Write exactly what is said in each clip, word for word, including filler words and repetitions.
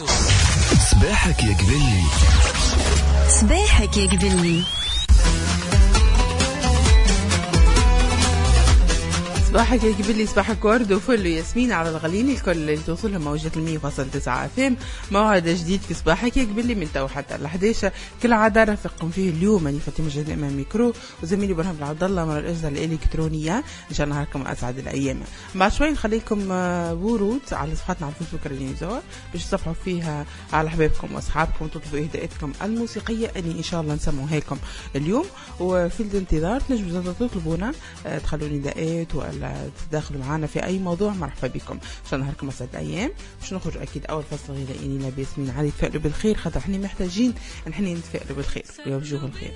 صباحك يا قبلي، صباحك يا قبلي، صباحك يا قبلي، صباحك ورد وفل وياسمين على الغليل الكل اللي توصلها موجة المية فاصل تسعة أفهم. موعد جديد في صباحك يا قبلي من تو حتى الحداشة كل عادة رافقكم فيه اليوم أنا فاطمة جاد أمام ميكرو وزميلي برهم العبد الله من الأجهزة الإلكترونية. إن شاء الله نهاركم أسعد الأيام. بعد شوي نخليكم ورود على صفحتنا على الفيسبوك راديو باش تصفحوا فيها على حبابكم وأصحابكم وتطلبوا إهداءاتكم الموسيقية اللي إن شاء الله نسموها لكم اليوم. وفي الانتظار تنجموا تطلبونا تخلوا نداءات ولا تداخلوا معنا في أي موضوع. مرحبا بكم، إن شاء الله نهاركم أسعد الأيام. باش نخرج أكيد أول فصل غذائي بياسمين علي تفائلوا بالخير، خاطر احنا محتاجين نحن نتفائلوا بالخير ويوجهوا الخير.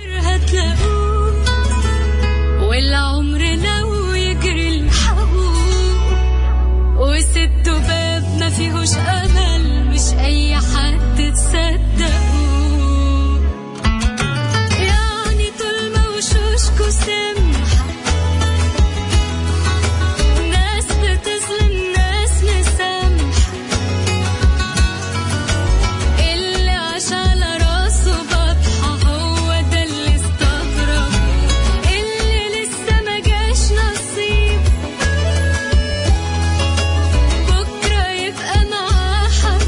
والعمر لو يجري الحقوق وست باب ما فيهوش أمل، مش أي حد تصدقوا، يعني طول ما وشوشكوا سمحة ناس بتظلم ناس مسامحة، اللي عاش على راسه بطحة هو ده اللي استغرب، اللي لسه ما جاش نصيب بكرة يبقى معاه حبيب،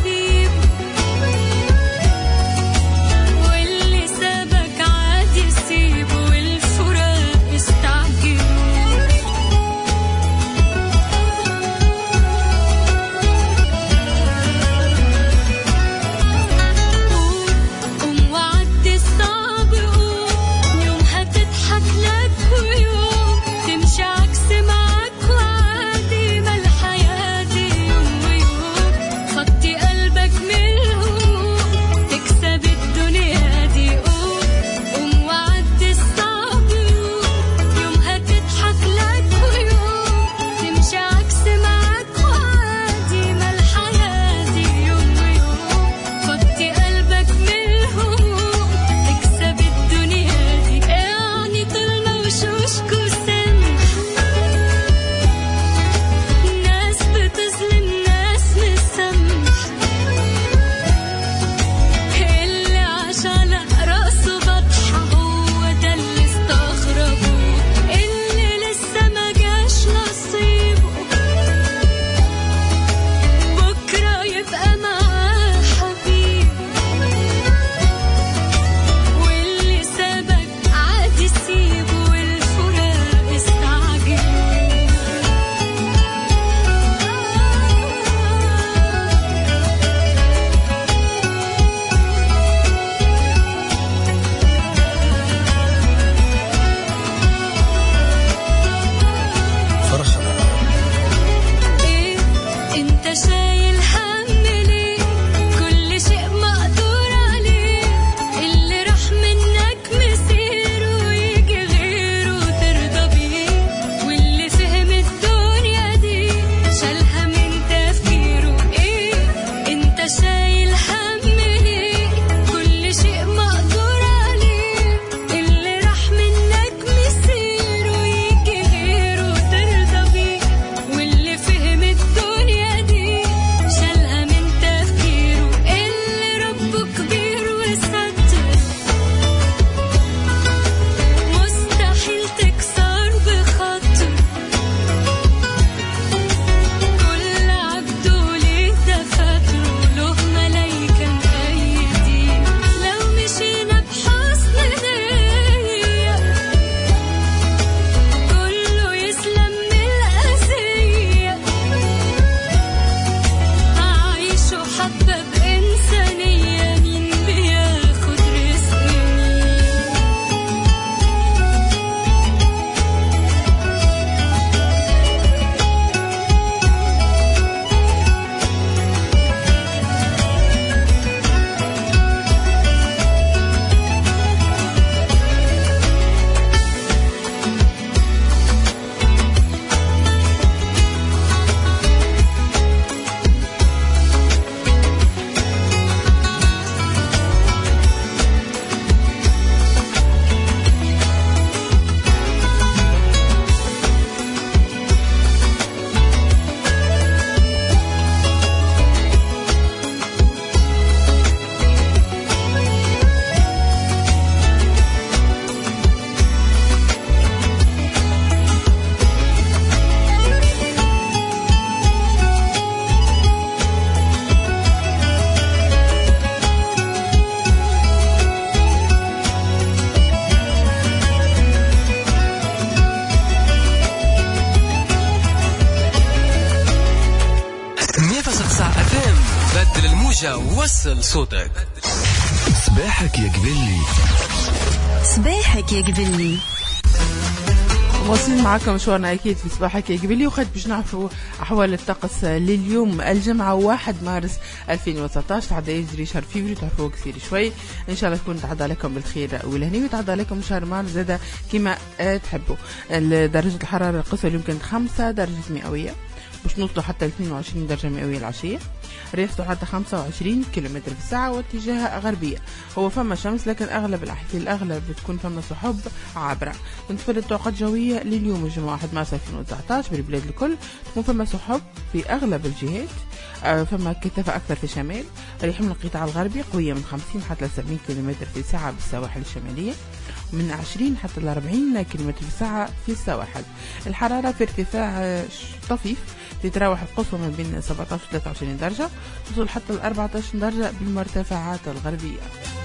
موجة وصل صوتك. صباحك يا قبلي. صباحك يا قبلي. واصلين معكم مشوارنا أكيد في صباحك يا قبلي، وخد باش نعرفوا أحوال الطقس لليوم الجمعة واحد مارس ألفين وتسعطاش. تعدى يجري شهر فيفري تعرفوه كثير شوي، إن شاء الله تكون تعدى لكم بالخير والهني، وتعدى لكم شهر مارس زادة كما تحبوا. درجة الحرارة القصوى اليوم كانت خمسة درجة مئوية، باش نوصلوا حتى اثنين وعشرين درجة مئوية العشية. ريحته حتى خمسة وعشرين كيلومتر في الساعة واتجاهها غربية. هو فما شمس لكن أغلب في الأغلب بتكون فما سحب عابرة. بالنسبة للطاقات الجوية لليوم الجمعة واحد مارس ألفين وتسعطاش بالبلاد الكل تكون فما سحب في أغلب الجهات، فما كثافة أكثر في الشمال. ريح من القطاع الغربي قوية من خمسين حتى سبعين كيلومتر في الساعة بالسواحل الشمالية، من عشرين حتى أربعين كيلومتر في الساعة في السواحل. الحرارة في ارتفاع طفيف، تتراوح القصوى ما بين سبعطاش و ثلاثة وعشرين درجة، توصل حتى ل أربعطاش درجة بالمرتفعات الغربية.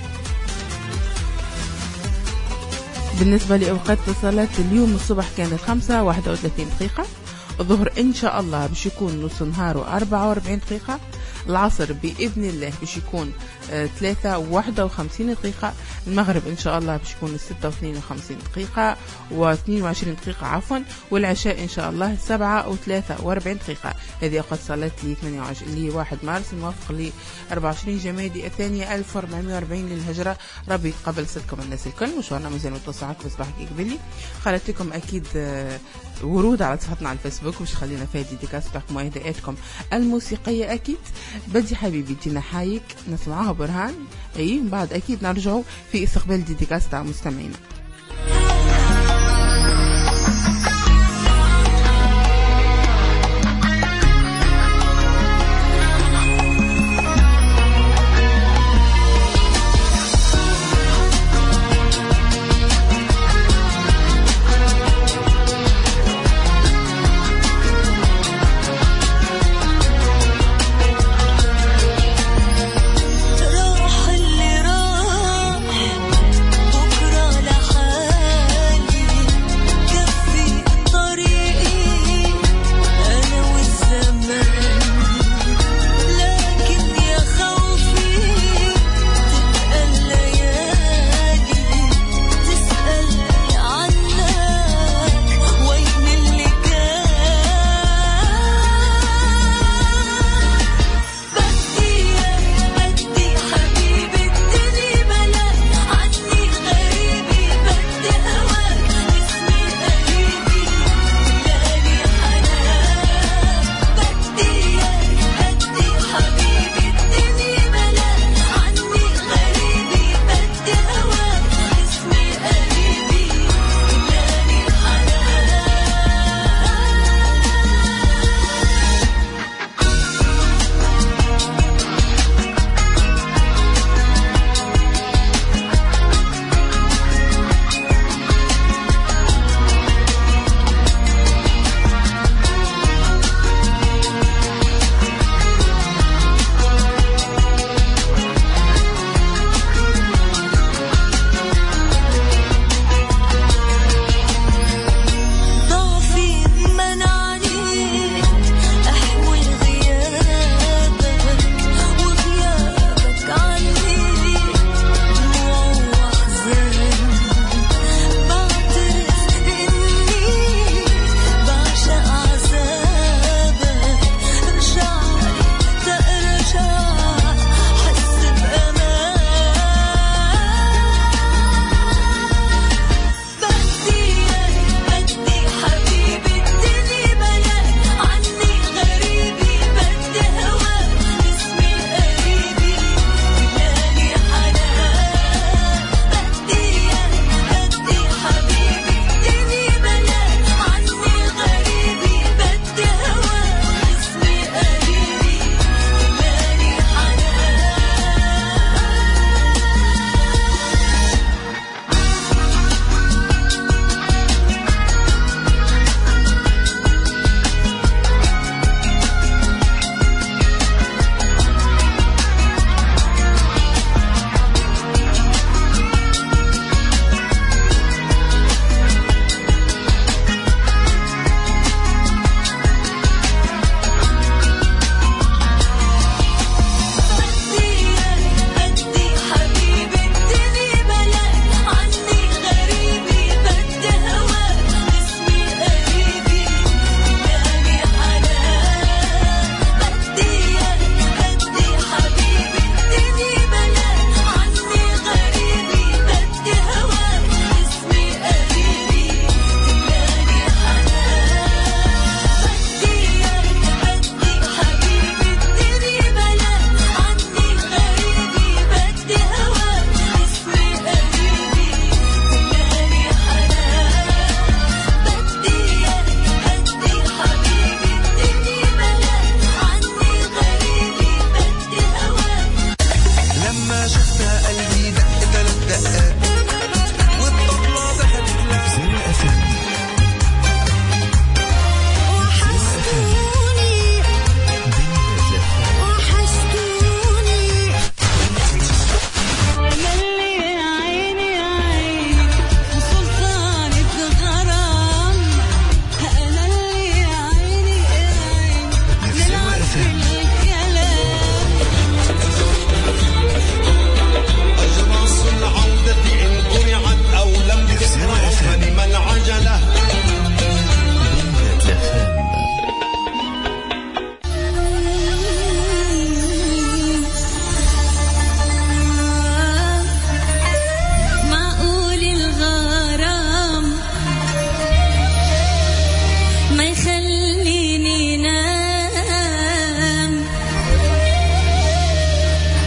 بالنسبة لأوقات اتصالات اليوم الصبح كانت خمسة واحدة وثلاثين دقيقة، الظهر إن شاء الله باش يكون نص نهار أربعة وأربعين دقيقة، العصر بإذن الله باش يكون ثلاثة وواحدة وخمسين دقيقة، المغرب إن شاء الله باش يكون ستة واثنين وخمسين دقيقة واثنين وعشرين دقيقة عفوا، والعشاء إن شاء الله سبعة وثلاثة وأربعين دقيقة. هذه أوقات صلاة لي ثمانية وعشرين لي واحد مارس الموافق لي أربعة وعشرين جمادي الثانية ألف وأربعمائة وأربعين للهجرة. ربي يتقبل صدقكم الناس الكل. مشوارنا مازال متصل معكم بصباحك قبلي. خلت لكم أكيد ورود على صفحتنا على الفيسبوك باش خلينا فيها ديديكاس بتاعكم وهداياتكم الموسيقية. أكيد بدي حبيبي تينا حايك نسمعها برهان، أي بعد أكيد نرجعوا في استقبال ديديكاس تاع مستمعينا. راح اللي راح بكرة لح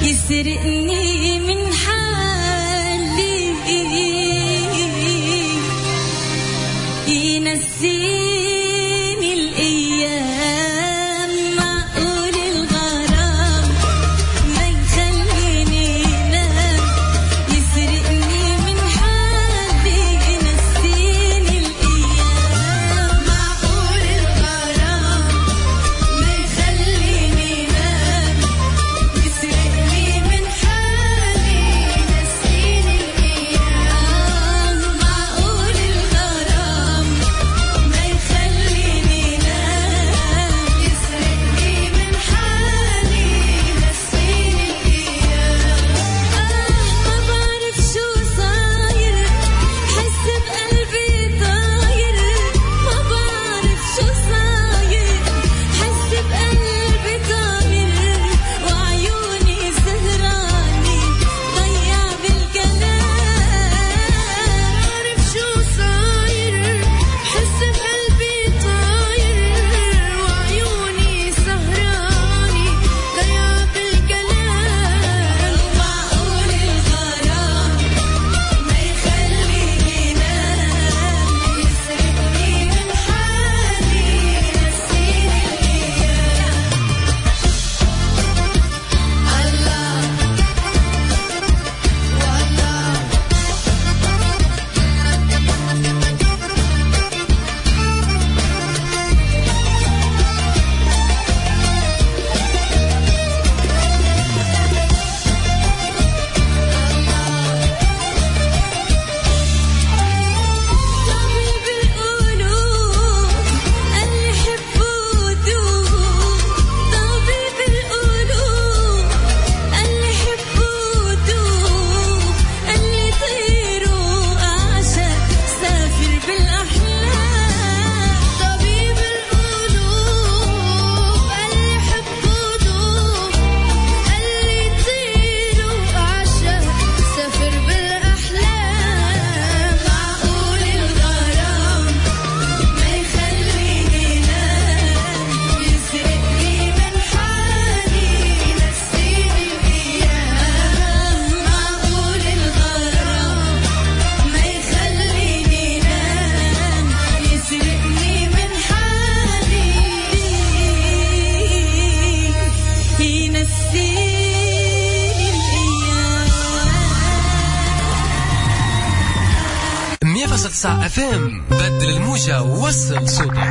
يسرقني من حالي ينسيني الأيام معقول الغرام ما يخليني نام يسرقني من حالي ينسيني الأيام معقول الغرام ما يخليني نام يسرقني من حالي ينسيني الأيام معقول الغرام ما يخليني نام يسرقني من حالي ينسيني الأيام ما بعرف شو صاير حس بقلبي طاير ما بعرف شو صاير حس بقلبي طاير وعيوني سهراني ضيع بالكلام بعرف شو صاير حس بقلبي طاير وعيوني سهراني ضيع بالكلام معقول الغرام ما يخليني نام يسرقني من حالي ينسيني الأيام الله طبيب القلوب اللي حبوا دوب طبيب القلوب اللي حبوا دوب اللي طيروا أعشق سافر بالأحلام طبيب القلوب اللي حبوا دوب اللي طيروا أعشق سافر بالأحلام معقول الغرام ما يخليني نام يسرقني من حالي ينسيني الأيام معقول الغرام ما يخليني نام يسرقني من حالي ينسيني الأيام مية فاصلة تسعة اف ام. بدل الموجة ووصل صوتك.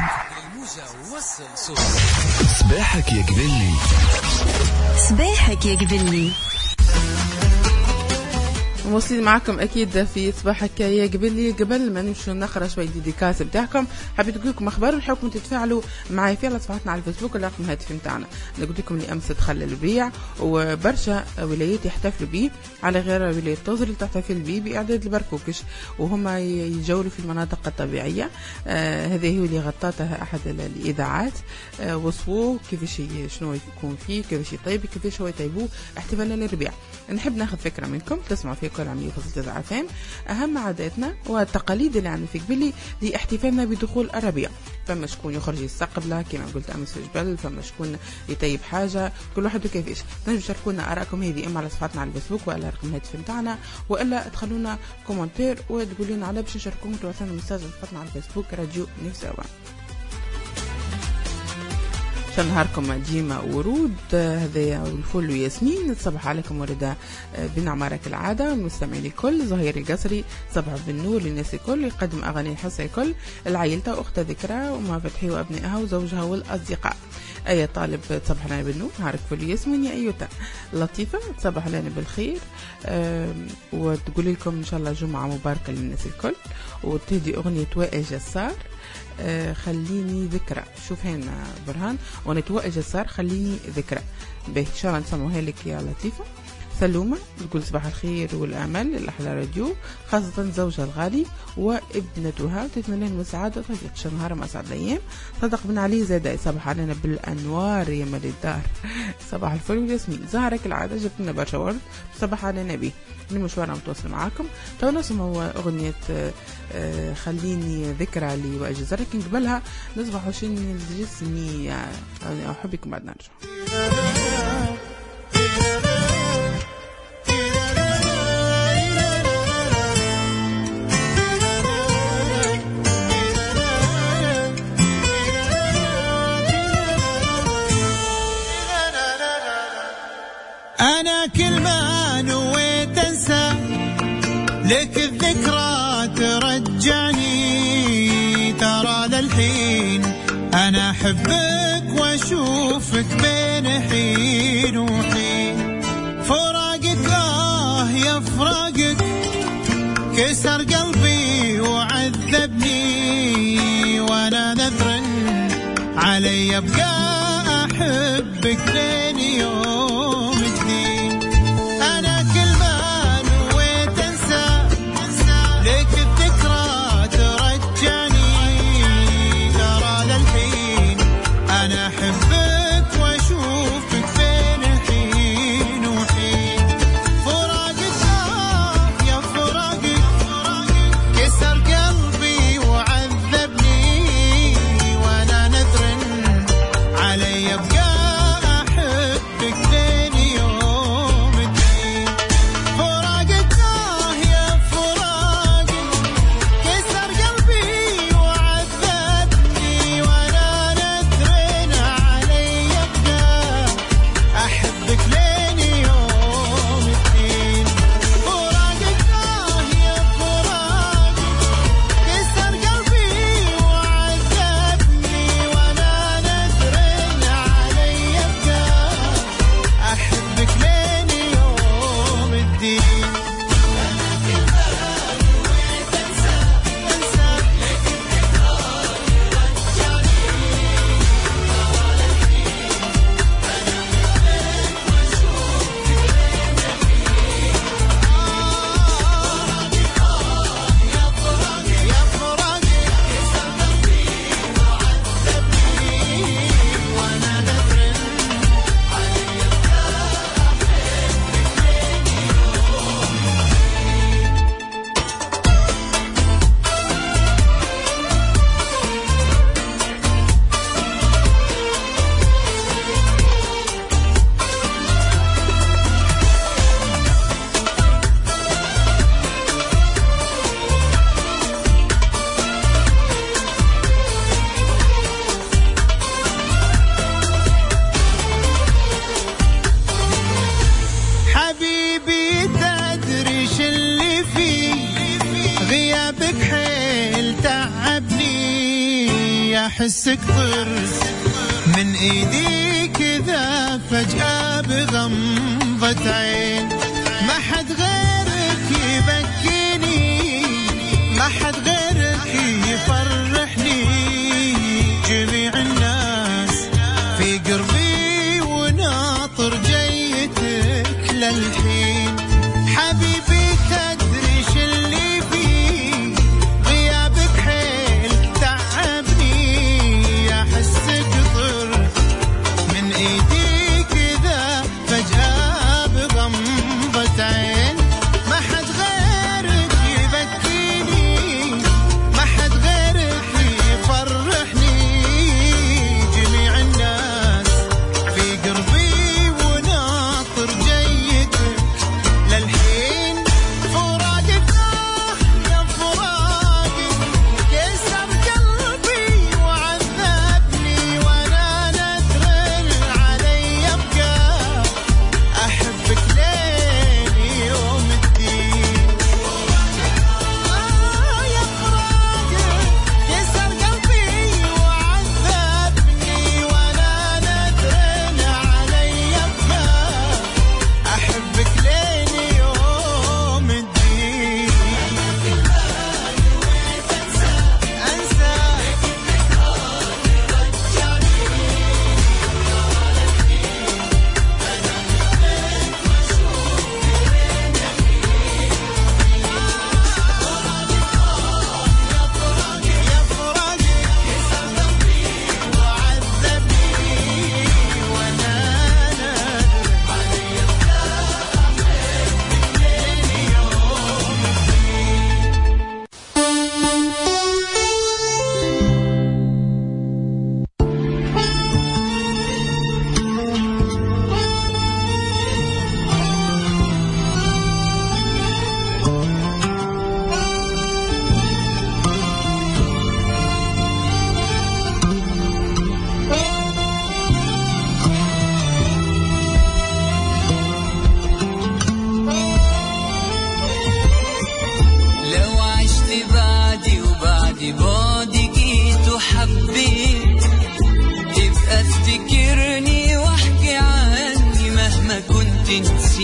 صباحك يا قبلي. صباحك يا قبلي. مواصلين معكم اكيد في صباحك يا قبلي. قبل ما نمشوا نقرا شوي ديديكاس بتاعكم حبيت نقول لكم اخبار ونحبكم تتفاعلوا معي في على صفحتنا على الفيسبوك ولا رقم الهاتف نتاعنا. نقول لكم اللي امس دخل البيع وبرشا ولايات يحتفلوا به على غير ولايه طوزر اللي تحتفل به باعداد البركوكش وهم يجولوا في المناطق الطبيعيه. آه هذه هي اللي غطتها احد الاذاعات. آه وصفوه كيفاش شنو يكون فيه كيفاش يطيب كيفاش هو يطيبوه احتفالا للربيع. نحب ناخذ فكره منكم تسمعوا في كل عملية فصل تسعة فهم. أهم عاداتنا والتقاليد اللي عندنا في قبلي دي احتفالنا بدخول الربيع. فما شكون يخرج يستقبله كما قلت أمس في الجبل فما شكون يطيب حاجة كل واحد وكيفاش. تنجم تشاركونا آراءكم هذه إما على صفحتنا على الفيسبوك ولا رقم الهاتف نتاعنا وإلا تخلونا كومنتير وتقولوا لنا على باش نشاركوكم توصلنا مساج على صفحتنا على الفيسبوك راديو نفساوة. شان نهاركم ديما ورود هذايا والفل وياسمين. نتصبح عليكم وردا بنعمارك العادة المستمعين الكل. زهير القصري صبح بالنور للناس الكل يقدم أغاني الحصة الكل العائلة أختها ذكرى وما فتحي وأبنائها وزوجها والأصدقاء. أي طالب تصبح لنا بالنور نهارك فل ياسمين يا أيوتا. لطيفة تصبح لنا بالخير وتقول لكم إن شاء الله جمعة مباركة للناس الكل وتهدي أغنية وائل جسار آه خليني ذكرى. شوف هنا برهان ونتوائل جسار خليني ذكرى به إن شاء الله نسموها لك يا لطيفة. سلومة تقول صباح الخير والأمل الأحلى راديو خاصة زوجها الغالي وابنتها تتمنى لهم السعادة وتوفيق شهر نهارهم أسعد الأيام. صدق بن علي زاد يصبح علينا بالأنوار يا مال الدار. صباح الفل والياسمين. زهرك العادة جبت لنا برشا ورد صباح علينا به المشوار متواصل معاكم. تو نسمع أغنية آه خليني ذكرى لي وأجزر لكن قبلها نصبح وشين جسمي أحبكم بعد نرجع. أنا كل ما نويت أنسى لك الذكرى ترجعني، ترى للحين أنا أحبك وأشوفك بين حين وحين. فراقك آه يا فراقك كسر قلبي وعذبني، وأنا نذر علي أبقى أحبك لين يوم الدين. أنا كل ما نويت أنسى لك الذكرى ترجعني، ترى للحين أنا أحبك وأشوفك بين حين وحين. فراقك آه يا فراقك كسر قلبي وعذبني، وأنا نذر علي أبقى أحبك لين يوم الدين. فراقك آه يا فراقك كسر قلبي وعذبني، وأنا نذر علي أبقى أحبك لين يوم الدين. فراقك آه يا فراقك كسر قلبي وعذبني، وأنا نذر علي أبقى أحبك لين يوم الدين. يا فراقك كسر قلبي وعذبني، وأنا نذر علي أبقى أحبك لين يوم حبيبي تدري شلي فيه، غيابك حيل تعبني، أحسك طرس من ايدي كذا فجأة بغمضة عين. ما حد غيرك يبكيني، ما حد غيرك يفرحني، جميع الناس في قربي وناطر جيتك للحين. حبيبي تدري شلي فيه، غيابك حيل تعبني، أحسك طر من ايدي كذا فجأة بغمضة عين. ما حد غيرك يبكيني، ما حد غيرك يفرحني، جميع الناس في قربي وناطر جيتك للحين.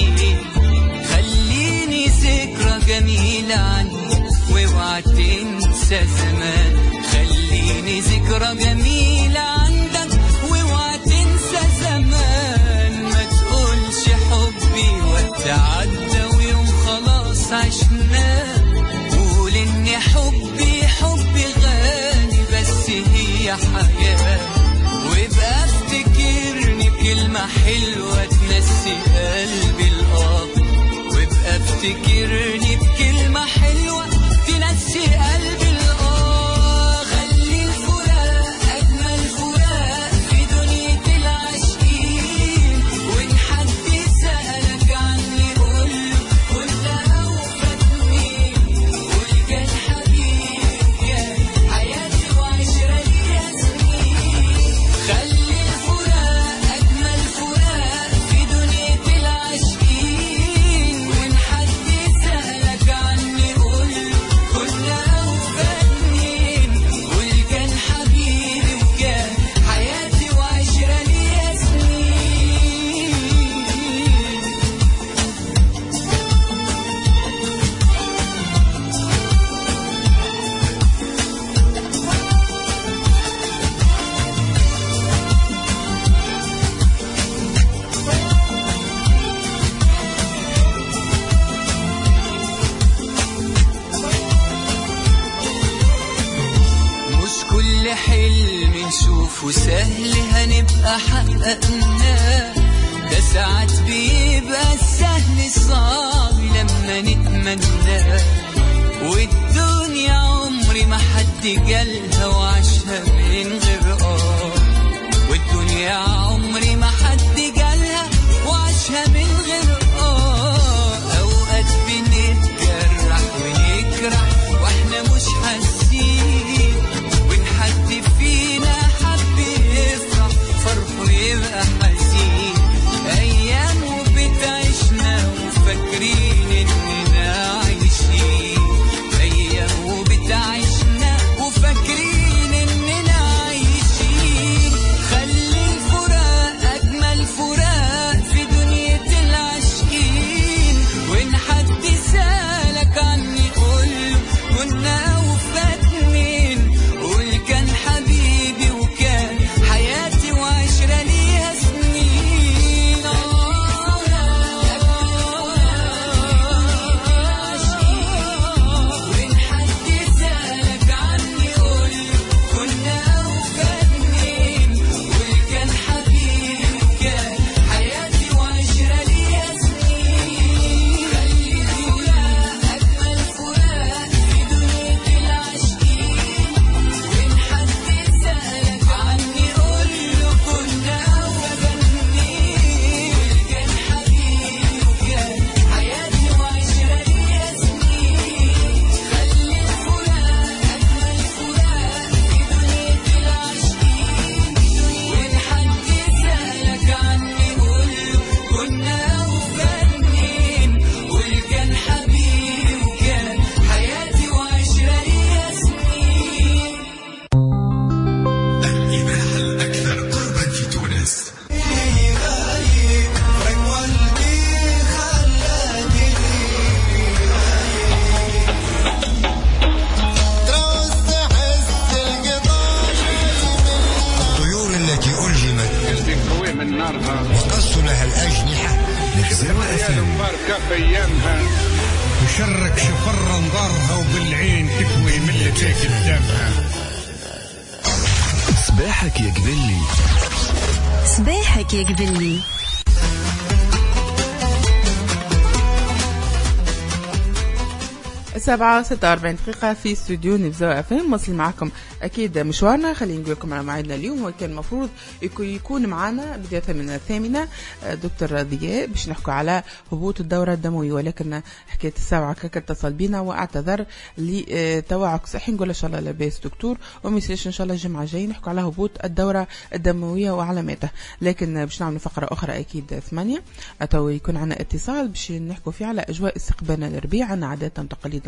عايشين. خليني ذكرى جميلة عنك واوعى تنسى زمان. خليني ذكرى جميلة عندك واوعى تنسى زمان. ما تقولش حبي وقت عدى ويوم خلاص عشناه. قول ان حبي حبي غالي بس هي حياة. وابقى افتكرني بكلمة حلوة تنسي قلبي القاضي. وابقى افتكرني بكلمة حلوة تنسي قلبي القاضي. خلي الفراق أجمل فراق في دنيا العاشقين. وإن حد سألك عني قوله كنت أوفت مين. قول كان حبيبي كان حياتي وعشرة ليا سنين. خلي الفراق أجمل فراق في دنيا العاشقين. وإن حد سألك عني قوله كنت أوفت مين. قول كان حبيبي وكان حياتي وعشرة ليا سنين. مش كل حلم نشوفه سهل هنبقى حققناه. ده ساعات بيبقى السهل صعب لما نتمناه. والدنيا عمري ما حد جالها وعاشها من غير اه. والدنيا عمري ما حد جالها وعاشها من غير اه. اوقات بنتجرح ونجرح واحنا مش حاسين. وإن حد فينا حب يفرح فرحه يبقى حزين. أيام وبتعيشنا وفاكرين إننا عايشين. أيام وبتعيشنا وفاكرين إننا عايشين. خلي الفراق أجمل فراق في دنيا العاشقين. وإن حد سألك عني قوله كنا أوفت مين. قول كان حبيبي وكان حياتي وعشرة ليها سنين. وإن حد سألك عني قوله كنا أوفت مين. قول كان حبيبي وكان حياتي وعشرة ليها سنين. خلي الفراق أجمل فراق في دنيا العاشقين. وإن حد سألك عني قوله كنا أوفت مين. قول كان حبيبي وكان حياتي وعشرة ليا سنين. خلي الفراق أجمل فراق في دنيا العاشقين. وإن حد سألك عني قوله كنا أوفت مين. قول كان حبيبي وكان حياتي وعشرة ليا سنين. الإذاعة الأكثر قربا في تونس. الطيور التي ألجمت قلبي قوي من نارها. وقص لها الأجنحة مباركة في أيامها. وشرك شفر انظارها وبالعين تكوي من اللي فيك قدامها. صباحك يا قبلي. صباحك يا قبلي. سبعة ستة وأربعين دقيقة في استوديو نبزو أفهم. وصل معكم أكيد مشوارنا. خلينا نقول لكم على موعدنا اليوم. وكان المفروض يكون معنا بداية من الثامنة دكتور ضياء باش نحكوا على هبوط الدورة الدموية. ولكن حكاية الساعة كك اتصل بينا واعتذر لتوعك صحي. نقول إن شاء الله لاباس دكتور وميساج إن شاء الله الجمعة الجاي نحكوا على هبوط الدورة الدموية وعلاماتها. لكن باش نعمل فقرة أخرى أكيد ثمانية أو يكون عنا اتصال باش نحكوا فيه على أجواء استقبالنا الربيع. عنا عادات وتقاليد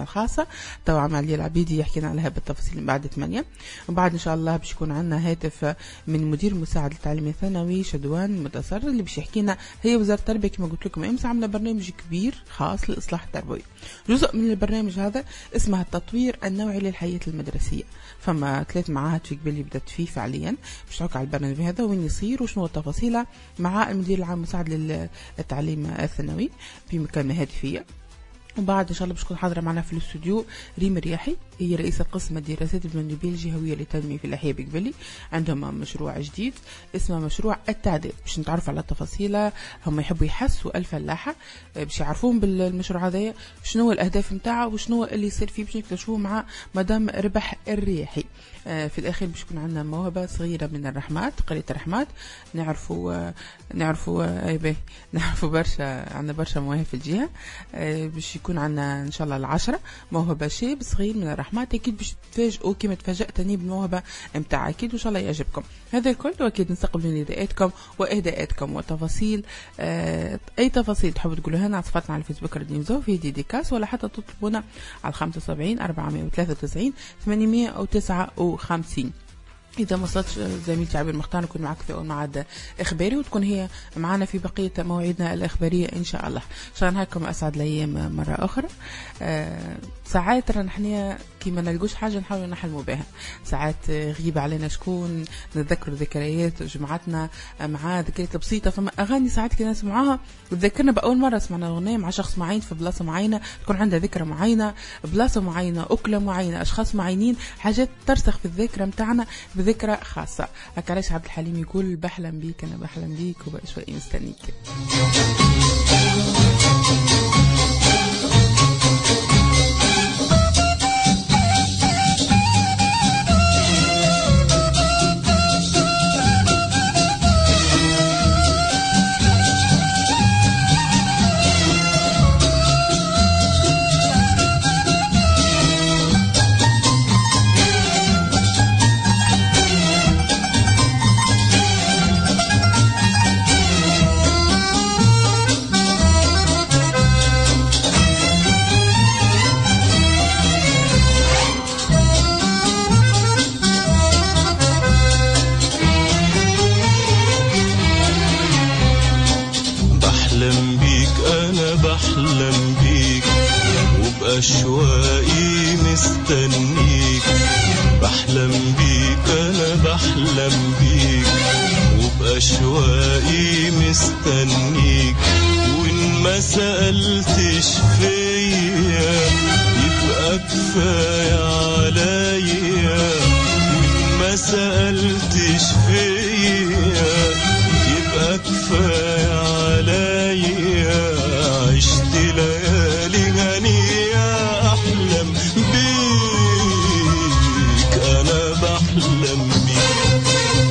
حلقتنا الخاصة. تو عملية العبيدي يحكينا عليها بالتفاصيل من بعد ثمانية. وبعد إن شاء الله باش يكون عندنا هاتف من مدير مساعد التعليم الثانوي شدوان متصر اللي باش يحكينا. هي وزارة التربية كما قلت لكم امس عاملة برنامج كبير خاص للإصلاح التربوي. جزء من البرنامج هذا اسمه التطوير النوعي للحياة المدرسية. فما ثلاث معاهد في قبل بدأت فيه فعليا باش نحكي على البرنامج هذا وين يصير وشنو التفاصيل مع المدير العام مساعد للتعليم الثانوي بمكالمة هاتفية. وبعد ان شاء الله باش تكون حاضره معنا في الاستوديو ريم رياحي، هي رئيسه قسم الدراسات الجانبيه الجهويه للتنميه في الاحياء بقبلي. عندهم مشروع جديد اسمه مشروع التعديل باش نتعرف على تفاصيله. هم يحبوا يحسوا الفلاحه باش يعرفون بالمشروع هذا شنو الاهداف نتاعه وشنو اللي يصير فيه باش نكتشفوه مع مدام ربح الرياحي. في الاخير باش يكون عندنا موهبه صغيره من الرحمات، قريه الرحمات. نعرفوا نعرفوا اي بي نعرفوا برشا، عندنا برشا مواهب في الجهه. باش يكون عندنا ان شاء الله العشرة موهبه شاب صغير من الرحمات. اكيد باش تفاجئوا كما تفاجأتني بالموهبه نتاع اكيد وان شاء الله يعجبكم هذا الكل. واكيد نستقبل نداءاتكم واهداءاتكم وتفاصيل. آه اي تفاصيل تحبوا تقولوها لنا على صفحتنا على الفيسبوك راديو نزو في ديديكاس، ولا حتى تطلبونا على خمسة وسبعين أربعمائة وثلاثة وتسعين ثمانمائة وتسعة وخمسين. إذا ما وصلتش زميلتي عبير مختار نكون معك في أول معاد إخباري وتكون هي معنا في بقية مواعيدنا الإخبارية إن شاء الله. شكرا لكم، أسعد الأيام مرة أخرى. أه ساعات رانا نحن كيما نلقوش حاجة نحاول نحلموا بها، ساعات غيب علينا شكون نتذكر ذكريات جمعتنا مع ذكريات بسيطة. فما أغاني ساعات كنا نسمعها وتذكرنا بأول مرة سمعنا أغنية مع شخص معين في بلاصة معينة، تكون عندها ذكرى معينة، بلاصة معينة، أكلة معينة، أشخاص معينين، حاجات ترسخ في الذاكرة متاعنا بذكرى خاصة. هكا علاش عبد الحليم يقول بحلم بيك أنا بحلم بيك وبقى شوي مستنيك. أشواقي مستنيك، بحلم بيك أنا بحلم بيك وبأشواقي مستنيك. وإن ما سألتش فيا يبقى كفاية عليا، وإن ما سألتش فيا يبقى كفاية عليا. عشت ليالي هنية أحلم بيك أنا بحلم بيك.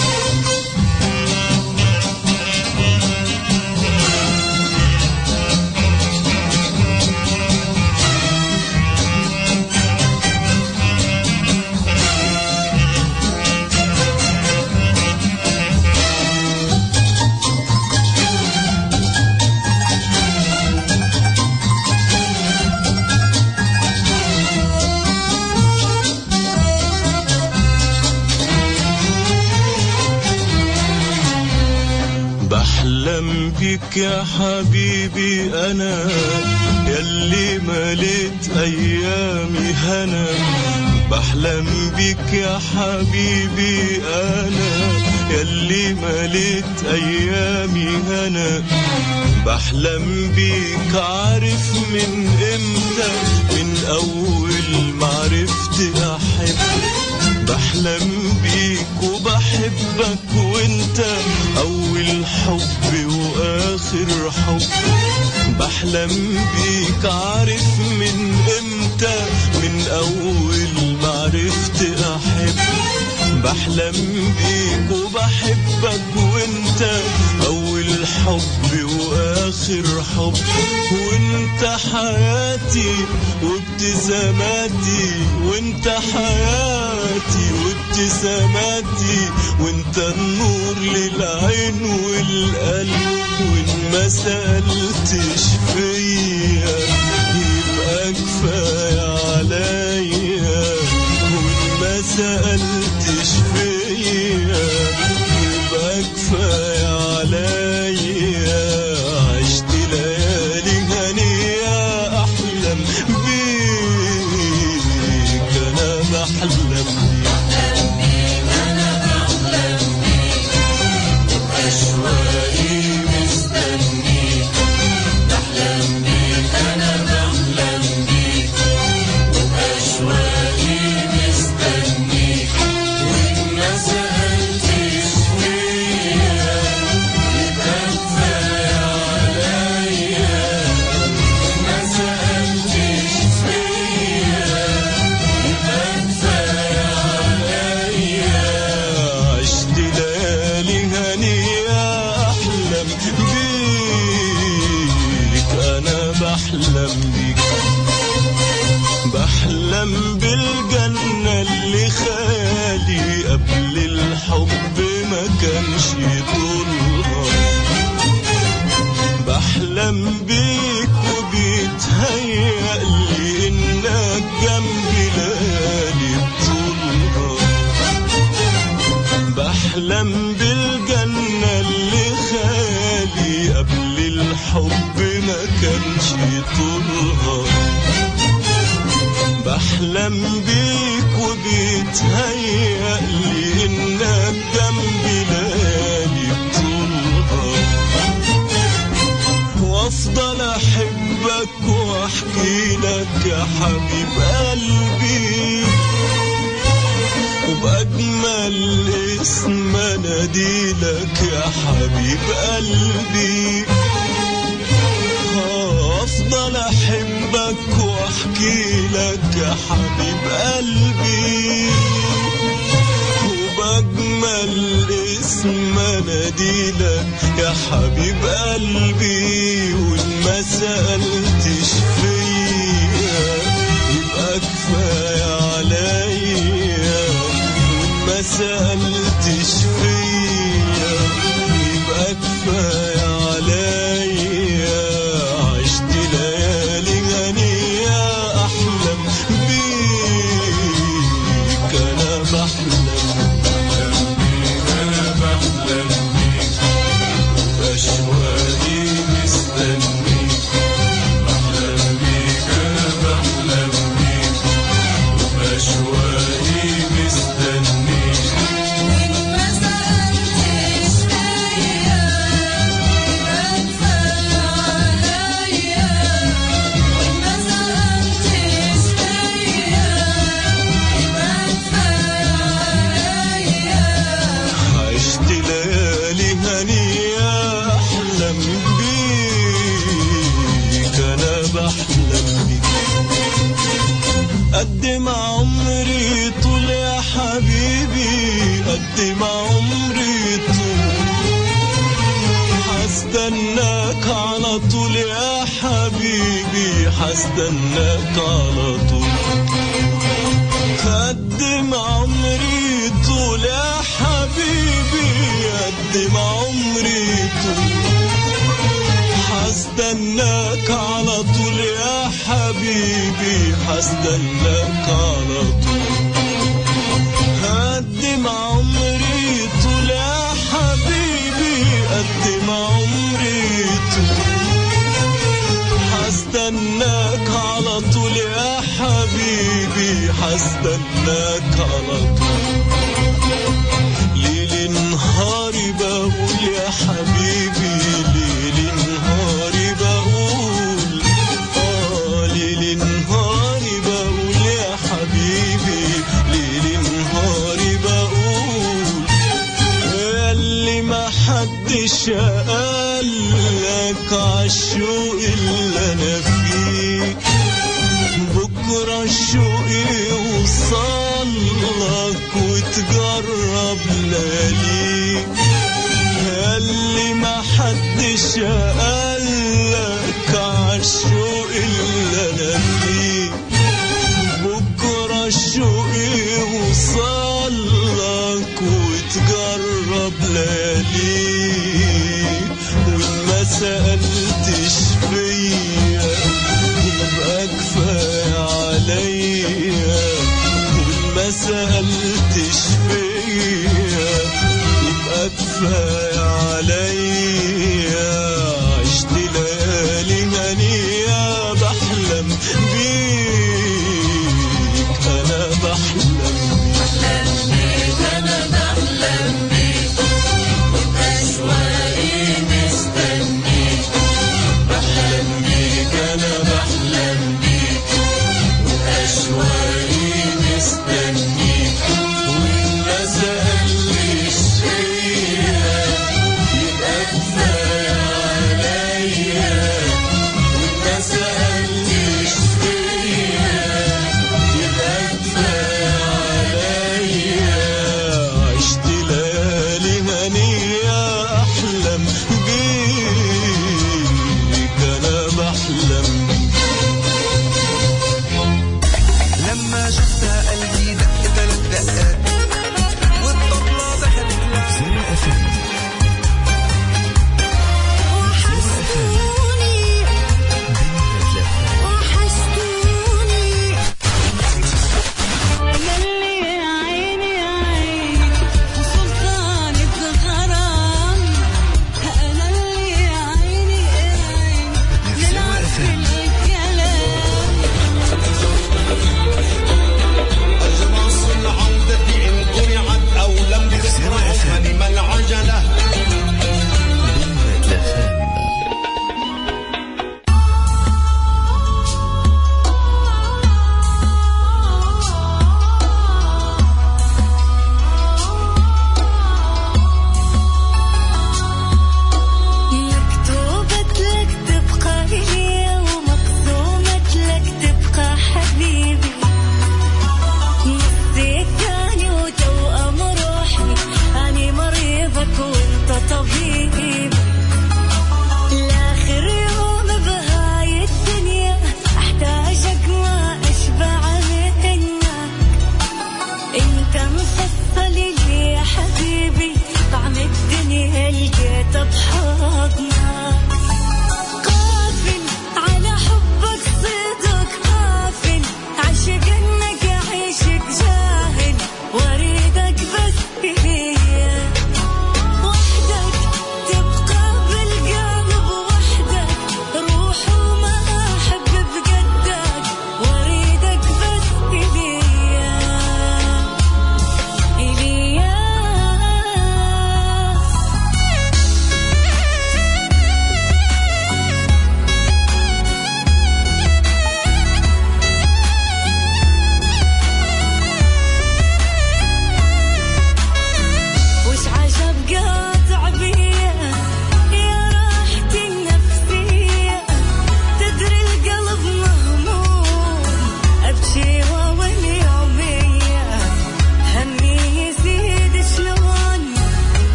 بحلم بيك يا حبيبي أنا يلي مليت أيامي هنا. بحلم بيك يا حبيبي أنا يلي مليت أيامي هنا. بحلم بيك عارف من إمتى، من أول ما عرفت أحب. بحلم بيك وبحبك وانت أول حب وآخر حب. بحلم بيك عارف من امتى، من أول ما عرفت أحب. بحلم بيك وبحبك وانت أول حب وآخر حب. وانت حياتي وابتساماتي، وانت حياتي وابتساماتي، وانت النور للعين والقلب. وان ما سألتش فيا يبقى كفاية بحلم بيك، بحلم بالجنة اللي خالي قبل الحب ما كانش طولها، بحلم بيك وبيتهيألي إنك جنبي ليالي بطولها، بحلم بالجنة اللي خالي قبل الحب ما كانش طولها، بحلم بيك وبيتهيألي إنك جنبي ليالي بطولها، وأفضل أحبك وأحكي لك يا حبيب قلبي، وبأجمل اسم أناديلك يا حبيب قلبي، أفضل أحبك وأحكي لك يا حبيب قلبي، وبأجمل اسم أناديلك يا حبيب قلبي، وإن ما سألتش فيا يبقى كفاية عليا، وإن ما سألتش فيا يبقى كفاية عليا، عشت ليالي غنية أحلم بيك، أنا بحلم بيك، أنا بحلم بيك، أشواقي مستنيك، بحلم بيك، أنا بحلم بيك، أشواقي مستنيك، وإن ما سألتش فيا يبقى كفاية عليا، وإن ما سألتش فيا يبقى كفاية عليا، عشت ليالي هنية أحلم بيك، أنا بحلم بيك، قد ما عمري طول يا حبيبي، قد ما عمري طول، حستناك على طول يا حبيبي، حستناك على طول، قد ما عمري طول يا حبيبي، قد ما عمري طول، حستناك على طول يا حبيبي، حستناك على طول، قد ما عمري طول يا حبيبي، قد ما عمري طول، حستناك على طول يا حبيبي، حستناك على طول، ليل نهاري بقول يا حبيبي، ليل نهاري بقول، آه ليل نهاري بقول يا حبيبي، ليل نهاري بقول، اللي ما حدش قالك عالشوق اللي أنا فيه، بكرة الشوق يوصلك وتجرب لياليك، اللي ما حدش قالك عالشوق اللي أنا فيه، بكرة الشوق يوصلك وتجرب لياليك، وإن ما سألتش فيا يبقى كفاية عليا، وإن ما سألتش فيا يبقى كفاية عليا، عشت ليالي هنية بحلم بيك، أنا بحلم بيك، أنا بحلم بيك، وبأشواقي مستنيك، بحلم بيك، أنا بحلم بيك، وبأشواقي مستنيك، وإن ما سألتش فيا يبقى كفاية عليا، وإن ما سألتش فيا يبقى كفاية عليا، عشت ليالي هنية أحلم بيك، أنا بحلم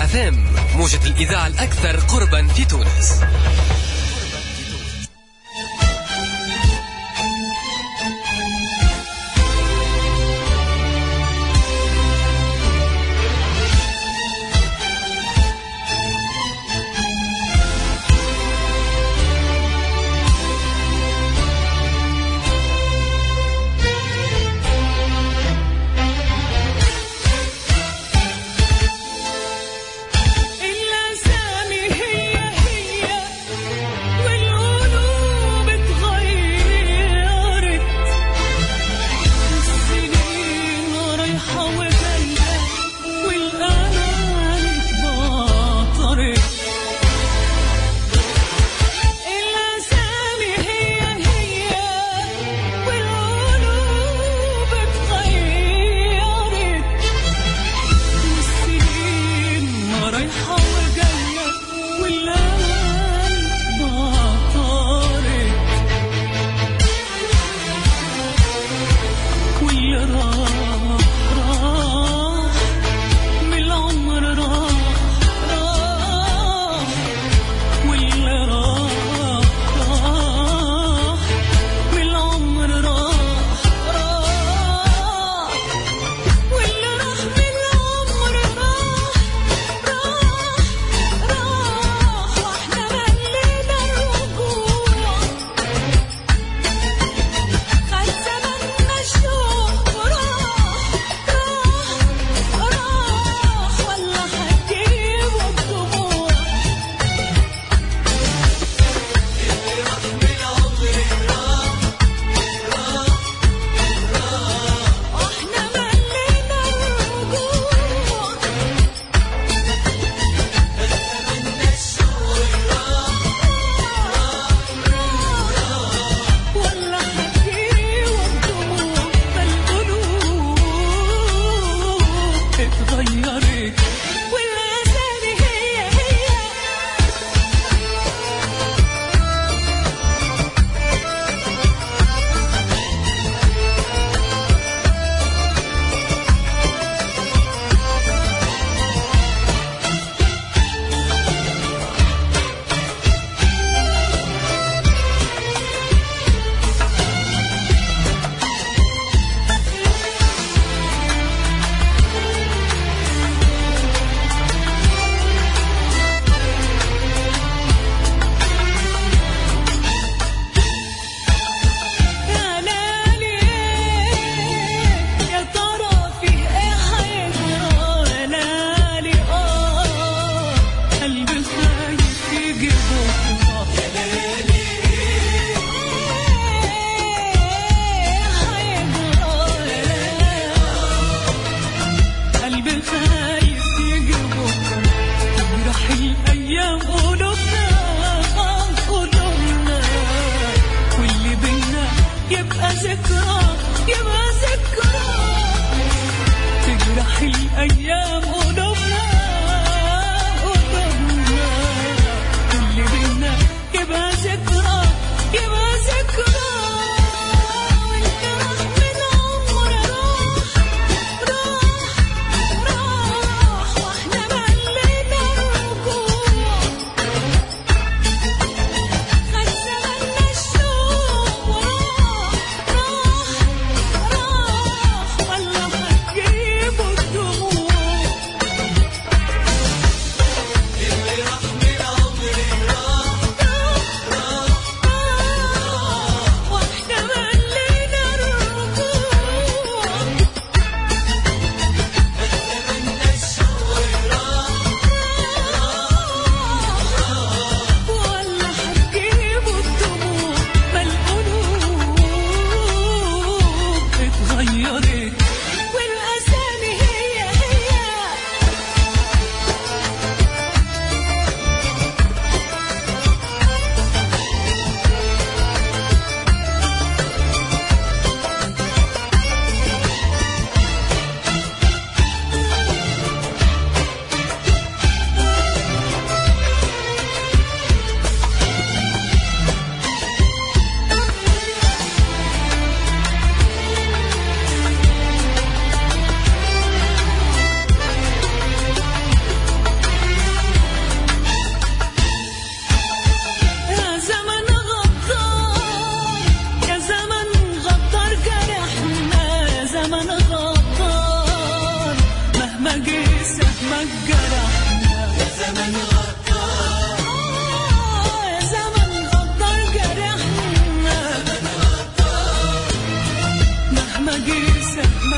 تسعة اف ام، موجة الإذاعة الأكثر قربا في تونس.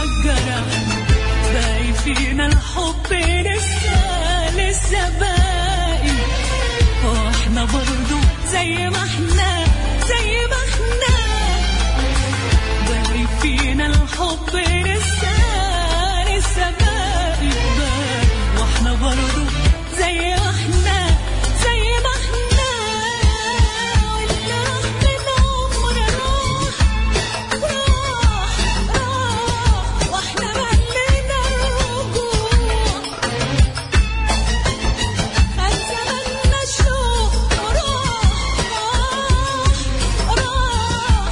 الجرح باقي فينا الحب لسه لسه باقي واحنا برضو زي ما احنا زي ما احنا باقي فينا الحب لسه لسه باقي باقي واحنا برضو زي ما احنا زي ما احنا واللي راح من عمر راح راح راح واحنا ملينا الرجوع أتمنى الشوق راح راح راح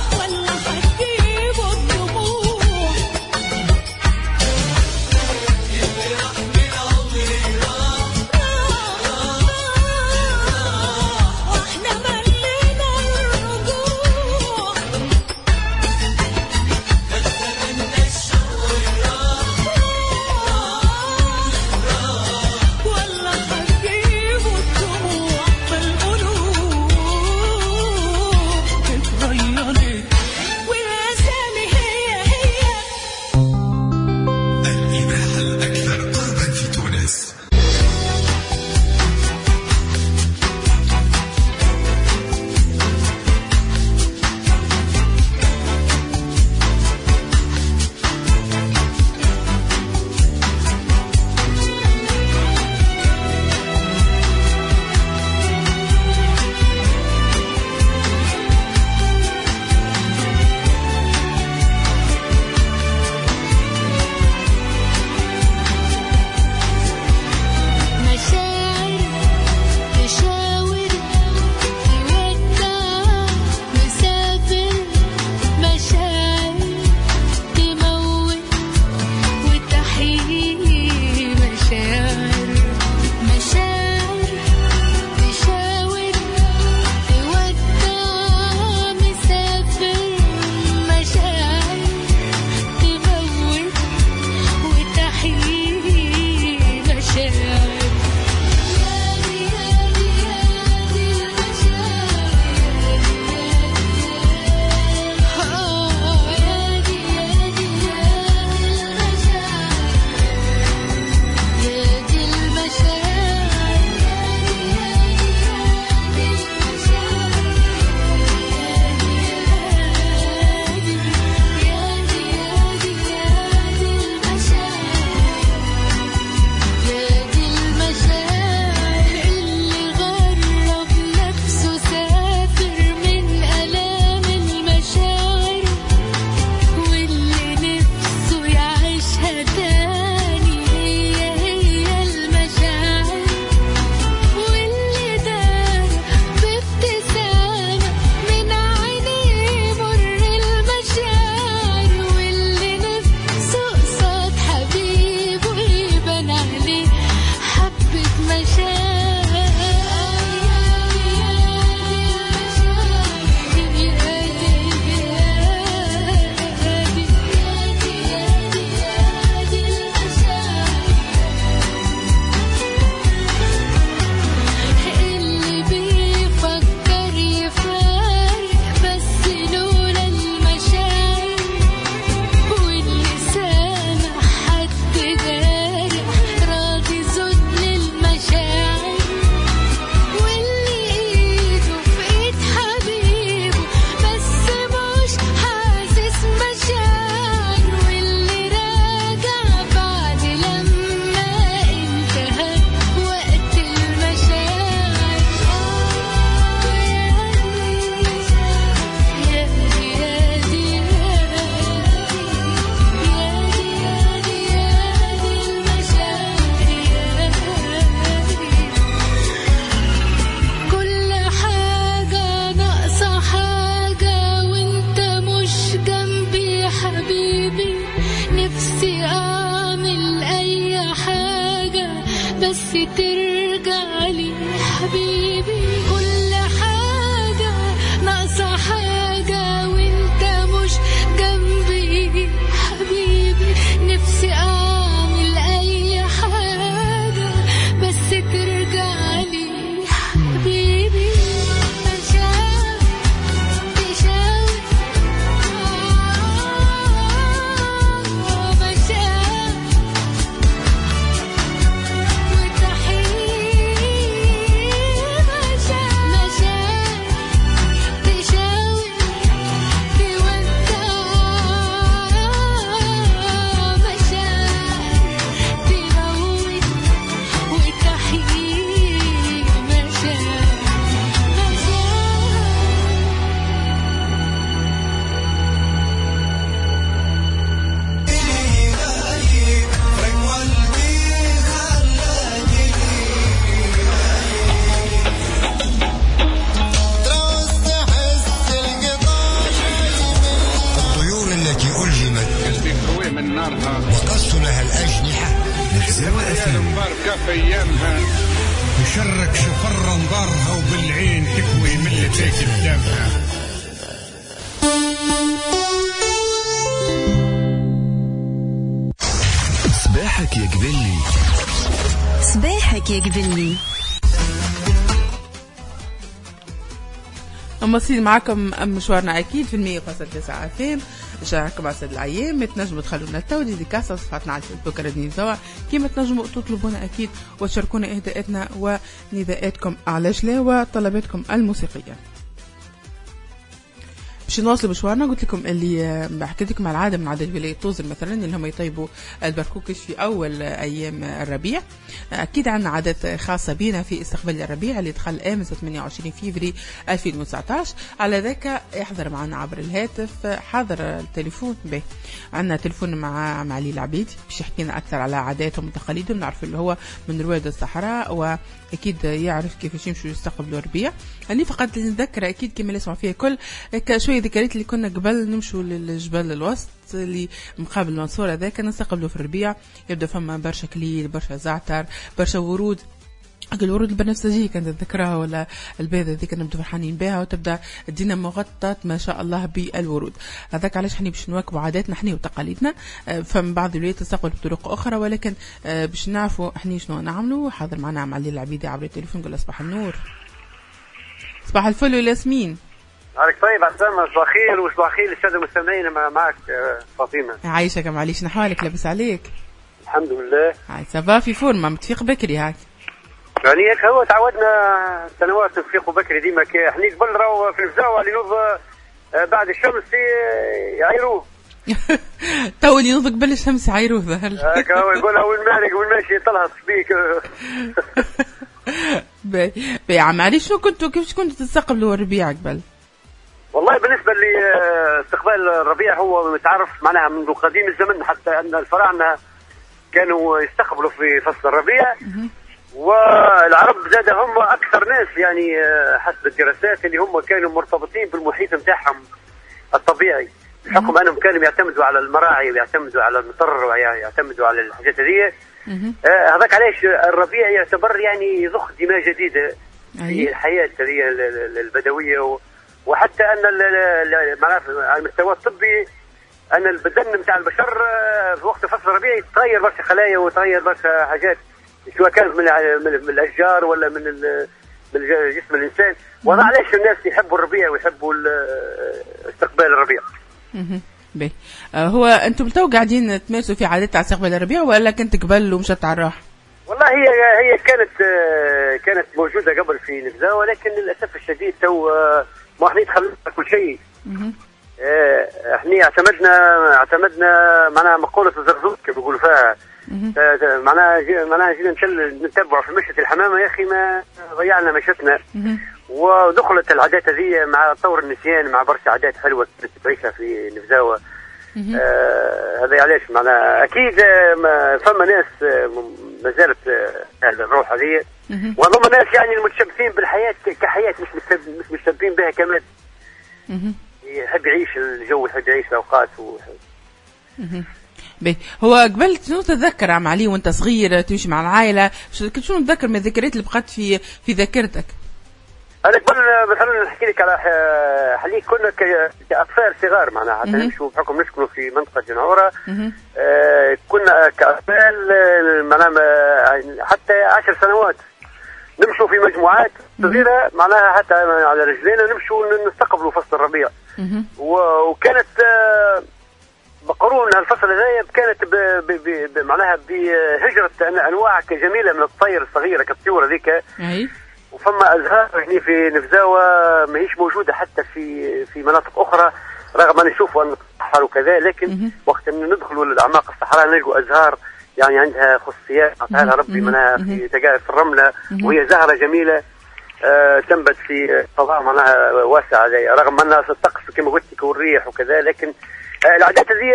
نهارها وقص لها الأجنحة. يا مباركة في أيامها يشرك شفر نظرها وبالعين تكوي من اللي تاكل دمها. صباحك يا قبلي صباحك يا قبلي. مواصلين معكم مشوارنا أكيد في المية فاصل تسعة فين شارككم عسد الأيام. تنجموا تخلونا التو ديديكاسة صفاتنا على الفيسبوك راديو نزوع كيما تنجموا تطلبونا أكيد وتشاركونا إهداءاتنا ونداءاتكم على جلا وطلباتكم الموسيقية. باش نواصلوا مشوارنا قلت لكم اللي حكيت لكم على العاده من عادات ولايه طوزر مثلا اللي هم يطيبوا البركوكش في اول ايام الربيع. اكيد عندنا عادات خاصه بينا في استقبال الربيع اللي دخل امس ثمانية وعشرين فبراير ألفين وتسعطاش. على ذاك يحضر معنا عبر الهاتف حاضر التليفون به عندنا تليفون مع مع علي العبيدي باش يحكي لنا اكثر على عاداتهم وتقاليدهم. نعرف اللي هو من رواد الصحراء واكيد يعرف كيفاش يمشوا يستقبلوا الربيع. اني فقط نذكر اكيد كما نسمع فيها كل شويه ذكريات اللي كنا قبل نمشوا للجبل الوسط اللي مقابل المنصورة هذاك نستقبلوا في الربيع. يبدأ فما برشا كليل برشا زعتر برشا ورود. الورود البنفسجية كانت تذكرها ولا البيضة ذيك كنا نبدو فرحانين بها وتبدأ الدينا مغطت ما شاء الله بالورود. هذاك علاش حني باش نواكبوا عاداتنا حني وتقاليدنا. فمن بعض الولايات تستقبل بطرق أخرى ولكن باش نعرفوا حني شنو نعملوا. حاضر معنا معلي العبيدي عبر التليفون. نقول صباح النور صباح الفل والياسمين. عليك طيب عسلامة صباح خير وصباح خير للسادة المستمعين. معك فاطمة. عايشك معليش نحوالك لابس عليك. الحمد لله. هاي سافا في فورما متفيق بكري هاك. يعني هيك هو تعودنا سنوات تفيق بكري ديما احنا قبل راهو في الفزاوة اللي نوض بعد الشمس يعيروه. تو اللي نوض قبل الشمس يعيروه ظهر. هاك هو يقول وين مالك وين ماشي طلعت بيك. باهي باهي عم علي شو كنتوا كيفاش كنتوا تستقبلوا الربيع قبل؟ والله بالنسبة لاستقبال الربيع هو متعرف معناها منذ قديم الزمن حتى أن الفراعنة كانوا يستقبلوا في فصل الربيع. والعرب زاد هم أكثر ناس يعني حسب الدراسات اللي هم كانوا مرتبطين بالمحيط متاعهم الطبيعي بحكم أنهم كانوا يعتمدوا على المراعي ويعتمدوا على المطر ويعتمدوا على الحاجات هذه. هذاك علاش الربيع يعتبر يعني ضخ دماء جديدة في الحياة هذه البدوية. وحتى ان على المستوى الطبي ان البدن نتاع البشر في وقت فصل الربيع يتغير برشا خلايا ويتغير برشا حاجات سواء كانت من من الاشجار ولا من من جسم الانسان. وهذا علاش الناس يحبوا الربيع ويحبوا استقبال الربيع. باهي هو انتم تو قاعدين تمارسوا في عادات على استقبال الربيع ولا كنت قبل ومشت على الراحه؟ والله هي هي كانت كانت موجوده قبل في نبذه ولكن للاسف الشديد تو ما احنا دخلنا كل شيء. اه احنا اعتمدنا اعتمدنا معناها مقولة الزرزوط كما بيقولوا فيها. معناها معناها جينا نتبعوا في مشية الحمامة يا اخي ما ضيعنا مشيتنا. ودخلت العادات هذه مع طور النسيان مع برشا عادات حلوة كنت تعيشها في نفزاوة. آه هذا علاش معناها اكيد فما ناس ما زالت الروح هذه وهم ناس يعني المتشبثين بالحياة كحياة مش مش متشبثين بها كمان. يحب يعيش الجو يحب يعيش الأوقات و... باهي هو قبل شنو تتذكر عم علي وانت صغير تمشي مع العائلة شنو تتذكر من الذكريات اللي بقات في في ذاكرتك؟ أنا قبل مثلا نحكي لك على حالي كنا كأطفال صغار معناها حتى نمشوا بحكم نسكنوا في منطقة جنورة. آه كنا كأطفال معناها حتى عشر سنوات نمشوا في مجموعات صغيرة معناها حتى على رجلينا نمشوا نستقبلوا فصل الربيع. وكانت بقرون الفصل هذا كانت ب ب معناها بهجرة أنواع جميلة من الطير الصغيرة كالطيور ذيك. وفما أزهار هنا في نفزاوة ماهيش موجودة حتى في في مناطق أخرى رغم أن نشوفوا أن الصحراء وكذا لكن وقت أن ندخلوا لأعماق الصحراء نلقوا أزهار يعني عندها خصوصيات أعطاها ربي منها في تجارب في الرملة وهي زهرة جميلة آه تنبت في فضاء معناها واسع رغم أنها الطقس كما قلت لك والريح وكذا لكن آه العادات هذه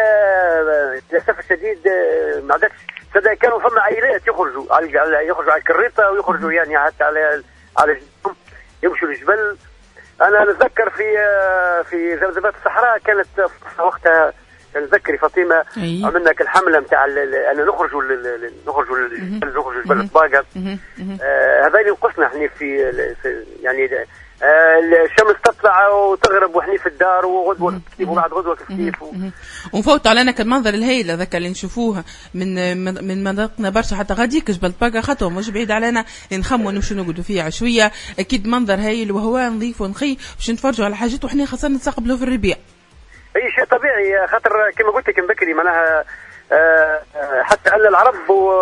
آه للأسف الشديد آه ما عادتش كانوا فما عائلات يخرجوا على يخرجوا على الكريطة ويخرجوا يعني حتى على على الجبل يمشوا الجبل. أنا نتذكر في في ذبذبات الصحراء كانت وقتها تذكري فاطمه أي. عملنا الحمله نتاع ان نخرجوا نخرجوا نخرجوا جبل طباقه. آه هذا اللي نقصنا احنا في, في يعني آه الشمس تطلع وتغرب وحني في الدار وغدوه كيف وبعد غدوه كيف ونفوت علينا المنظر الهائل هذاك اللي نشوفوه من من منطقتنا برشا حتى غاديك جبل طباقه خطوه مش بعيد علينا نخموا نمشي نقعدوا فيها شويه. اكيد منظر هايل وهو نظيف ونقي باش نتفرجوا على حاجات وحنا خاصه نتثقبوا في الربيع. اي شيء طبيعي خاطر كما قلت لك من بكري معناها آه حتى ان العرب و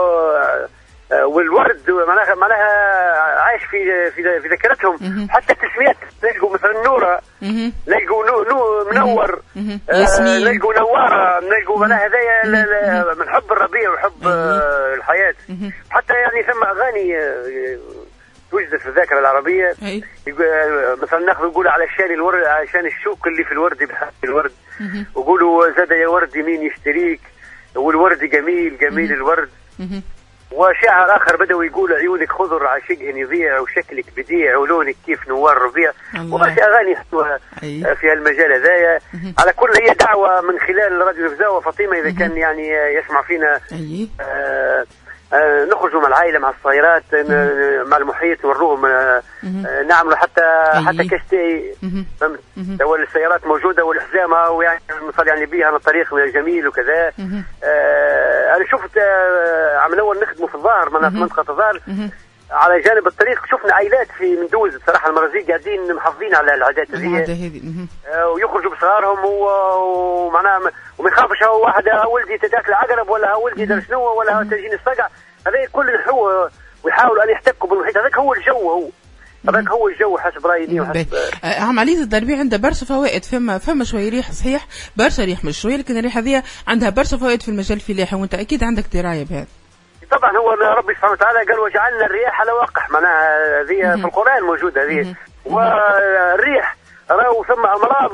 والورد معناها معناها عايش في في في ذاكرتهم. حتى التسميات نلقوا مثلا نوره نلقوا نو نو منور آه نلقوا نواره نلقوا معناها هذايا من حب الربيع وحب آه الحياه. حتى يعني ثم اغاني توجد في الذاكره العربيه مثلا ناخذ نقول على شان الورد عشان الشوك اللي في الورد بحب الورد وقولوا زاد يا ورد مين يشتريك والورد جميل جميل الورد. وشاعر آخر بدأوا يقول عيونك خضر عاشقهن يضيع وشكلك بديع ولونك كيف نوار ربيع. وبرشا أغاني في المجال هذايا. على كل هي دعوة من خلال راديو نفزاوة فاطمة إذا كان يعني يسمع فينا آه آه نخرجوا مع العائلة مع الصغيرات مع المحيط نوروهم آه نعملوا حتى حتى كشتي فهمت. والسيارات موجودة والحزامة ويعني نصلي يعني بيها من الطريق جميل وكذا. آه أنا شفت آه عم نول نخدموا في الظاهر من منطقة الظاهر على جانب الطريق شفنا عائلات في مندوز بصراحة المرازيق قاعدين محافظين على العادات هذه آه ويخرجوا بصغارهم ومعناها وما يخافش هو واحد ولدي تداك العقرب ولا ولدي در شنو ولا تجيني الصقع. هذا كل هو ويحاولوا ان يحتكوا بالمحيط. هذاك هو الجو هو هذاك هو الجو حسب رايي وحسب عمليه التربيع عندها برشا فوائد. فما فما شويه ريح صحيح برشا ريح مش شويه لكن الريحه هذه عندها برشا فوائد في المجال الفلاحي وانت اكيد عندك درايه بهذا. طبعا هو ربي سبحانه وتعالى قال وجعلنا الرياح لواقح معناها هذه في القران موجوده هذه. والريح راهو ثم امراض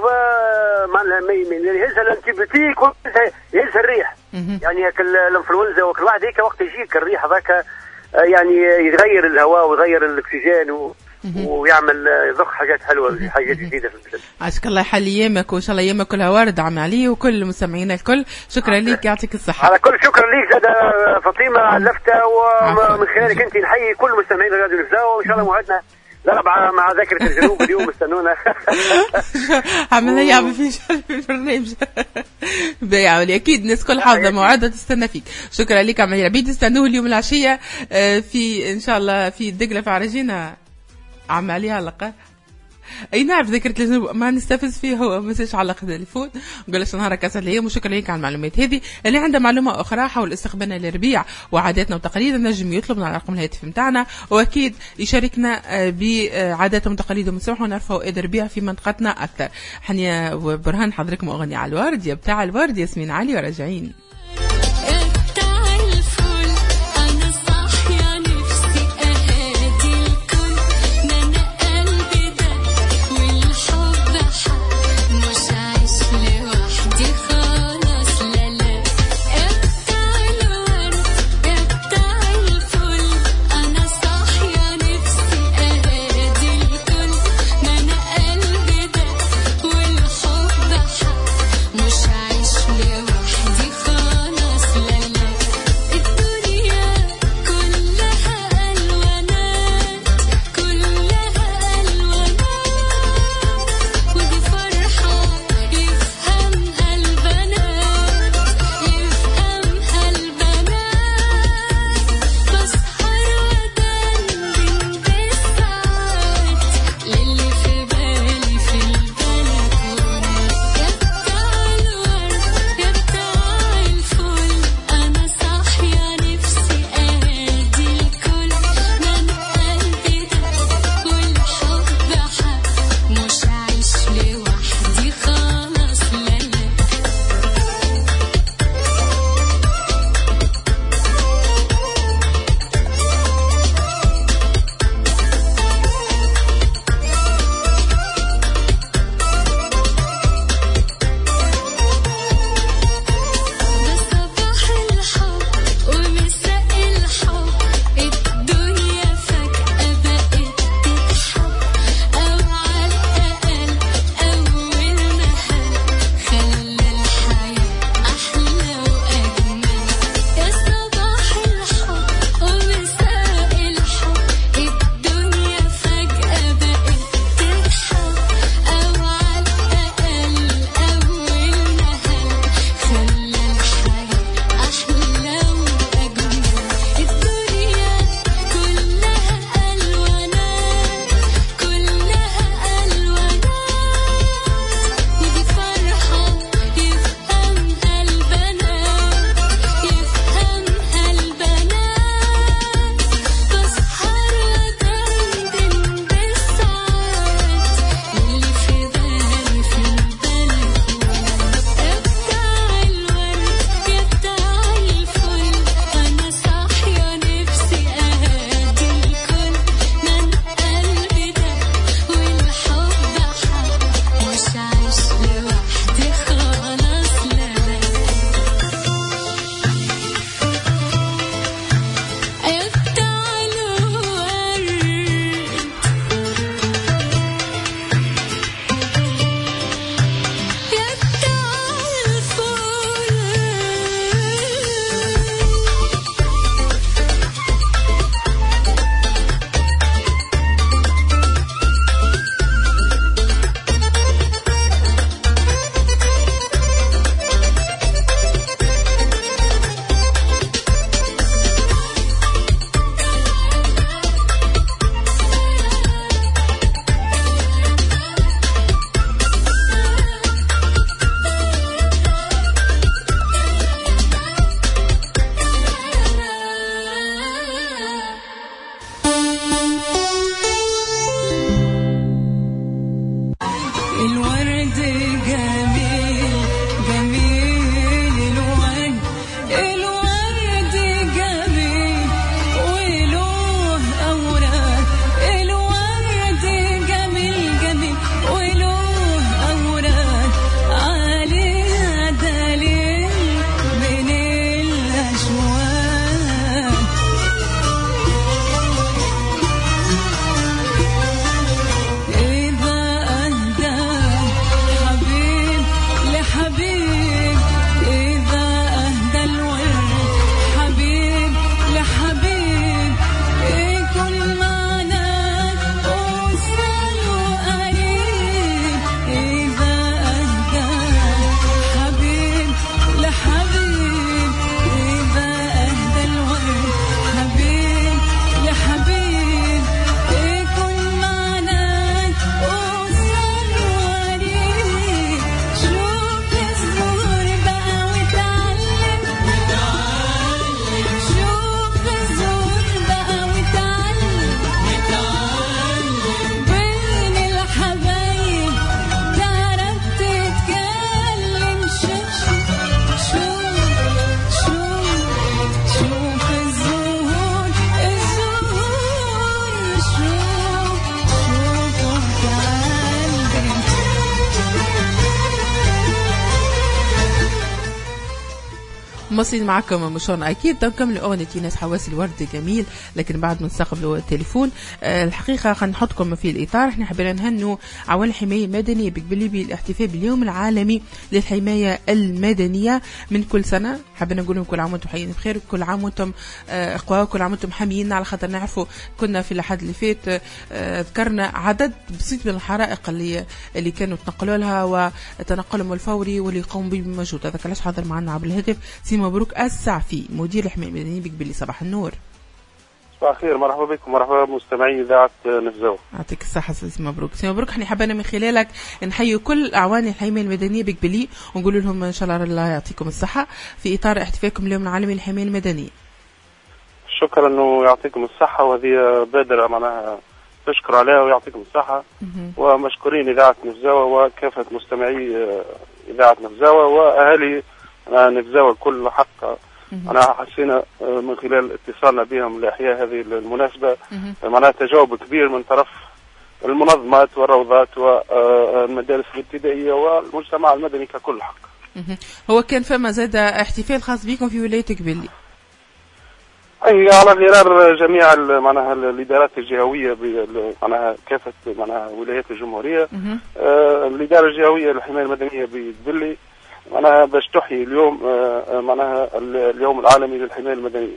يهزها الانتيبيوتيك يهزها الريح يعني الانفلونزا وكل واحد هيك وقت يجيك الريح هذاك يعني يغير الهواء ويغير الاكسجين و... ويعمل يضخ حاجات حلوه حاجات جديده في البلد. عاشك الله يحل ايامك وان شاء الله ايامك كلها ورد عم علي وكل مستمعينا الكل. شكرا لك يعطيك الصحه. على كل شكرا لك زاد فاطمه علفته ومن خلالك انت نحيي كل مستمعين راديو نفزاوة وان شاء الله موعدنا نلعب مع ذاكرة الجنوب اليوم استنونا. عملنا يعمل في في البرنامج بيعمل أكيد الناس كل حافظة موعدة تستنى فيك. شكرا لك عملي عبيد استنوه اليوم العشية في إن شاء الله في الدقلة في عرجينا عملي علقة اي نعرف ذكرت الجنوب ما نستفز فيه هو مسج على التليفون نقول له نهارك اسعد الايام وشكرا لك على المعلومات هذه. اللي عنده معلومه اخرى حول استقبالنا للربيع وعاداتنا وتقاليدنا نجم يطلبنا على رقم الهاتف نتاعنا واكيد يشاركنا بعاداتهم وتقاليدهم ونسمحوا نعرفوا فوائد الربيع في منطقتنا اكثر. حنيا وبرهان حضركم اغنيه على الورد يا بتاع الورد ياسمين علي وراجعين. مش عايش لوحدي خالص. مواصلين معكم مشوارنا اكيد. نكمل اغنيه ناس حواس الورد جميل، لكن بعد ما نستقبلوا التليفون أه الحقيقه خلينا نحطكم في الاطار. احنا حبينا نهنوا عوان الحمايه المدنيه بقبلي بالاحتفال باليوم العالمي للحمايه المدنيه من كل سنه. حبينا نقول لهم كل عام وانتم حيين بخير، كل عام وانتم أه اقوى، كل عام وانتم حاميين، على خاطر نعرفوا كنا في الاحد اللي فات أه ذكرنا عدد بسيط من الحرائق اللي اللي كانوا تنقلوا لها وتنقلهم الفوري واللي يقوم به بمجهود. هذا كلاش حاضر معنا عبر الهاتف سي مبروك السعفي مدير الحماية المدنية بقبلي. صباح النور. صباح الخير، مرحبا بكم، مرحبا بمستمعي إذاعة نفزاوة. يعطيك الصحة سي مبروك. سي مبروك احنا حبينا من خلالك نحيي كل أعوان الحماية المدنية بقبلي ونقول لهم إن شاء الله الله يعطيكم الصحة في إطار احتفالكم اليوم العالمي للحماية المدنية. شكرا إنه يعطيكم الصحة، وهذه بادرة معناها تشكر عليها ويعطيكم الصحة. ومشكورين إذاعة نفزاوة وكافة مستمعي إذاعة نفزاوة وأهالي نفزاوة كل حق. أنا حسينا من خلال اتصالنا بهم لإحياء هذه المناسبة معناها تجاوب كبير من طرف المنظمات والروضات والمدارس الابتدائية والمجتمع المدني ككل حق. هو كان فما زاد احتفال خاص بكم في ولاية قبلي؟ أي على غرار جميع معناها الإدارات الجهوية معناها كافة معناها ولايات الجمهورية. آه الإدارة الجهوية للحماية المدنية بقبلي معناها باش تحيي اليوم آه معناها اليوم العالمي للحماية المدنية.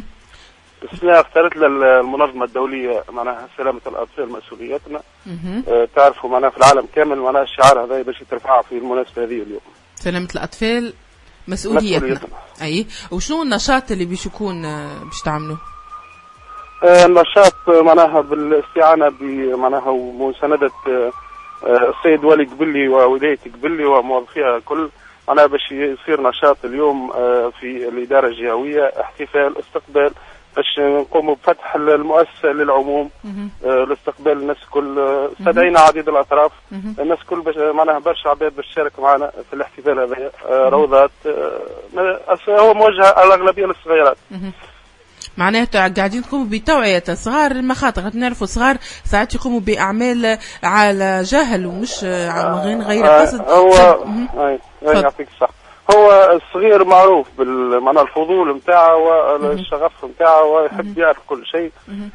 السنة اختارت المنظمة الدولية معناها سلامة الأطفال مسؤوليتنا. آه تعرفوا معناها في العالم كامل معناها الشعار هذا باش يترفع في المناسبة هذه اليوم. سلامة الأطفال مسؤوليتنا. مسؤوليتنا. أي وشنو النشاط اللي باش يكون باش تعملوه؟ آه النشاط معناها بالاستعانة بمعناها ومساندة آه السيد والي قبلي وولاية قبلي وموظفيها الكل معناها باش يصير نشاط اليوم آه في الإدارة الجهوية احتفال استقبال باش نقوموا بفتح المؤسسة للعموم آه لاستقبال الناس الكل. استدعينا عديد الأطراف الناس الكل باش معناها برشا عباد باش تشارك معنا في الاحتفال هذا. آه روضات آه هو موجه على الأغلبية للصغيرات. معناتها قاعدين تقوموا بتوعية صغار المخاطر. نعرفوا صغار ساعات يقوموا بأعمال على جهل ومش من غير قصد. آه هو أي يعطيك الصح. هو الصغير معروف بالمعنى الفضول نتاعه والشغف نتاعه ويحب يعرف كل شيء.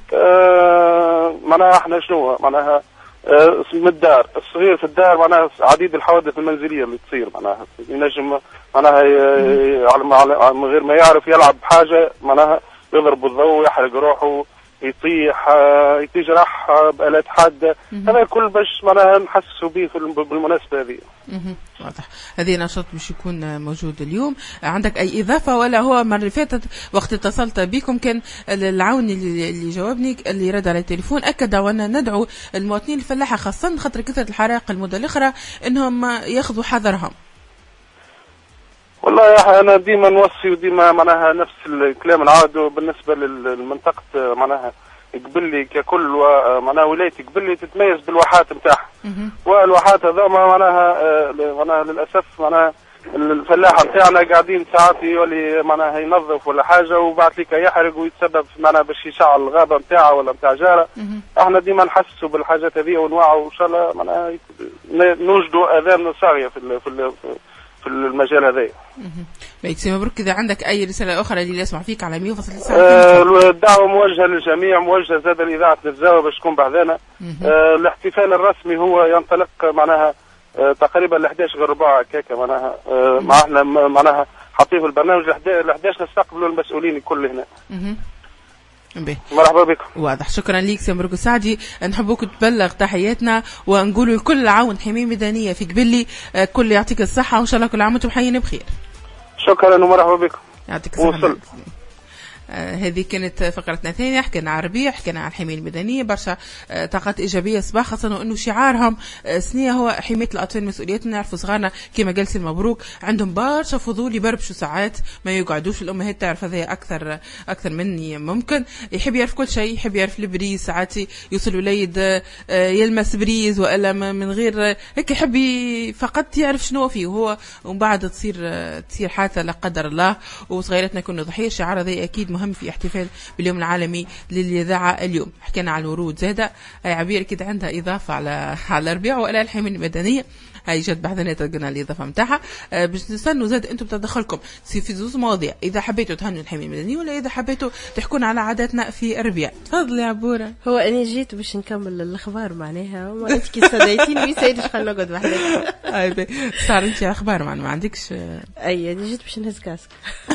آه معناها احنا شنو معناها آه من الدار الصغير في الدار معناها عديد الحوادث المنزليه اللي تصير معناها ينجم معناها من غير ما يعرف يلعب بحاجه معناها يضرب الضوء يحرق روحه يطيح يتجرح بآلات حادة. هذا كل باش معناها نحسوا به بالمناسبة هذه. واضح. هذه نشاط باش يكون موجود اليوم. عندك أي إضافة ولا هو المرة اللي فاتت وقت اتصلت بكم كان العون اللي جاوبني اللي رد على التليفون أكد وأنا ندعو المواطنين الفلاحة خاصة خاطر كثرة الحرائق المدة الأخرى إنهم ياخذوا حذرهم؟ والله أنا ديما نوصي وديما معناها نفس الكلام نعاودو بالنسبة للمنطقة معناها قبلي ككل ومعناها ولاية قبلي تتميز بالواحات نتاعها. والواحات هذا معناها معناها للأسف معناها الفلاحة نتاعنا قاعدين ساعات يولي معناها ينظف ولا حاجة وبعد ليك يحرق ويتسبب معناها باش يشعل الغابة نتاعه ولا نتاع جارة. احنا ديما نحسوا بالحاجات هذه ونوعوا إن شاء الله معناها نوجدوا آذان صاغية في في في المجال هذا. بيك سي مبروك. إذا عندك أي رسالة أخرى اللي يسمع فيك على مية فاصلة تسعة. آه الدعوة موجهة للجميع، موجهة زاد لإذاعة نفزاوة باش تكون بعدنا. آه الاحتفال الرسمي هو ينطلق معناها آه تقريبا ل إحدى عشر غير ربع كيكة معناها آه معنا معناها حاطين في البرنامج ل إحدى عشر نستقبلوا المسؤولين الكل هنا. به. مرحبا بكم. واضح. شكرا ليك سي مبروك السعدي. نحبوك تبلغ تحياتنا ونقولوا لكل عون حماية مدنية في قبلي كل يعطيك الصحة وإن شاء الله كل عام وانتم حيين بخير. شكرا ومرحبا بكم. يعطيك الصحة. آه هذه كانت فقرتنا الثانية. حكينا على الربيع، حكينا على الحماية المدنية، برشا آه طاقات إيجابية صباح، خاصة وأنه شعارهم آه سنية هو حماية الأطفال مسؤوليتنا. نعرفوا صغارنا كما قال سي مبروك عندهم برشا فضول يبربشوا ساعات ما يقعدوش. الأمهات تعرف هذا أكثر أكثر مني ممكن. يحب يعرف كل شيء، يحب يعرف البريز، ساعات يوصل وليد آه يلمس بريز وإلا من غير هيك يحب فقط يعرف شنو فيه وهو ومن بعد تصير آه تصير حادثة لا قدر الله وصغيرتنا يكونوا ضحية. الشعار هذا أكيد مهم في احتفال باليوم العالمي للإذاعة اليوم. حكينا على الورود زادة عبير كده عندها إضافة على على الربيع وإلى الحماية المدنية. هاي جات بحثنا قلنا الإضافة متاعها. أه باش نستنوا زاد أنتم تدخلكم في زوز مواضيع، إذا حبيتوا تهنوا الحماية المدنية ولا إذا حبيتوا تحكون على عاداتنا في الربيع. تفضل يا عبورة. هو أنا جيت باش نكمل الأخبار معناها، ما أنت كي استدعيتيني ويسايدش خلينا نقعد وحدك. أي صار أنت أخبار معنا ما عندكش. أي أنا جيت باش نهز كاسك.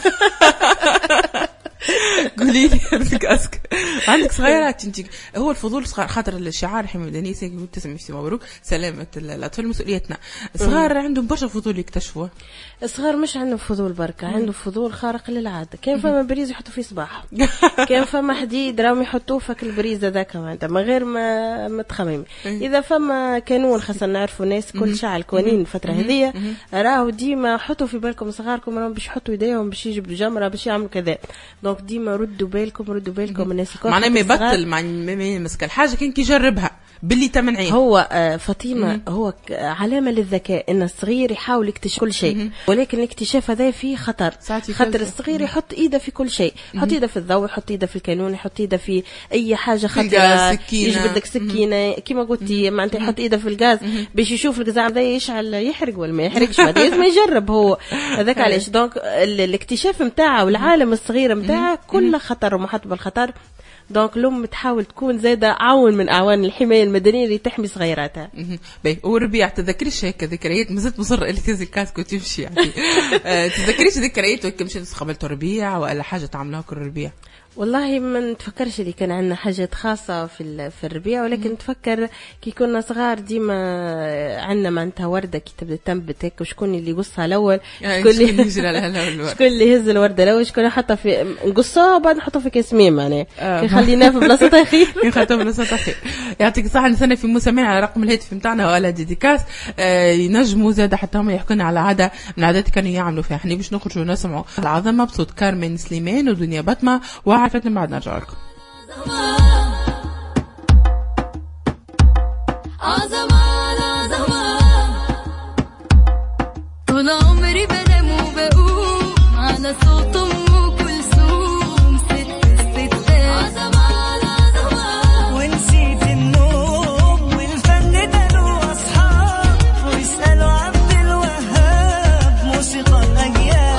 قولي لي هز كاسك. عندك صغيرات أنت، هو الفضول صغار خاطر الشعار الحماية المدنية يقول تسمي في مبروك سلامة الأطفال مسؤوليتنا. صغار عندهم برشا فضول يكتشفوا. الصغار مش عندهم فضول بركة، عندهم فضول خارق للعادة. كان فما بريز يحطوا فيه صباح، كان فما حديد راهم يحطوه فك البريز هذاك معناتها من غير ما متخمم. إذا فما قانون خاصنا نعرفوا ناس كل شعب القوانين الفترة هذية راهو ديما حطوا في بالكم صغاركم راهم باش يحطوا يديهم باش يجيبوا جمرة باش يعملوا كذا. دونك ديما ردوا بالكم ردوا بالكم الناس الكل معناه ما يبطل مع مسك الحاجة كان كي يجربها باللي تمنعين. هو آه فاطمة مم. هو علامة للذكاء ان الصغير يحاول يكتشف كل شيء، مم. ولكن الاكتشاف هذا فيه خطر. خطر الصغير يحط ايده في كل شيء، يحط ايده في الضوء، يحط ايده في الكانون، يحط ايده في اي حاجة خطرة، يجبد لك سكينة كما قلتي معناتها يحط ايده في الغاز باش يشوف الغاز هذا يشعل يحرق ولا ما يحرقش، بعد لازم يجرب هو هذاك. علاش دونك الاكتشاف نتاعه والعالم الصغير نتاعه كله خطر ومحط بالخطر. دونك الأم تحاول تكون زايدة عون من أعوان الحماية المدنية اللي تحمي صغيراتها. باهي وربيع تذكريش هيك ذكريات مازلت مصر اللي تهز الكاسك وتمشي يعني. أه تذكريش ذكريات وكم مشيتوا قابلتوا ربيع ولا حاجة تعملوها كل ربيع؟ والله ما نتفكرش اللي كان عندنا حاجات خاصة في في الربيع، ولكن نتفكر كي كنا صغار ديما عندنا معناتها وردة كي تبدا تنبت هيك وشكون اللي يقصها الأول، شكون اللي يجري على الأول، شكون اللي يهز الوردة الأول، شكون يحطها في نقصها وبعد نحطها في كاسمين معناها كي خليناها في بلاصتها خير. نخليها في بلاصتها خير. يعطيك الصحة. نستنى في مسامعين على رقم الهاتف نتاعنا ولا ديديكاس آه ينجموا زاد حتى هم يحكونا على عادة من عادات كانوا يعملوا فيها. احنا باش نخرجوا نسمعوا العظمة بصوت كارمن سليمان ودنيا بطمة وعرفتنا بعد نرجع لكم. طول عمري بنام وبقوم على صوت ام كلثوم ست الستات ونسيت النوم والفن ده له اصحاب ويسالوا عبد الوهاب موسيقى الاجيال.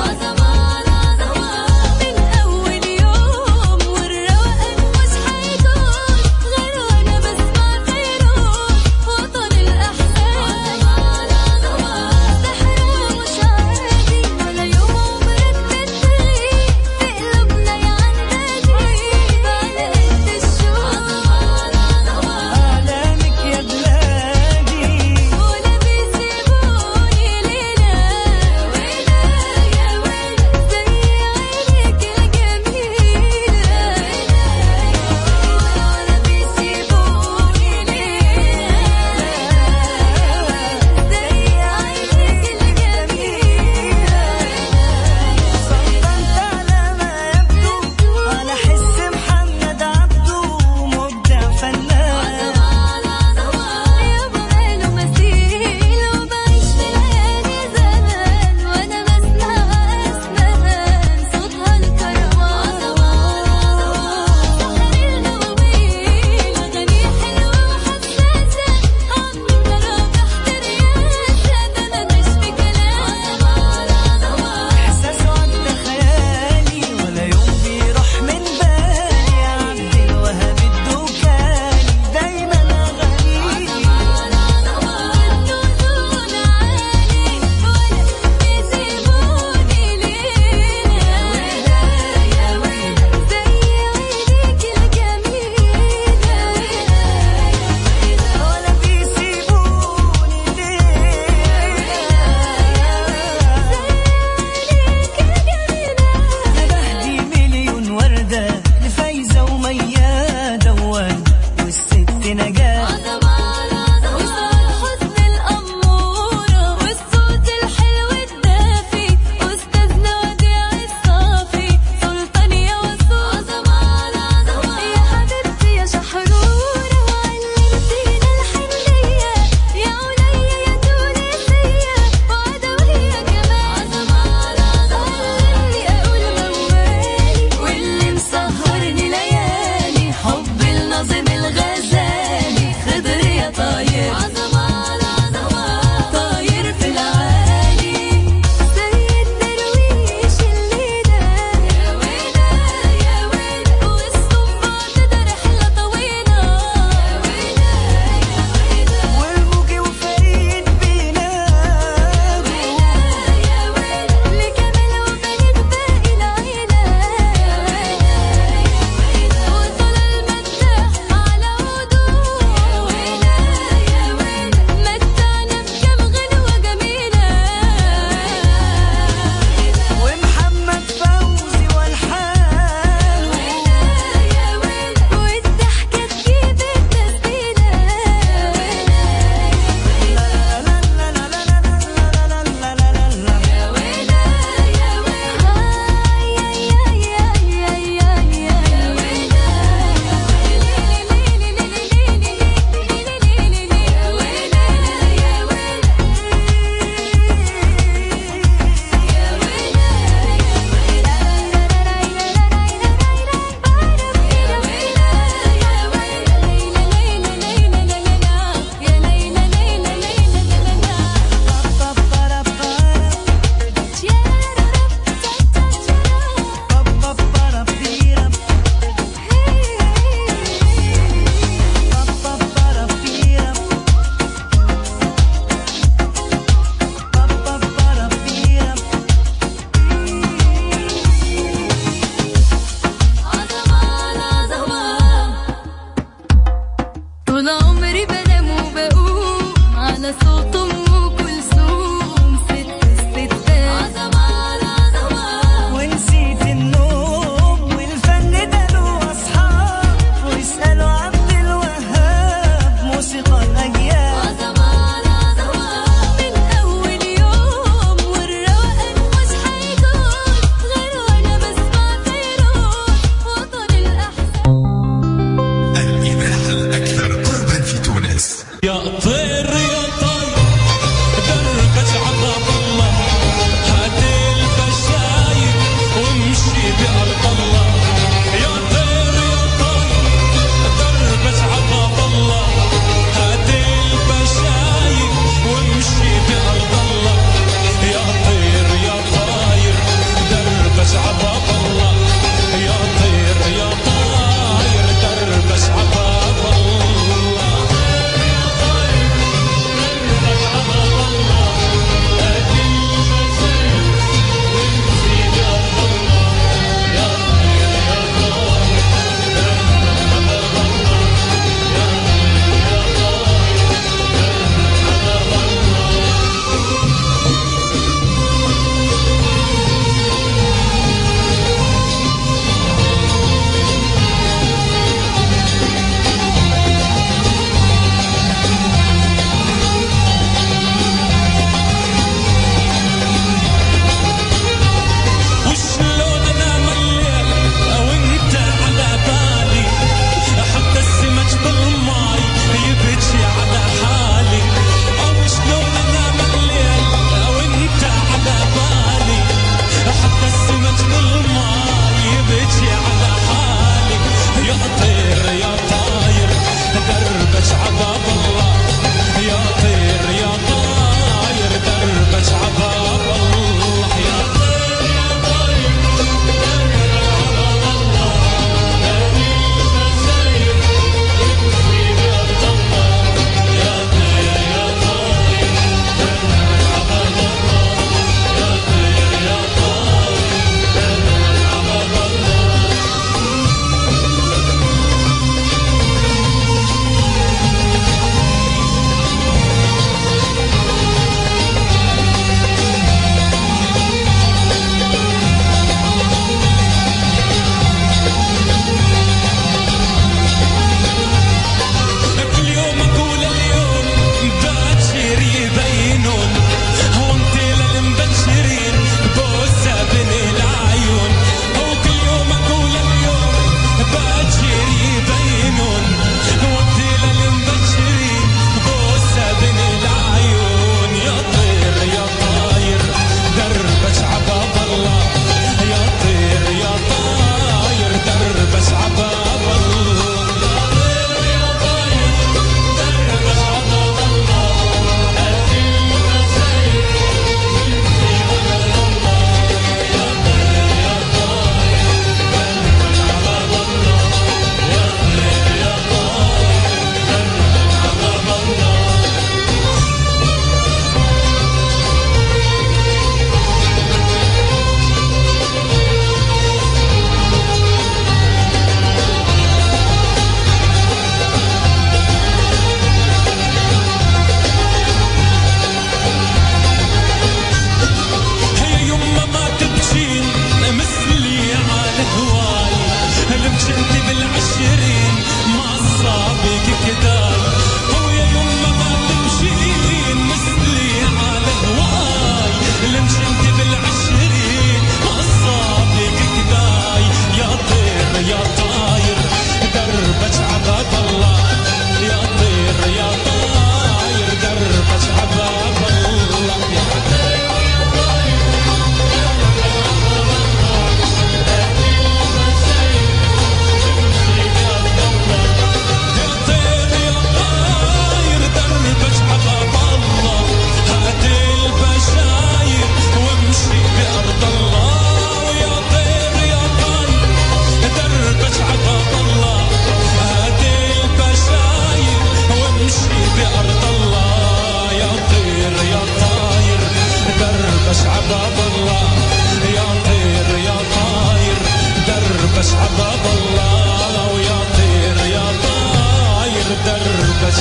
دربش عباب الله ويا طير يا طاير دربش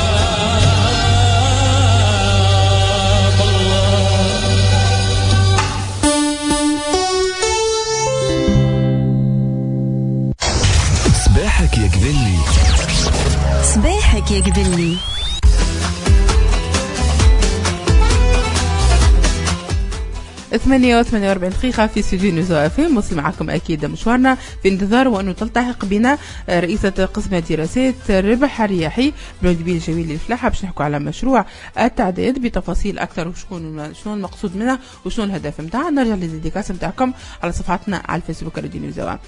عباب الله. صباحك يا قبلي صباحك يا قبلي. ثمانية وثمانية وأربعين دقيقة في استوديو نزوة اف ام. وصل معكم أكيد مشوارنا في انتظار وأنه تلتحق بنا رئيسة قسم دراسات ربح الرياحي بن جميل الفلاحة باش نحكوا على مشروع التعداد بتفاصيل أكثر وشكون شنو المقصود منه وشنو الهدف نتاعها. نرجع للديديكاس نتاعكم على صفحتنا على الفيسبوك راديو نزوة.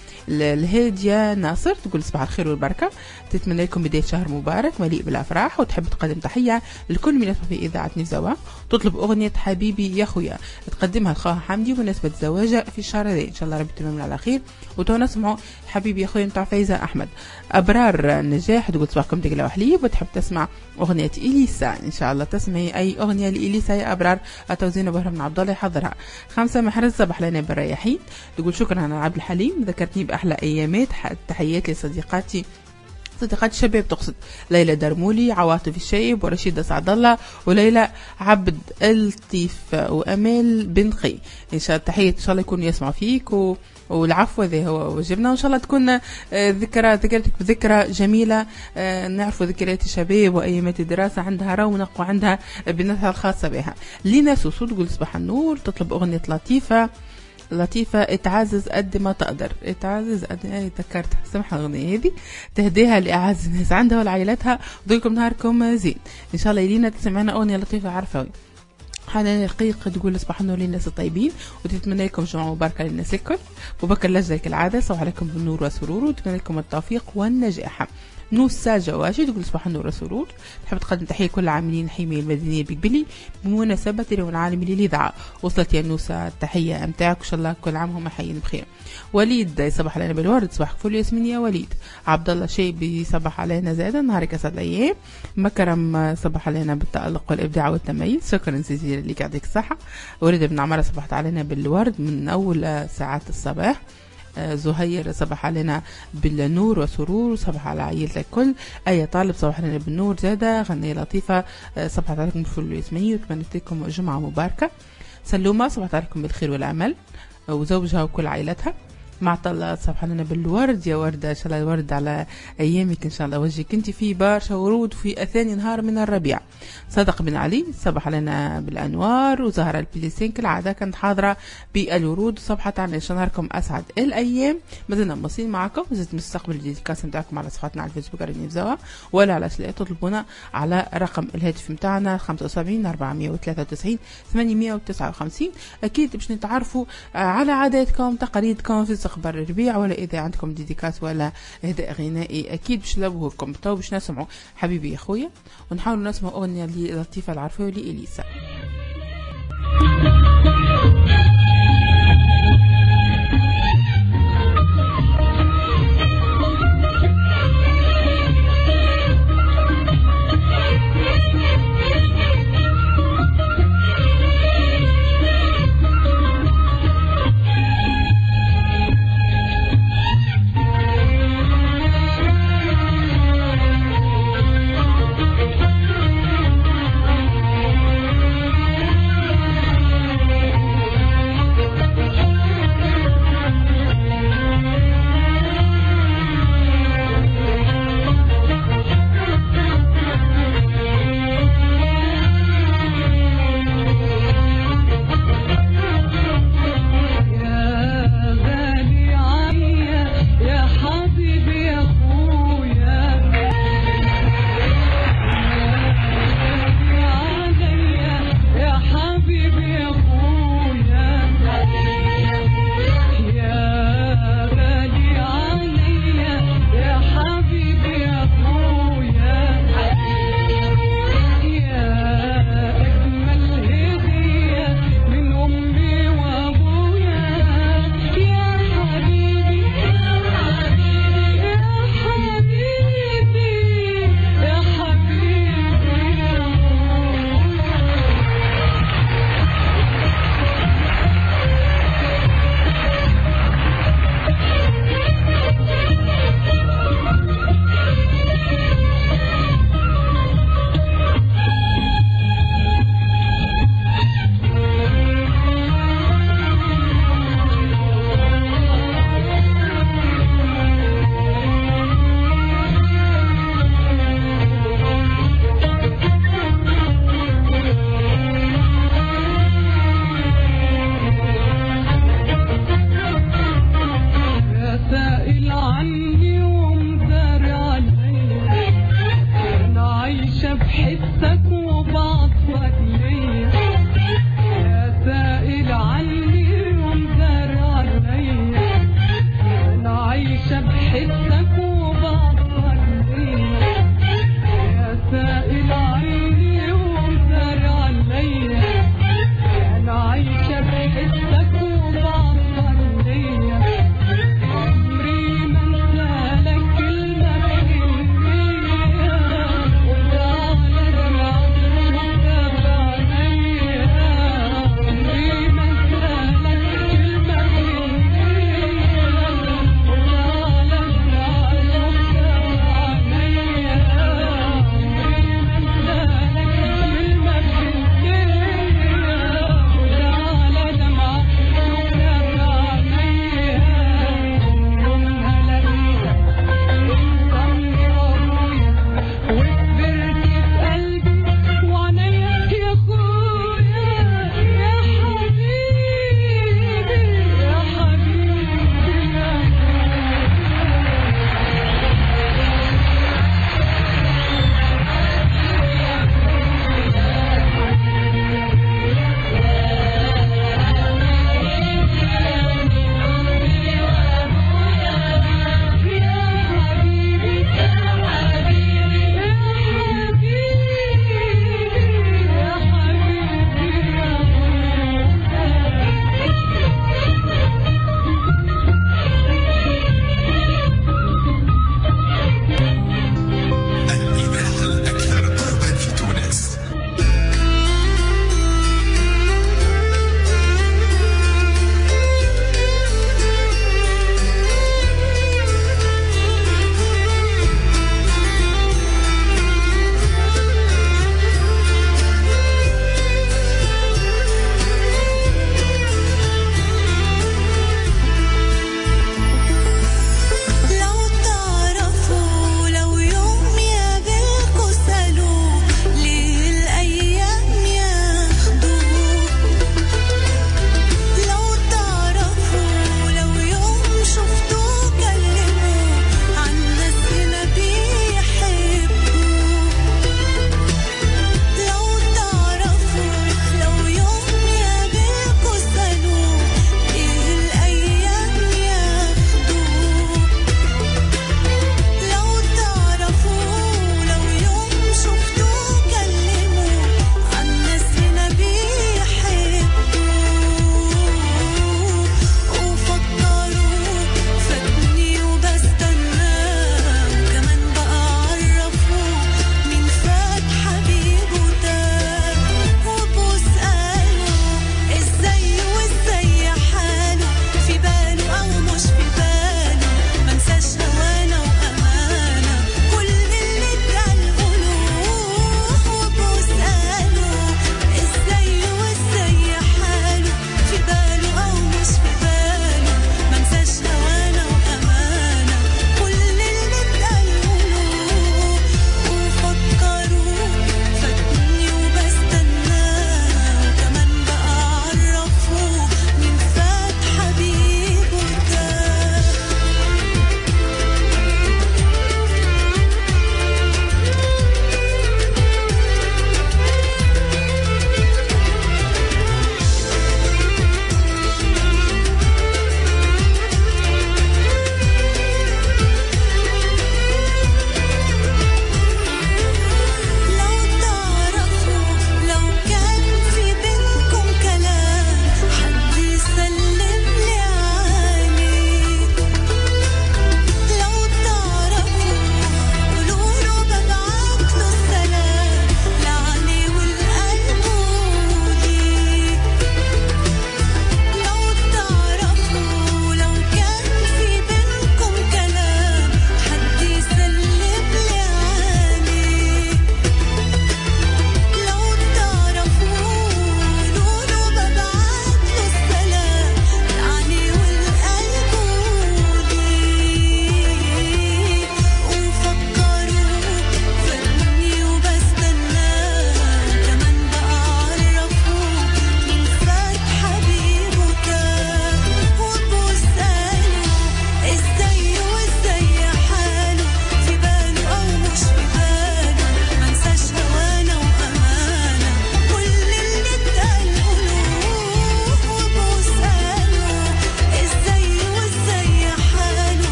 الهادية ناصر تقول صباح الخير والبركة، تتمنى لكم بداية شهر مبارك مليء بالأفراح، وتحب تقدم تحية لكل من يسمع في إذاعة نزوة. تطلب أغنية حبيبي يا خويا تقدمها خوها حمدي بمناسبة زواجها في الشهر هذا، ان شاء الله ربي تمام على خير. وتو نسمعوا حبيبي يا خويا نتاع فايزة احمد. ابرار نجاح تقول صباحكم دقيقة وحليب، وتحب تسمع اغنية اليسا، ان شاء الله تسمعي اي اغنية لاليسا يا ابرار. التوزيع بهرم بن عبد الله يحضرها. خمسة محرز صباح لنا بالرياحين تقول شكرا على عبد الحليم، ذكرتني باحلى ايامات، تحياتي لصديقاتي صديقات الشباب، تقصد ليلى درمولي، عواطف الشايب، ورشيدة سعد الله، وليلى عبد اللطيف، وامال بن قي. ان شاء الله تحية ان شاء الله يكونوا يسمعوا فيك و... والعفو هذا هو واجبنا، وان شاء الله تكون ذكرى ذكرتك بذكرى جميلة. نعرفوا ذكريات الشباب وايامات الدراسة عندها رونق وعندها بنتها الخاصة بها. لينا سوسو تقول صباح النور، تطلب اغنية لطيفة لطيفة اتعزز قد ما تقدر، اتعزز قد ما ذكرتها سمح الاغنيه هذه تهديها لاعز الناس عندها ولعائلتها، وديكم نهاركم زين ان شاء الله. يلينا تسمعنا اغنيه لطيفه عرفوي. حنان رقيق تقول صباح النور للناس الطيبين، وتتمنى لكم جمعه مباركه للناس الكل، وبكر لجنه كالعاده صباح عليكم بالنور والسرور، وتتمنى لكم التوفيق والنجاح. نوسا جواشي تقول صباح النور والسرور، تحب تقدم تحيه لكل العاملين الحمايه المدنيه بقبلي بمناسبه اليوم العالمي للاذاعه. وصلت يا نوسا التحيه نتاعك ان شاء الله كل عام هم حيين بخير. وليد صباح علينا بالورد، صباح فل ياسمين يا وليد. عبد الله شيبي صباح علينا زاده، نهارك اسعد الايام. مكرم صباح علينا بالتالق والابداع والتميز، شكرا جزيلا لك يعطيك الصحه. وليد بن عماره صبحت علينا بالورد من اول ساعات الصباح. زهير صباح علينا بالنور وسرور، صباح على عائلتك الكل. اي طالب صباح علينا بالنور زاده. غنية لطيفه صباح عليكم بالفل والياسمين، واتمنى لكم جمعه مباركه. سلومه صباح عليكم بالخير والامل وزوجها وكل عائلتها. معطلة صباح لنا بالورد يا وردة، ان شاء الله الورد على ايامك ان شاء الله، وجهك انت فيه بارشا ورود في اثاني نهار من الربيع. صدق بن علي صباح لنا بالانوار، وزهرة البليسين كالعادة كانت حاضرة بالورود. صبحت عنا ان شاء الله نهاركم اسعد الايام. مازلنا مواصلين معكم، زدت مستقبل الديديكاس نتاعكم على صفحتنا على الفيسبوك راديو نزوة، ولا على سلاء تطلبونا على رقم الهاتف نتاعنا خمسة وسبعين أربعمية وثلاثة وتسعين ثمانمية وتسعة وخمسين. اكيد باش نتعرفوا على عاداتكم تقاليدكم في استقبال الربيع، ولا اذا عندكم ديديكاس ولا اهداء غنائي اكيد باش نلوهكم. تو باش نسمعوا حبيبي يا خويا، ونحاول نسمعوا اغنيه لطيفه العرفوي لإليسا.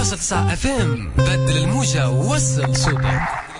فاصلة تسعة اف ام. بدل الموجة ووصل صوتك.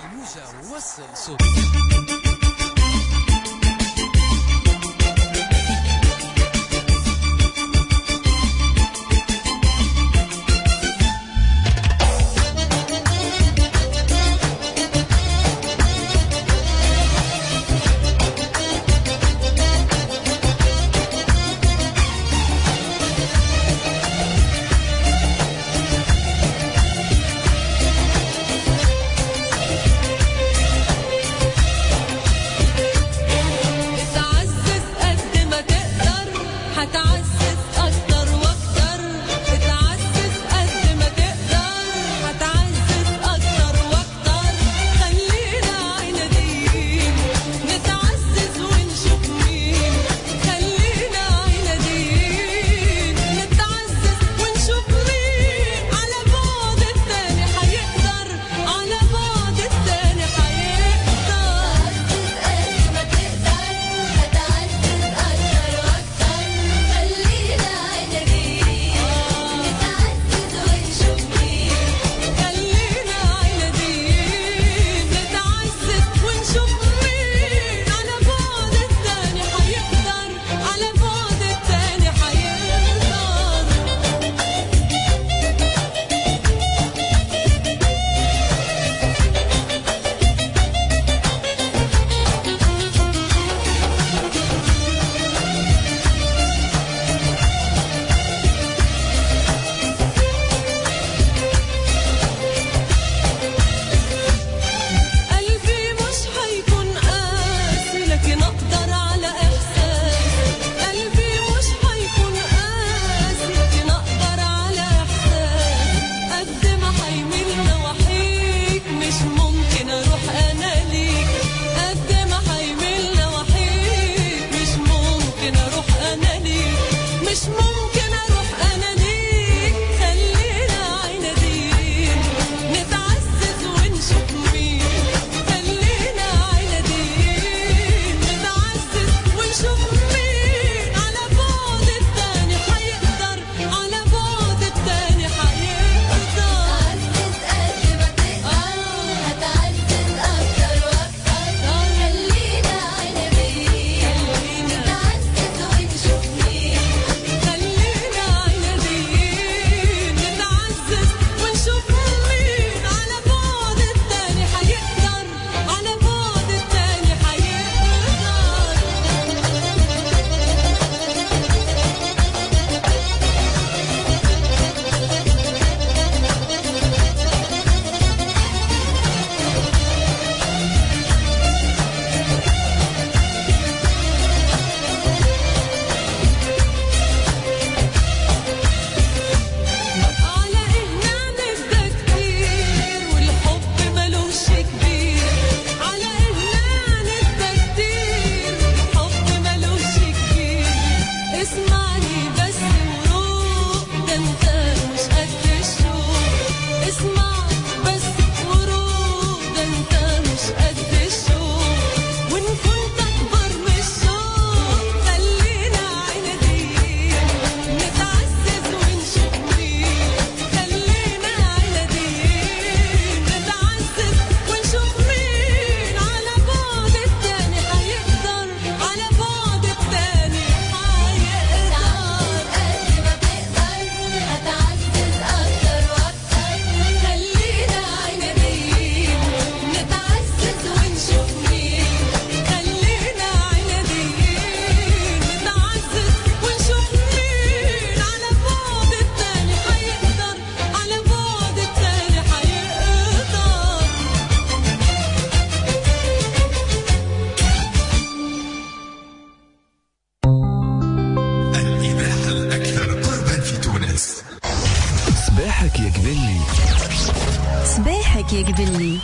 يقبلني.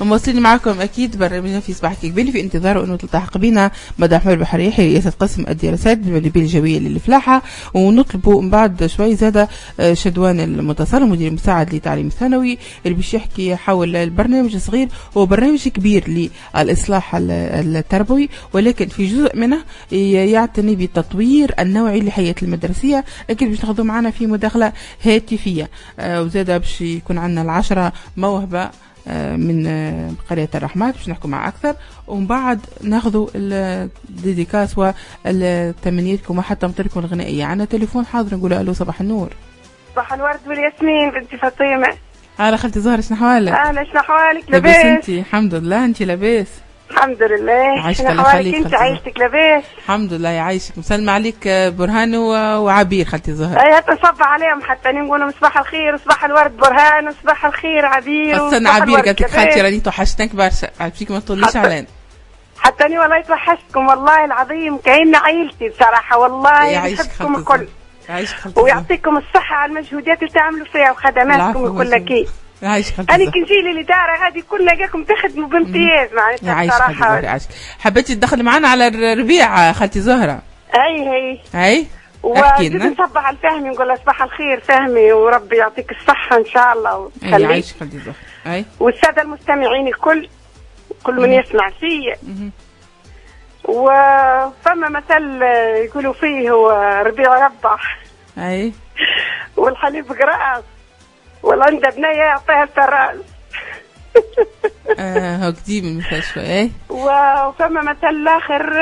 مواصلين معكم أكيد برنامجنا في صباحك قبلي في انتظار أنه تلتحق بنا مدام حمد بحريحي رئيسة قسم الدراسات بالمديرية الجوية للفلاحة، ونطلبوا من بعد شوي زادة شدوان المتصل المدير المساعد للتعليم الثانوي اللي باش يحكي حول البرنامج الصغير. هو برنامج كبير للإصلاح التربوي، ولكن في جزء منه يعتني بالتطوير النوعي لحياة المدرسية. أكيد باش ناخذوا معنا في مداخلة هاتفية، وزادة باش يكون عندنا العشرة موهبة من قرية الرحمات باش نحكوا مع أكثر، ومن بعد ناخذوا الديديكاس والتمنياتكم وحتى مطركم الغنائية. عندنا تليفون حاضر نقول ألو صباح النور. صباح الورد والياسمين بنتي فاطمة. أهلا خالتي زهرة، شنو أحوالك؟ أهلا شنو أحوالك؟ لاباس أنتي؟ الحمد لله. أنتي لاباس؟ الحمد لله. عايشك الله يخليك. أنت عايشتك لاباس؟ الحمد لله يعيشك. مسلمة عليك برهان وعبير خالتي زهرة. أي تصبح عليهم حتى نقولوا صباح الخير وصباح الورد برهان وصباح الخير عبير. خاصة عبير قالت لك خالتي راني توحشتك برشا، عرفتيك ما تطوليش علينا. حتى أنا والله توحشتكم والله العظيم، كأن عائلتي بصراحة والله بحبكم الكل. ويعطيكم الصحة على المجهودات اللي تعملوا فيها وخدماتكم وكل كي. أنا كنجي لي الإدارة هذه كلها جاكم تخدموا بامتياز معناتها بصراحة. يعيشك. حبيتي تدخل معنا على الربيع خالتي زهرة؟ أي هي. أي. وجد نصبح على الفهمي نقول له صباح الخير فهمي وربي يعطيك الصحة إن شاء الله وخليك. يعيشك خالتي زهرة. أي. والسادة المستمعين الكل كل من يسمع فيه. وفما مثل يقولوا فيه هو ربيع ربح. أي. والحليب قراص والعنده بنية يعطيها الفراس. اه هو قديم المثل شوي. ايه. وفما مثل اخر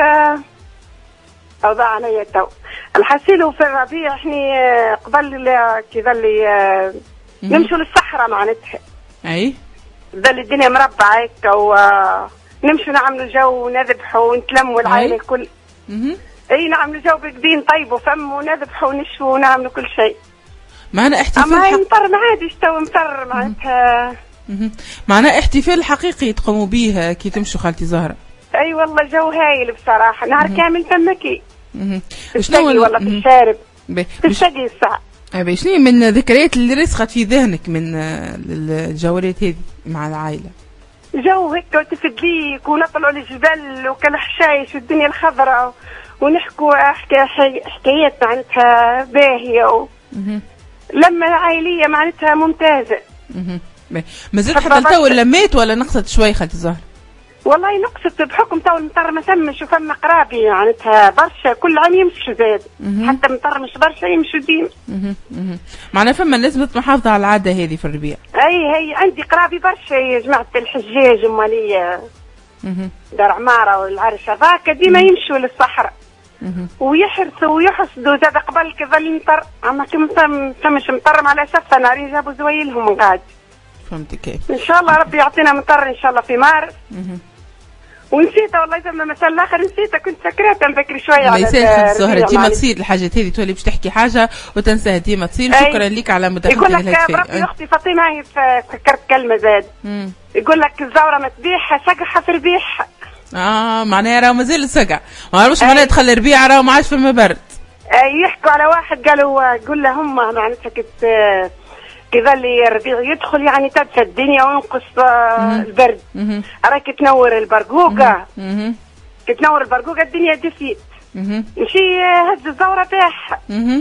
او ضاع عليا تو الحسيل في الربيع احنا قبل كذا اللي نمشوا للصحراء معناتها. اي. ظل الدنيا مربعة هيك ونمشوا نعملوا جو ونذبحوا ونتلموا العائلة الكل. اها. اي نعملوا جو بقدين طيب وفم ونذبحوا ونشووا ونعملوا كل شيء. معنا احتفال اما مطر ما عادش تو مطر معناتها. معنا احتفال حقيقي تقوموا به كي تمشوا خالتي زهرة. اي والله جو هايل بصراحه، نهار كامل فمكي. شنو والله في الشارب في الشقي الساعه. اي شنو من الذكريات اللي رسخت في ذهنك من الجولات هذه مع العائله؟ جو هيك وتفدليك ونطلعوا للجبل وكالحشايش والدنيا الخضراء ونحكوا حكايات معناتها باهيه و... لما عائليه معناتها ممتازه. ما زلت حتى تو لميت ولا نقصت شوي خالتي زهرة؟ والله نقصت بحكم تو المطر ما تمش وفما قرابي معناتها برشا كل عام يمشوا زاد. حتى المطر مش برشا يمشوا ديما. معناها فما الناس محافظه على العاده هذه في الربيع. اي هي عندي قرابي برشا يا جماعه الحجاج اماليه دار عماره والعرش هذاك ديما يمشوا للصحراء ويحرثوا ويحصدوا زاد قبل كذا المطر. اما كي فمش مطر على شفه نارين جابوا زويلهم قاعد. فهمت كيف. ان شاء الله ربي يعطينا مطر ان شاء الله في مارس. ونسيتها والله زعما مثل الاخر نسيتها كنت فاكرتها نذكر شويه على الزهرة. زهرة ديما تصير الحاجات هذه تولي باش تحكي حاجه وتنساها ديما تصير. شكرا لك على مداخلتك. يقول لك بربي اختي فاطمه هي فكرت كلمه زاد. يقول لك الزوره ما تبيعها سقعها في ربيعها. اه معناها راه مازال السقع ما عرفش معناها دخل الربيع راه ما عادش في المبرد. يحكوا على واحد قالوا قول له هم معناتها كنت كذا اللي الربيع يدخل يعني تدفى الدنيا وينقص البرد. راك تنور البرقوقه تنور البرقوقه الدنيا دفيت مشي هز الزوره باح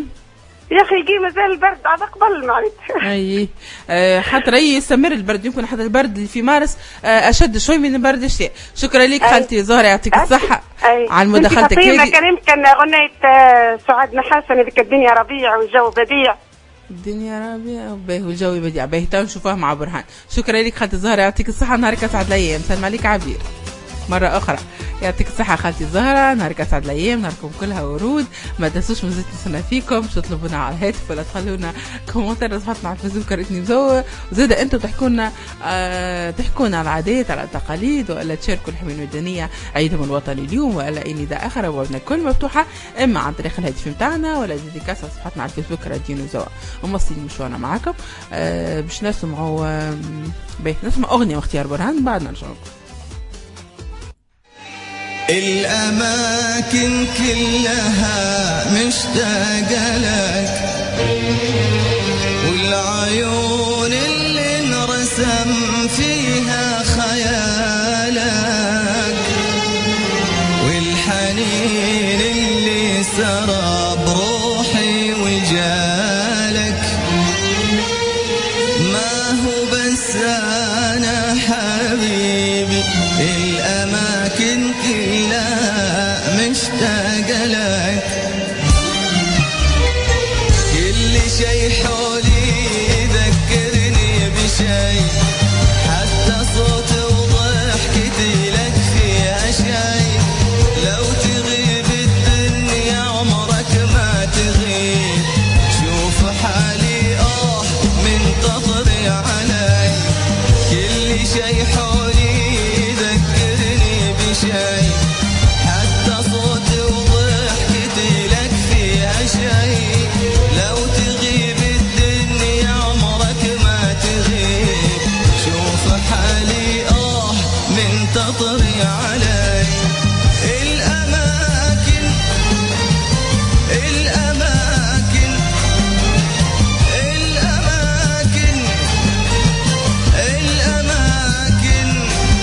يا اخي يجي مازال البرد على قبل معناتها. اي أه حتى راهي يستمر البرد يمكن حتى البرد اللي في مارس أه اشد شوي من برد الشتاء. شكرا لك خالتي زهرة يعطيك الصحه على مداخلتك هذه. كان يمكن غنيت سعاد نحاسن هذيك الدنيا ربيع والجو بديع. الدنيا ربيع وباهي والجو بديع باهي تو نشوفوها مع برهان. شكرا لك خالتي زهرة يعطيك الصحه نهارك اسعد الايام. سلام عليك عبير مرة أخرى. يعطيك الصحة خالتي الزهرة نهارك أسعد الأيام نهاركم كلها ورود. ما تنسوش مازلت نستنى فيكم باش تطلبونا على الهاتف ولا تخلونا كومنتر صفحتنا على الفيسبوك ريتني مزوة. وزاد أنتم تحكونا آه تحكونا على العادات على التقاليد ولا تشاركوا الحمية المدنية عيدهم الوطني اليوم ولا أي نداء آخر. أبوابنا الكل مفتوحة إما عن طريق الهاتف متاعنا ولا ديديكاس على صفحتنا على الفيسبوك راديو نزوة. ومصين مشوارنا معاكم آه باش نسمعوا آه باهي نسمع أغنية واختيار برهان بعد نرجع لكم. الأماكن كلها مشتاقة لك والعيون اللي انرسم فيها خيال بروحي وجالك، ما هو بس أنا حبيبي الأماكن كلها مشتاقة لك، كل شي حولي يذكرني بشي، حتى صوت وضحكتي لك فيها شي، لو تغيب الدنيا عمرك ما تغيب، شوف حالي آه منتظري علي، كل شي حولي يذكرني بشي، حتى صوت وضحكتي لك فيها شي، لو تغيب الدنيا عمرك ما تغيب، شوف حالي آه منتظري علي. الأماكن الأماكن الأماكن الأماكن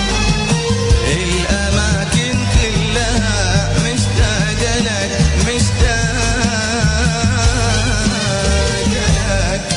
الأماكن كلها مشتاقة لك مشتاقة لك.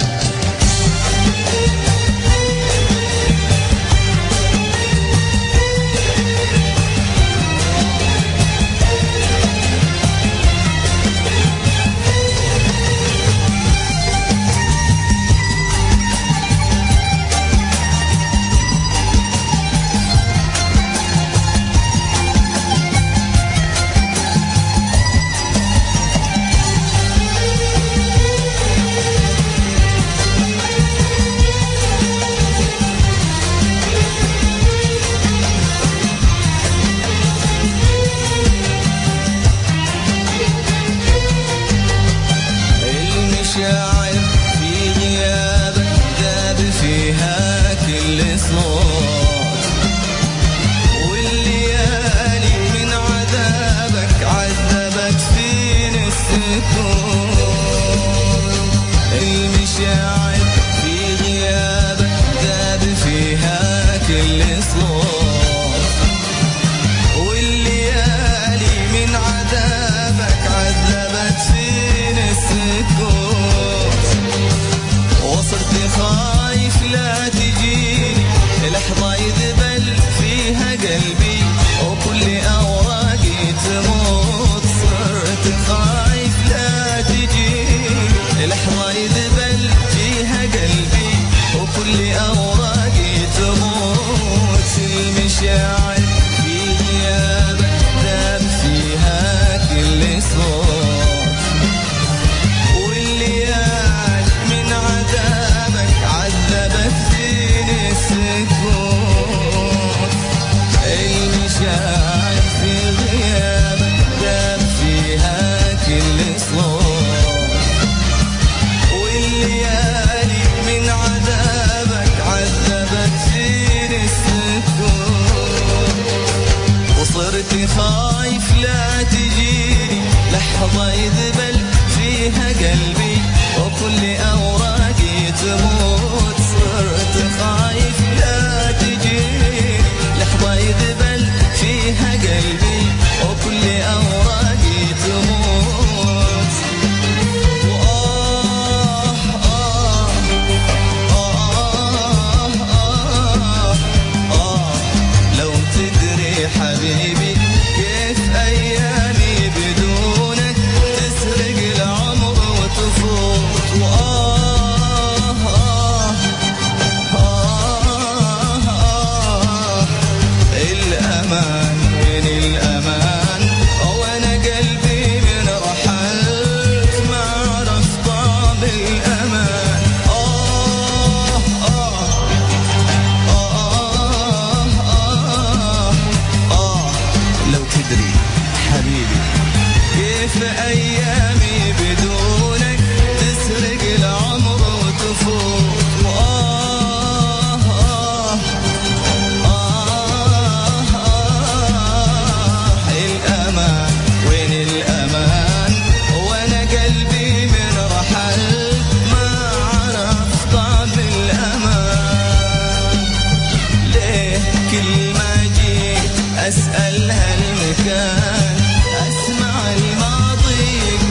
المشاعر في غيابك ذاب فيها كل صوت، والليالي من عذابك عذبت فيني السكون، المشاعر في غيابك ذاب فيها كل صوت، والليالي من عذابك عذبت فيني السكون، وصرت خايف لا تجيني لحظة يذبل فيها قلبي وكل أوراقي تموت، صرت خايف لا تجيني لحظة يذبل فيها قلبي وكل أوراقي تموت، المشاعر في غيابك ذاب فيها كل صوت، والليالي من عذابك عذبت فيني السكون، المشاعر في غيابك ذاب فيها كل صوت، والليالي من عذابك عذبت فيني السكون، وصرت خايف لا تجيني لحظة يذبل فيها قلبي وكل أوراقي تموت، صرت خايف لا تجيني لحظة يذبل فيها قلبي وكل أوراقي تموت، وآه آه آه آه آه لو تدري حبيبي كيف أيامي بدونك تسرق العمر وتفوت، وآه آه آه آه الأمان وين الأمان، وأنا قلبي من رحلت ما عرف طعم الأمان، آه آه آه آه آه لو تدري حبيبي كيف أيامي بدونك تسرق العمر وتفوت، وآه آه آه آه الأمان وين الأمان، وأنا قلبي من رحل ما عرف طعم الأمان، ليه كل ما جيت أسأل هالمكان أسمع الماضي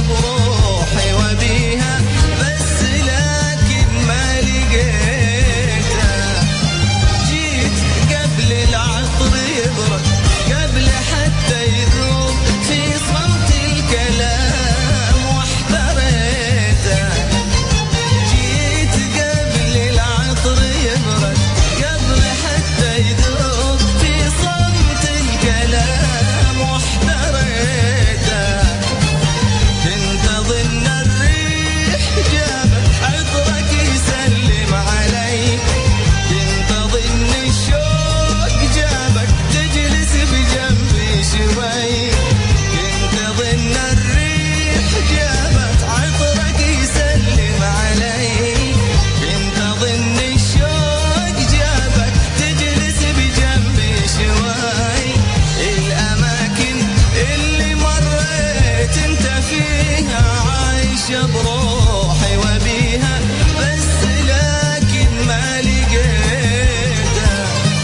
بروحي وبيها بس لكن ما لقيتها. جيت قبل العطر يبرد قبل حتى يذوب في صمت الكلام واحتريته. جيت قبل العطر يبرد قبل حتى يذوب في صمت الكلام واحتريته. كنت أظن الريح جابت عطرك يسلم علي. كنت أظن الشوق جابك تجلس بجنبي شوي. كنت أظن الريح جابت عطرك يسلم علي. كنت أظن الشوق جابك تجلس بجنبي شوي. الأماكن اللي مريت انت فيها عايشة بروحي وبيها بس لكن ما لقيتها.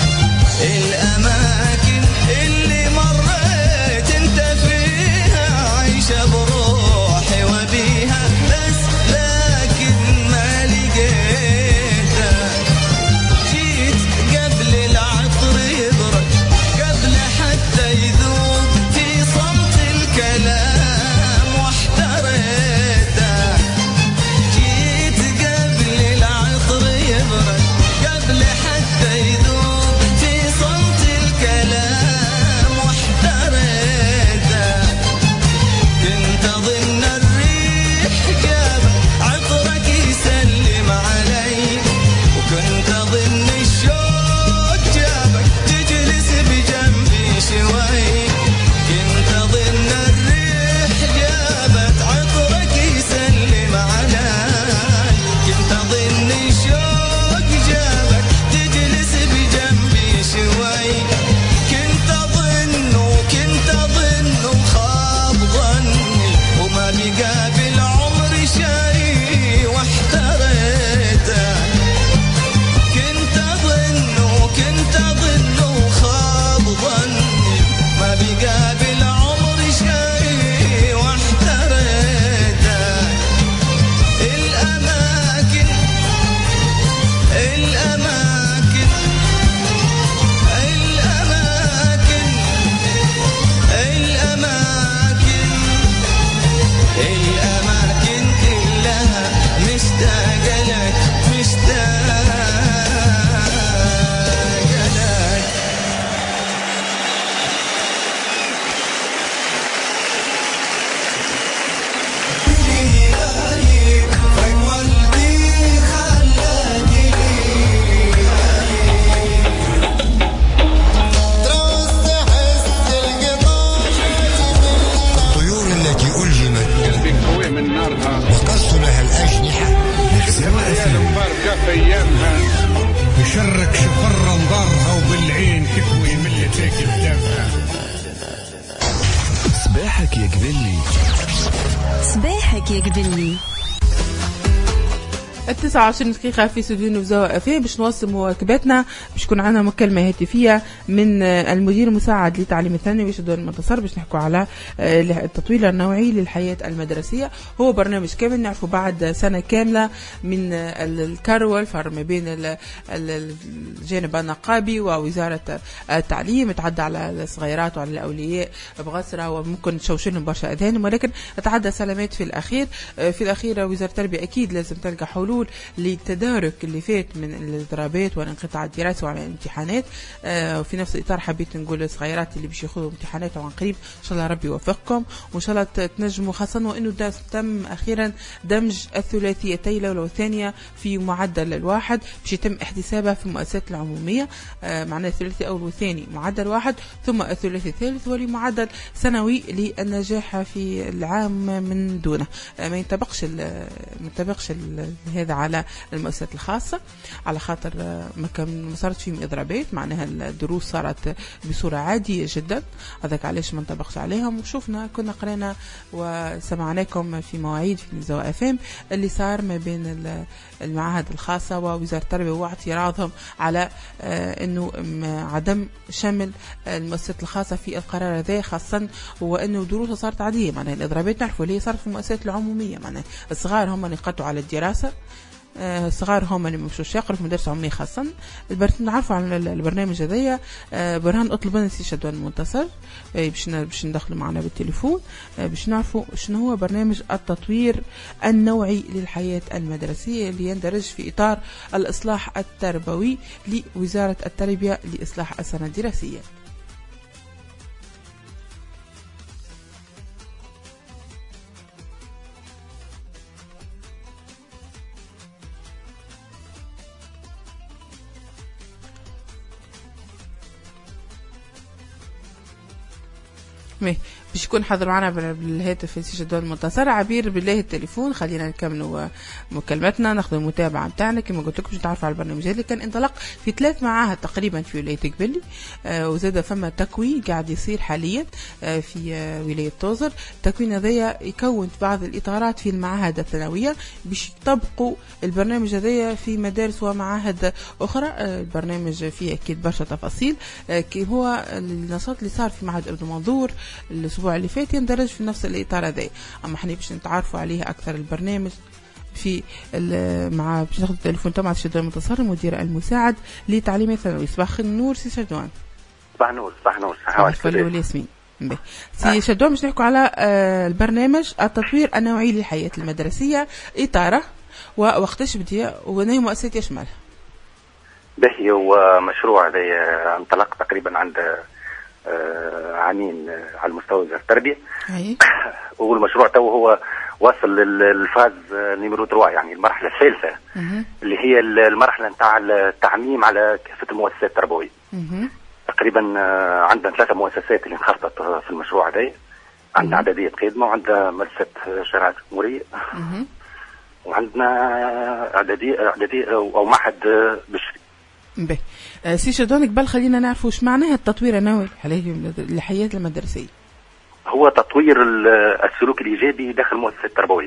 الأماكن اللي مريت انت فيها عايشة بروحي وبيها بس لكن ما لقيتها. جيت قبل العطر يبرد قبل حتى يذوب في صمت الكلام واحتريته. جيت قبل العطر يبرد قبل حتى يذوب في صمت الكلام واحتريته. كنت أظن الريح جابت عطرك يسلم علي. وكنت أظن الشوق جابك تجلس بجنبي شوي. كنت أظن الريح جابت عطرك يسلم علي. كنت أظن الشوق جابك تجلس بجنبي شوي. كنت أظن وكنت أظن وخاب ظني وما بقى بالعمر شيء واحتريته. كنت أظن وكنت أظن وخاب ظني ما بقى بالعمر شيء واحتريته. الأماكن الأماكن الأماكن الأماكن الأماكن كلها مشتاقة لك مشتاقة لك. الطيور التي ألجمت قلبي قوي من نارها وقص لها الأجنحة يا مباركة في أيامها. يشرك شفر انظارها وبالعين تكوي ملتك بدمها. صباحك يا قبلي. صباحك يا قبلي. التسعة وعشرين دقيقة في استوديو نوزاوا أفي باش نوصل مواكباتنا. باش تكون عندنا مكالمة هاتفية من المدير المساعد للتعليم الثانوي باش المنتصر باش نحكوا على التطوير النوعي للحياة المدرسية. هو برنامج كامل نعرفه بعد سنة كاملة من الكروة الفرق ما بين الجانب النقابي ووزارة التعليم. تعدى على الصغيرات وعلى الأولياء بغسرة وممكن تشوشلهم برشا أذهانهم ولكن تعدى سلامات في الأخير. في الأخير وزارة التربية أكيد لازم تلقى حلول للتدارك اللي فات من الاضطرابات وانقطاع الدراسة وعلى الامتحانات. آه في نفس الإطار حبيت نقول للصغيرات اللي بيش ياخذوا امتحانات عن قريب إن شاء الله ربي يوفقكم وإن شاء الله تنجموا، خاصة وإنه تم أخيرا دمج الثلاثيتين الأولى والثانية في معدل الواحد باش يتم احتسابها في المؤسسات العمومية. آه معناه الثلاثي الأول والثاني معدل واحد ثم الثلاثي الثالث ولمعدل سنوي للنجاح في العام من دونه. آه ما ينطبقش ما ينطبقش هذا هذا على المؤسسات الخاصة، على خاطر ما كان ما صارت فيهم إضرابات، معناها الدروس صارت بصورة عادية جدا، هذاك علاش ما انطبقش عليهم. وشوفنا كنا قرينا وسمعناكم في مواعيد في نزوة اف ام اللي صار ما بين المعاهد الخاصة ووزارة التربية واعتراضهم على انه عدم شمل المؤسسات الخاصة في القرار هذا، خاصة وانه دروسها صارت عادية. معناها الاضرابات نعرفوا اللي صارت في المؤسسات العمومية، معناها الصغار هم اللي يقطعوا على الدراسة، الصغار هم اللي مشوش يقروا في مدارس عمومية خاصة. نعرفوا عن البرنامج هذايا برهان اطلب لنا سي شدوان المنتصر باش باش ندخلوا معنا بالتليفون باش نعرفوا شنو هو برنامج التطوير النوعي للحياة المدرسية اللي يندرج في إطار الإصلاح التربوي لوزارة التربية لإصلاح السنة الدراسية. باش يكون حاضر معنا بالهاتف في شدوان المنتصر. عبير بالله التليفون، خلينا نكملوا مكالمتنا، ناخذ المتابعه نتاعنا. كما قلت لكم باش تعرفوا على البرنامج هذا كان انطلق في ثلاث معاهد تقريبا في ولايه قبلي، آه وزاد فما تكوين قاعد يصير حاليا آه في آه ولايه توزر. التكوين هذايا يكون بعض الاطارات في المعاهد الثانويه باش يطبقوا البرنامج هذايا في مدارس ومعاهد اخرى. آه البرنامج فيه اكيد برشا تفاصيل، آه كي هو النشاط اللي صار في معهد ابن منظور الاسبوع اللي فات يندرج في نفس الاطار هذا. اما احنا باش نتعرفوا عليه اكثر البرنامج في مع باش ناخذ التليفون تاع شدوان المنتصر المدير المساعد لتعليم الثانوي. صباح النور سي شدوان. صباح النور. صباح النور. صباح الفل والياسمين. سي شدوان باش نحكوا على البرنامج التطوير النوعي للحياة المدرسية، اطاره ووقتاش بديا ونهي مؤسسات يشمل. باهي هو مشروع هذا انطلق تقريبا عند آه عامين آه على مستوى وزارة التربية. والمشروع تو هو واصل للفاز آه نيميرو ثلاثة، يعني المرحلة الثالثة اللي هي المرحلة نتاع التعميم على كافة المؤسسات التربوية. تقريبا آه عندنا ثلاثة مؤسسات اللي انخرطت في المشروع هذا، عندنا اعدادية قيدمة وعندنا مدرسة شارع الجمهورية وعندنا اعدادية اعدادية او معهد آه بشري. به سي شدوان قبل خلينا نعرفوا ايش معناها التطوير النوعي للحياة المدرسية. هو تطوير السلوك الإيجابي داخل المؤسسة التربوية.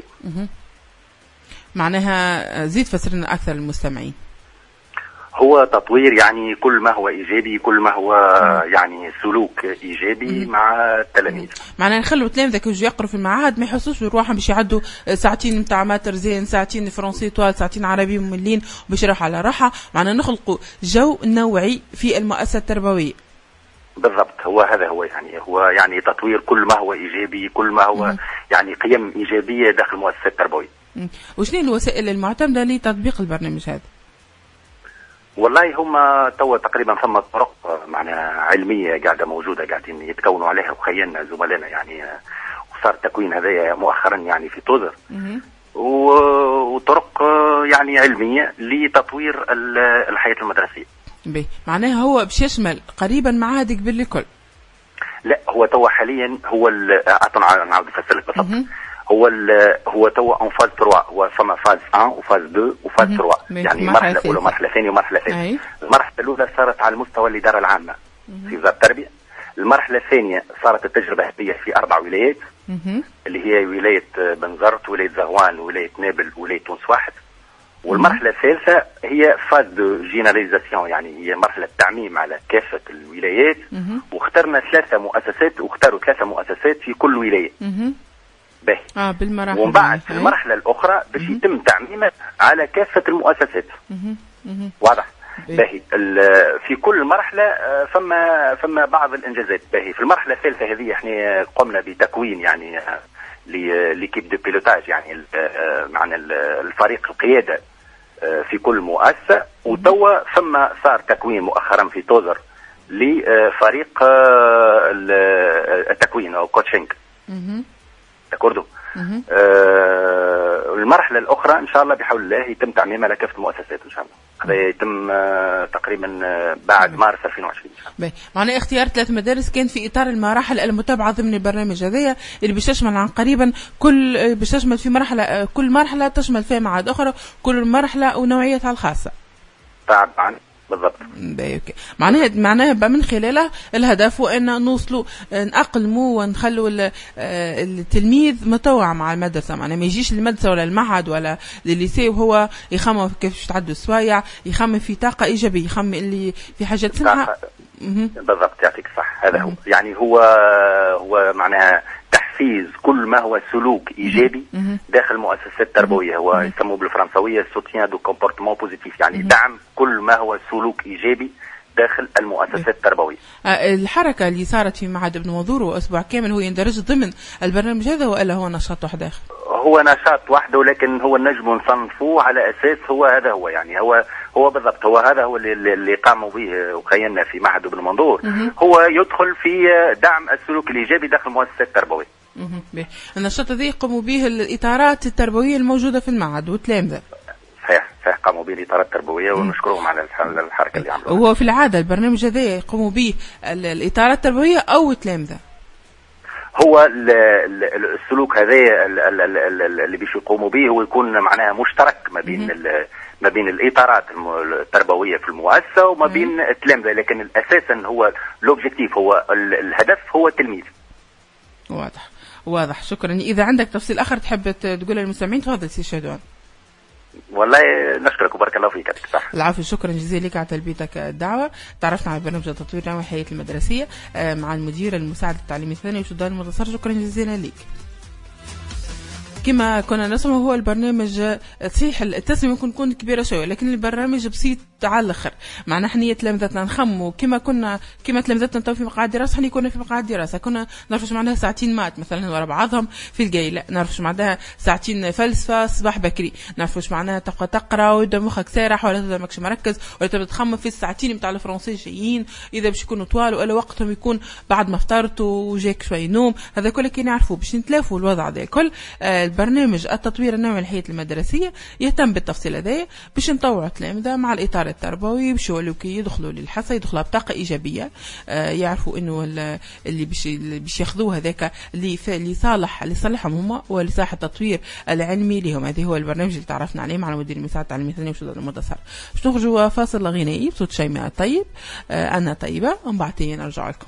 معناها زيد فسر لنا أكثر المستمعين. هو تطوير يعني كل ما هو إيجابي، كل ما هو مم. يعني سلوك إيجابي مم. مع التلاميذ. معناها نخلوا التلاميذ كي يجوا يقروا في المعاهد ما يحسوش بروحهم باش يعدوا ساعتين نتاع ماتر زين، ساعتين فرنسي طوال، ساعتين عربي مملين وباش يروحوا على راحة. معناها نخلقوا جو نوعي في المؤسسة التربوية. بالضبط، هو هذا هو يعني هو يعني تطوير كل ما هو إيجابي، كل ما هو مم. يعني قيم إيجابية داخل المؤسسة التربوية. وشنو الوسائل المعتمدة لتطبيق البرنامج هذا؟ والله هم توا تقريبا ثم طرق معناها علميه قاعده موجوده قاعدين يتكونوا عليها وخيلنا زملائنا يعني، وصار التكوين هذا مؤخرا يعني في توزر، وطرق يعني علميه لتطوير الحياه المدرسيه. بي معناها هو باش يشمل قريبا معاهد قبل الكل؟ لا هو توا حاليا هو اعطونا نعاود نفسر لك بالضبط. هو هو توا ان فاز ثلاثة، هو فما فاز واحد وفاز اثنين وفاز ثلاثة، يعني مرحله اولى ومرحله ثانيه ومرحله ثالثه. المرحله الاولى صارت على المستوى الاداره العامه في وزاره التربيه. المرحله الثانيه صارت التجربه هذه في اربع ولايات اللي هي ولايه بنزرت، ولايه زغوان، ولايه نابل، ولايه تونس واحد. والمرحله الثالثه هي فاز دو جينيراليزاسيون، يعني هي مرحله تعميم على كافه الولايات، واخترنا ثلاثه مؤسسات واختاروا ثلاثه مؤسسات في كل ولايه. باهي. اه بالمراحل. ومن بعد في المرحله الاخرى باش يتم تعميمها على كافه المؤسسات. واضح؟ باهي. في كل مرحله فما فما بعض الانجازات. باهي. في المرحله الثالثه هذه احنا قمنا بتكوين يعني ليكيب دو بيلوتاج، يعني معنا الفريق القياده في كل مؤسسه، وتوا فما صار تكوين مؤخرا في توزر لفريق التكوين او كوتشنج. داكوردو. آه المرحله الاخرى ان شاء الله بحول الله يتم تعميمها على كافه المؤسسات ان شاء الله. هذا يتم تقريبا بعد مارس ألفين وعشرين. معناه اختيار ثلاث مدارس كان في اطار المراحل المتابعه ضمن البرنامج هذايا اللي باش تشمل عن قريبا كل باش تشمل في مرحله كل مرحله تشمل فيها معاد اخرى كل مرحله ونوعيتها الخاصه. طبعا بالضبط. اوكي معناها معناها من خلالها الهدف هو ان نوصلوا نأقلموا ونخلوا التلميذ متوع مع المدرسه، معناها ما يجيش المدرسه ولا المعهد ولا الليسي وهو يخمم كيف تعدوا السوايع، يخمم في طاقه ايجابيه، يخمم اللي في حاجات سمحه. بالضبط يعطيك صح. هذا هو يعني هو هو معناها تحفيز كل ما هو سلوك ايجابي داخل المؤسسات التربويه، هو يسموه بالفرنسويه سوتيان دو كومبورتمون بوزيتيف، يعني دعم كل ما هو سلوك ايجابي داخل المؤسسات التربويه. الحركه اللي صارت في معهد ابن منظور واسبوع كامل هو يندرج ضمن البرنامج هذا ولا هو نشاط وحده؟ هو نشاط وحده، ولكن هو النجم نصنفوه على اساس هو هذا هو يعني هو هو بالضبط هو هذا هو اللي, اللي قاموا به وخيمنا في معهد ابن منظور، هو يدخل في دعم السلوك الايجابي داخل المؤسسات التربويه. النشاط الذي يقوموا به الاطارات التربويه الموجوده في المعهد والتلامذه. صحيح صحيح قاموا به الاطارات التربويه ونشكرهم على الحركه اللي عملوها. وهو في العاده البرنامج هذا يقوموا به الاطارات التربويه او التلامذه؟ هو السلوك هذا اللي باش يقوموا به هو يكون معناها مشترك ما بين ما بين الاطارات التربويه في المؤسسه وما بين التلامذه، لكن اساسا هو الاوبجيكتيف هو الهدف هو التلميذ. واضح واضح شكرا. اذا عندك تفصيل اخر تحب تقول للمستمعين تفضل سي شادوان. والله نشكرك وبارك الله فيك. صح العفو شكرا جزيلا لك على تلبيتك الدعوه. تعرفنا على برنامج تطوير نوع الحياه المدرسيه مع المدير المساعد التعليمي الثانوي سودان المنتصر. شكرا جزيلا لك. كما كنا نسمع هو البرنامج صحيح التسمية ممكن تكون كبيرة شوية لكن البرنامج بسيط على الآخر. معنا حنية تلامذتنا نخموا كما كنا كما تلامذتنا تو في مقاعد دراسة حني كنا في مقاعد دراسة كنا نعرفش معناها ساعتين مات مثلا ورا بعضهم في الجاي، لا نعرفش معناها ساعتين فلسفة صباح بكري، نعرفش معناها تبقى تقرا ويبدا مخك سارح ولا تبدا ماكش مركز ولا تبدا تخمم في الساعتين نتاع الفرنسي جايين إذا باش يكونوا طوال ولا وقتهم يكون بعد ما فطرت وجاك شوي نوم. هذا كله كي نعرفوا باش نتلافوا الوضع ده كل. آه البرنامج التطوير النوعي للحياة المدرسية يهتم بالتفصيل هذايا باش نطوعوا التلامذة مع الإطار التربوي باش يولوا كي يدخلوا للحصة يدخلوا بطاقة إيجابية، آه يعرفوا إنه اللي باش باش ياخذوه هذاك اللي اللي صالح اللي صالحهم هما ولصالح التطوير العلمي لهم. هذا هو البرنامج اللي تعرفنا عليه مع المدير المساعد التعليمي الثانوي وسودان المنتصر. باش نخرجوا فاصل غنائي بصوت شيماء طيب آه أنا طيبة ومن بعد نرجع لكم.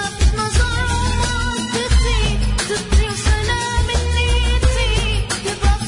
تطير وسلام النيتي تبقى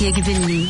يا قبلي.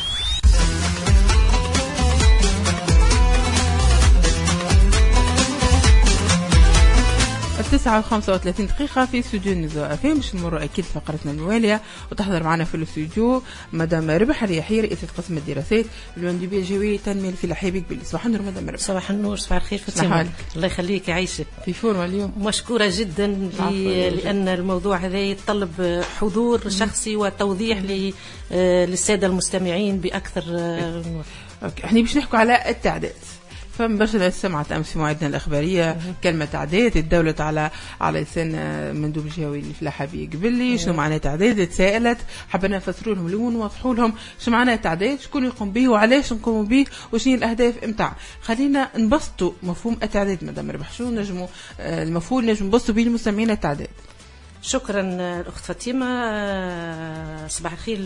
التسعة وخمسة وثلاثين دقيقة في استوديو النزوة أفهم. باش نمر أكيد فقرتنا الموالية، وتحضر معنا في الاستوديو مدام ربح اليحيى رئيسة قسم الدراسات بالمندوبية الجوية التنمية الفلاحية بقبلي. صباح النور مدام ربح. صباح النور، صباح الخير فاطمة. الله يخليك يعيشك. في فورمة اليوم؟ مشكورة جدا لأن الموضوع هذا يتطلب حضور شخصي وتوضيح للسادة المستمعين بأكثر. احنا باش نحكوا على التعداد. فمن برشا سمعت امس في موعدنا الاخباريه كلمه تعداد الدوله على على لسان مندوب الجهوي الفلاحه قبلي. شنو معناه تعداد؟ تساءلت، حبينا نفسروا لهم اليوم ونوضحوا لهم شنو معناه تعداد، شكون يقوم به وعلاش نقوموا به وشنو الاهداف نتاع. خلينا نبسطوا مفهوم التعداد مدام ربح. شنو نجموا المفهوم نجم نبسطوا به المستمعين التعداد؟ شكرا الاخت فاطمه. صباح الخير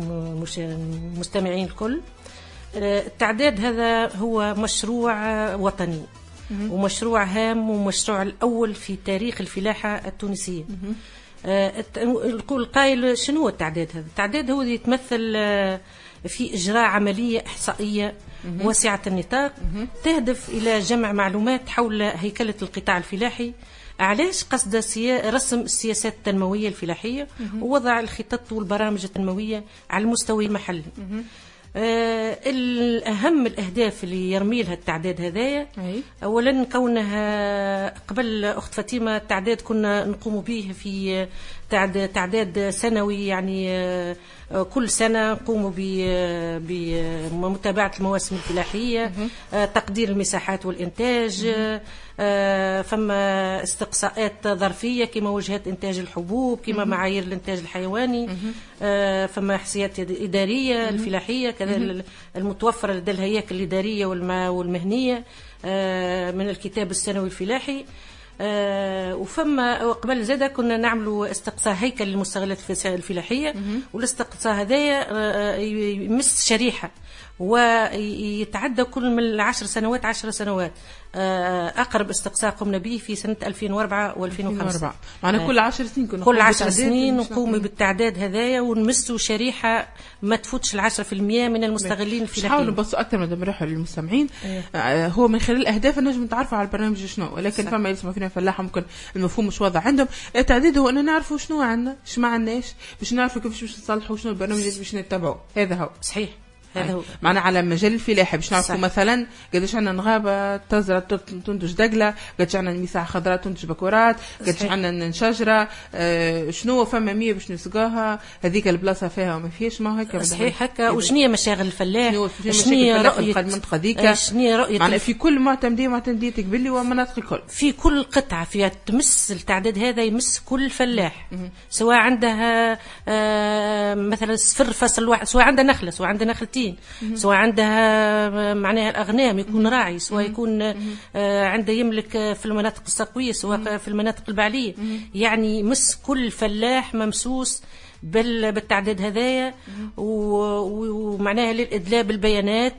المستمعين الكل. التعداد هذا هو مشروع وطني ومشروع هام ومشروع الأول في تاريخ الفلاحة التونسية. القول قائل شنو هو التعداد هذا؟ التعداد هو يتمثل في إجراء عملية إحصائية واسعة النطاق تهدف إلى جمع معلومات حول هيكلة القطاع الفلاحي. علاش؟ قصد رسم السياسات التنموية الفلاحية ووضع الخطط والبرامج التنموية على المستوى المحلي. آه الأهم الأهداف اللي يرمي لها التعداد هذايا، أولا كونها قبل أخت فاطمة التعداد كنا نقوم به في تعداد, تعداد سنوي، يعني آه كل سنة نقوم بمتابعة المواسم الفلاحية، آه تقدير المساحات والإنتاج، آه فما استقصاءات ظرفية كما وجهات إنتاج الحبوب، كما معايير الإنتاج الحيواني، آه فما حسيات إدارية الفلاحية كذا المتوفرة لدى الهياكل الإدارية والمهنية آه من الكتاب السنوي الفلاحي. آه وفما وقبل زاده كنا نعملوا استقصاء هيكل للمستغلات الفلاحيه، والاستقصاء هذايا آه يمس شريحه ويتعدى كل من العشر سنوات عشر سنوات. أقرب استقصاء قمنا به في سنة ألفين وأربعة وألفين وخمسة. معنا كل عشر سنين كنا كل عشر سنين نقوم بالتعداد هذايا ونمسوا شريحة ما تفوتش العشرة في المية من المستغلين الفلاحيين. نحاول نبصوا أكثر من نروحوا للمستمعين. آه هو من خلال الأهداف نجم نتعرفوا على البرنامج شنو، ولكن صح. فما يسمعوا فينا فلاحة ممكن المفهوم مش واضح عندهم. التعداد هو أن نعرفوا شنو عندنا ايش ما عندناش باش نعرفوا كيفاش باش نصلحوا شنو البرنامج اللي باش نتبعوه. هذا هو صحيح. هذا هو معنا على مجال الفلاحه باش نعرفوا مثلا قداش عندنا نغابه تزرع تنتج دقله، قداش عندنا مساحه خضراء تنتج بكورات، قداش عندنا شجره، آه شنو فما مية باش نسقاها، هذيك البلاصه فيها وما فيهاش. ما هكا صحيح هكا. وشنو مشاغل الفلاح، شنو رؤيه المنطقه هذيك، شنو رؤيه معنا في كل معتمديه معتمديه قبلي ومناطق الكل، في كل قطعه فيها تمس التعداد هذا يمس كل فلاح، سواء عندها آه مثلا صفر فاصل واحد، سواء عندها نخله، سواء عندها نخلتين، سواء عندها معناها الأغنام يكون راعي، سواء يكون آه عنده يملك في المناطق السقوية، سواء في المناطق البعلية، يعني مس كل فلاح ممسوس بالتعداد هذايا، ومعناها للإدلاء بالبيانات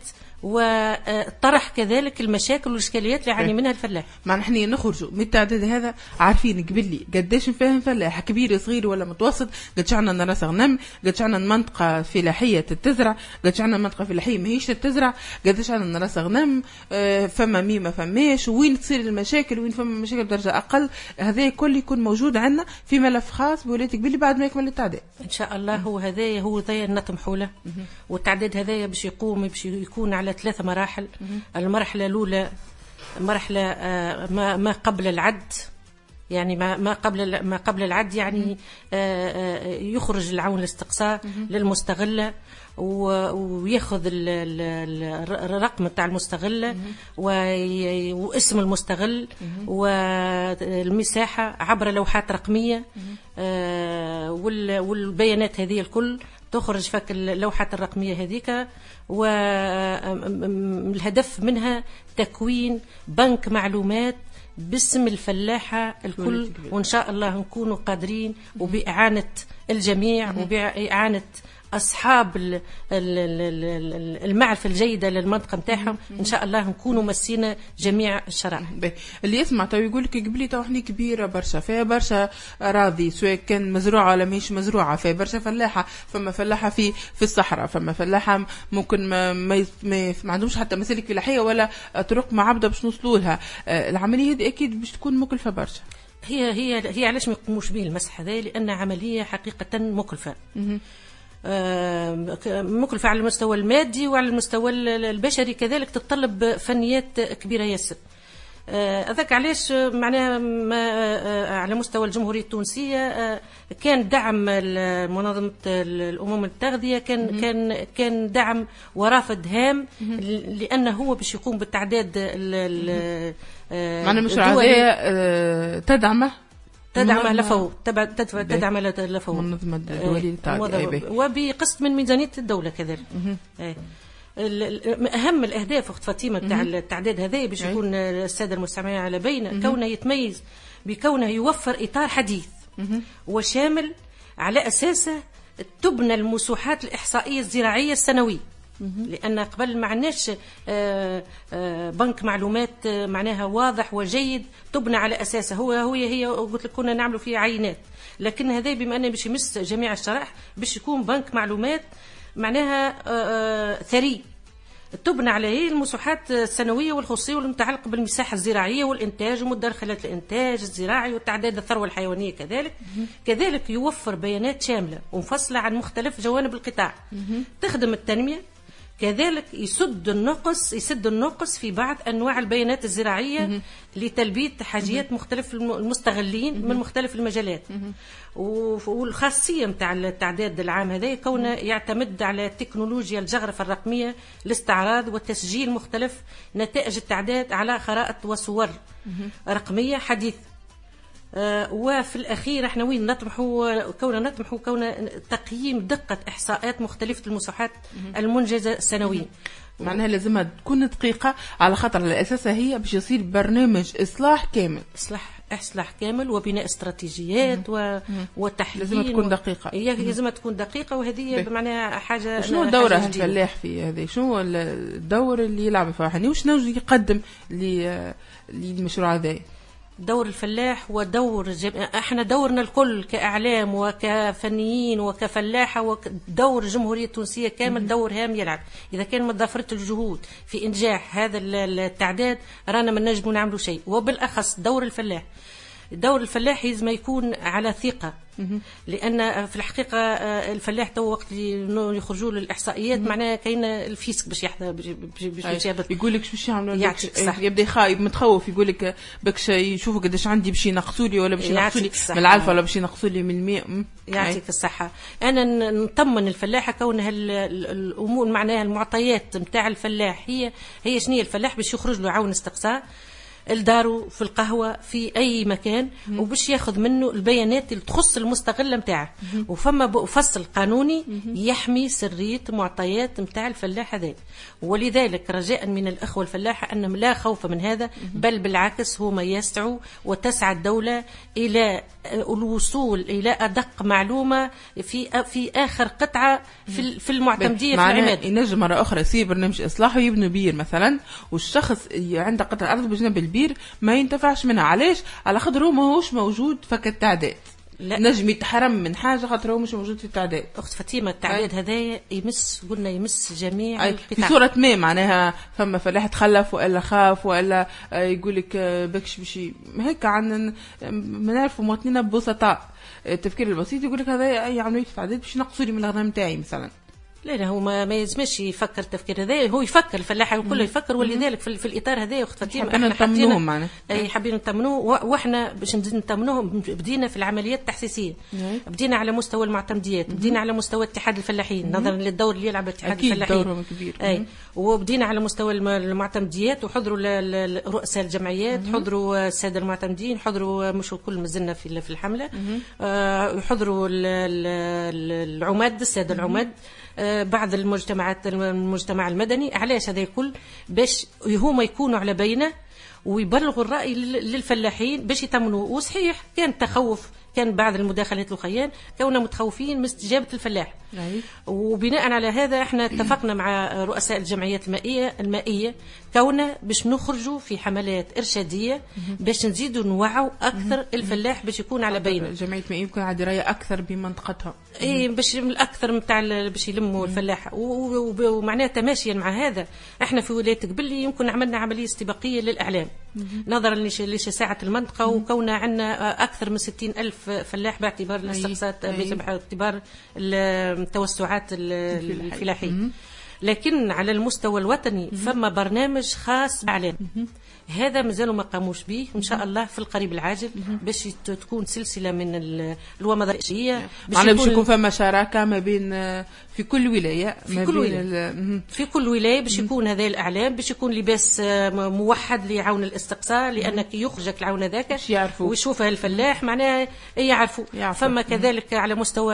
وطرح كذلك المشاكل والإشكاليات اللي يعاني منها الفلاح. مع نحن نخرجوا من التعداد هذا عارفين قبلي قداش نفهم فلاح كبير صغير ولا متوسط، قداش عندنا راس غنم، قداش عندنا منطقة فلاحية تتزرع، قداش عندنا منطقة فلاحية ماهيش تتزرع، قداش عندنا راس غنم، فما مي ما فماش، وين تصير المشاكل وين فما مشاكل بدرجة أقل. هذا كل يكون موجود عندنا في ملف خاص بولاية قبلي بعد ما يكمل التعداد إن شاء الله. هو هذا هو ذا نطمحوا له، والتعداد هذا باش يقوم باش يكون على ثلاثة مراحل. المرحلة الأولى مرحلة ما ما قبل العد، يعني ما ما قبل ما قبل العد، يعني يخرج العون الاستقصاء للمستغلة وياخذ الرقم تاع المستغلة واسم المستغل والمساحة عبر لوحات رقمية، والبيانات هذه الكل تخرج فك اللوحة الرقمية هذيك، والهدف منها تكوين بنك معلومات باسم الفلاحة الكل، وإن شاء الله نكونوا قادرين وبإعانة الجميع وبإعانة اصحاب ال- ال- ال- ال- المعرفه الجيده للمنطقه نتاعهم، ان شاء الله نكونوا مسينا جميع الشرائح. اللي يسمع تو يقول لك قبلي تو احنا كبيره برشا، فيها برشا اراضي سواء كان مزروعه ولا ماهيش مزروعه، فيها برشا فلاحه، فما فلاحه في في الصحراء، فما فلاحه ممكن ما ما, ما, ما عندهمش حتى مسالك فلاحيه ولا طرق معبده باش نوصلوا لها. آه العمليه هذه اكيد باش تكون مكلفه برشا. هي هي هي علاش ما يقوموش به المسح هذا؟ لان عمليه حقيقه مكلفه. آه مكلفه على المستوى المادي وعلى المستوى البشري كذلك، تتطلب فنيات كبيره ياسر. هذاك علاش معناها على مستوى الجمهوريه التونسيه كان دعم منظمه الامم التغذيه، كان كان كان دعم ورافد هام، لانه هو باش يقوم بالتعداد معناها المشروع هذا تدعمه تدعم لفو تدعم لفو المنظمه الدوليه للتعداد وبقسط من ميزانيه الدوله كذلك. اهم الاهداف اخت فاطمه تاع التعداد هذا باش يكون الساده المستمعين على بين كونه يتميز بكونه يوفر اطار حديث وشامل على اساسه تبنى المساحات الاحصائيه الزراعيه السنويه، لان قبل ما عندناش بنك معلومات معناها واضح وجيد تبنى على اساسه. هو هو هي قلت لك كنا نعملوا فيه عينات، لكن هذا بما انه باش يمس جميع الشرائح باش يكون بنك معلومات معناها ثري تبنى عليه المساحات السنويه والخصوصيه والمتعلقه بالمساحه الزراعيه والانتاج ومدخلات الانتاج الزراعي وتعداد الثروه الحيوانيه كذلك. كذلك يوفر بيانات شامله ومفصله عن مختلف جوانب القطاع تخدم التنميه، كذلك يسد النقص يسد النقص في بعض انواع البيانات الزراعيه لتلبيه حاجيات مختلف المستغلين من مختلف المجالات. والخاصيه نتاع التعداد العام هذا كونه يعتمد على تكنولوجيا الجغرافيا الرقميه لاستعراض وتسجيل مختلف نتائج التعداد على خرائط وصور رقميه حديثه. آه وفي الأخير احنا وين نطمحوا كون نطمحوا كون تقييم دقة إحصاءات مختلفة المساحات المنجزة سنويا. معناها لازمها تكون دقيقة على خاطر على أساسها هي باش يصير برنامج إصلاح كامل. إصلاح إصلاح كامل وبناء استراتيجيات و... وتحليل. لازم تكون دقيقة. هي لازم تكون دقيقة وهذه معناها حاجة. شنو دورة الفلاح في هذه؟ شنو الدور اللي يلعب فيها؟ يعني وش نوجد يقدم للمشروع هذا؟ دور الفلاح ودور جم... احنا دورنا الكل كاعلام وكفنيين وكفلاحه ودور الجمهوريه التونسيه كامل دور هام يلعب. اذا كان ما ضافرت الجهود في انجاح هذا التعداد رانا ما نجموا نعملوا شيء، وبالاخص دور الفلاح. دور الفلاح لازم يكون على ثقه، لان في الحقيقه الفلاح تو وقت اللي يخرجوا للاحصائيات معناها كاين الفيسك باش يحضر باش يقول لك باش يعملوا يبدا خايب متخوف يقول لك باش يشوفوا قداش عندي باش ينقصوا لي ولا باش ينقصوا لي من العلف ولا باش ينقصوا لي من الماء. يعطيك الصحه. انا نطمن الفلاحه كون الامور معناها المعطيات نتاع الفلاح هي هي شنو الفلاح باش يخرج له عون استقصاء الدارو في القهوة في أي مكان وباش ياخذ منه البيانات اللي تخص المستغلة متاعه، وفما فصل قانوني يحمي سرية معطيات متاع الفلاح هذا. ولذلك رجاء من الأخوة الفلاحة أنهم لا خوف من هذا، بل بالعكس هما يسعوا وتسعى الدولة إلى الوصول إلى أدق معلومة في في آخر قطعة في في المعتمدية في العماد. ينجم مرة أخرى يصير برنامج إصلاح ويبنوا بير مثلا، والشخص عنده قطعة أرض بجنب البير ما ينتفعش منها. علاش؟ على خاطر هو ماهوش موجود فك التعداد. نجم يتحرم من حاجه خاطر هو مش موجود في التعداد. اخت فاطمه التعداد هذايا يمس قلنا يمس جميع القطاع في صوره ما، معناها فما فلاح تخلف والا خاف والا يقول لك بكش باش هيك. عن ما نعرفوا مواطنين ببساطه التفكير البسيط يقول لك هذا اي عمليه تعداد باش ينقصوا لي من الغنم نتاعي مثلا. لا لا هو ما, ما يلزمش يفكر التفكير هذا، هو يفكر الفلاح الكل يفكر. ولذلك في, في الاطار هذا اخت فاطمه احنا نطمنوه معنا اي حابين نطمنوه، واحنا باش نطمنوهم بدينا في العمليات التحسيسيه. بدينا على مستوى المعتمديات، بدينا على مستوى اتحاد الفلاحين نظرا للدور اللي يلعب اتحاد الفلاحين دورهم كبير. اي وبدينا على مستوى المعتمديات وحضروا رؤساء الجمعيات، حضروا الساده المعتمدين، حضروا مش الكل مازلنا في في الحمله، يحضروا العماد الساده العماد، بعض المجتمعات المجتمع المدني. علاش هذا الكل؟ باش هما يكونوا على بينه ويبلغوا الرأي للفلاحين باش يطمنوا. وصحيح كان تخوف، كان بعض المداخلات الأخيان كونوا متخوفين من استجابة الفلاح، أي. وبناء على هذا احنا اتفقنا مع رؤساء الجمعيات المائية المائية كونا باش نخرجوا في حملات إرشادية باش نزيدوا نوعوا أكثر الفلاح باش يكون على بينه. الجمعية المائية يكون على دراية أكثر بمنطقتها. اي باش الأكثر نتاع باش يلموا الفلاح، ومعناها تماشيا مع هذا احنا في ولاية قبلي يمكن عملنا عملية استباقية للإعلام نظرا لشساعة المنطقة وكوننا عندنا أكثر من ستين ألف فلاح باعتبار الاستقصاءات باعتبار التوسعات الفلاحية. لكن على المستوى الوطني فما برنامج خاص بالإعلام هذا مازالوا ما قاموش به، وان شاء الله في القريب العاجل باش تكون سلسله من الومضات الاشياء معنا باش يكون فما شراكه ما بين في كل ولايه في كل ولايه في كل ولايه باش يكون هذا الاعلام باش يكون لباس موحد ليعاون الاستقصاء، لانك يخرجك العون هذاك ويشوفها الفلاح معناها يعرفوا. فما كذلك على مستوى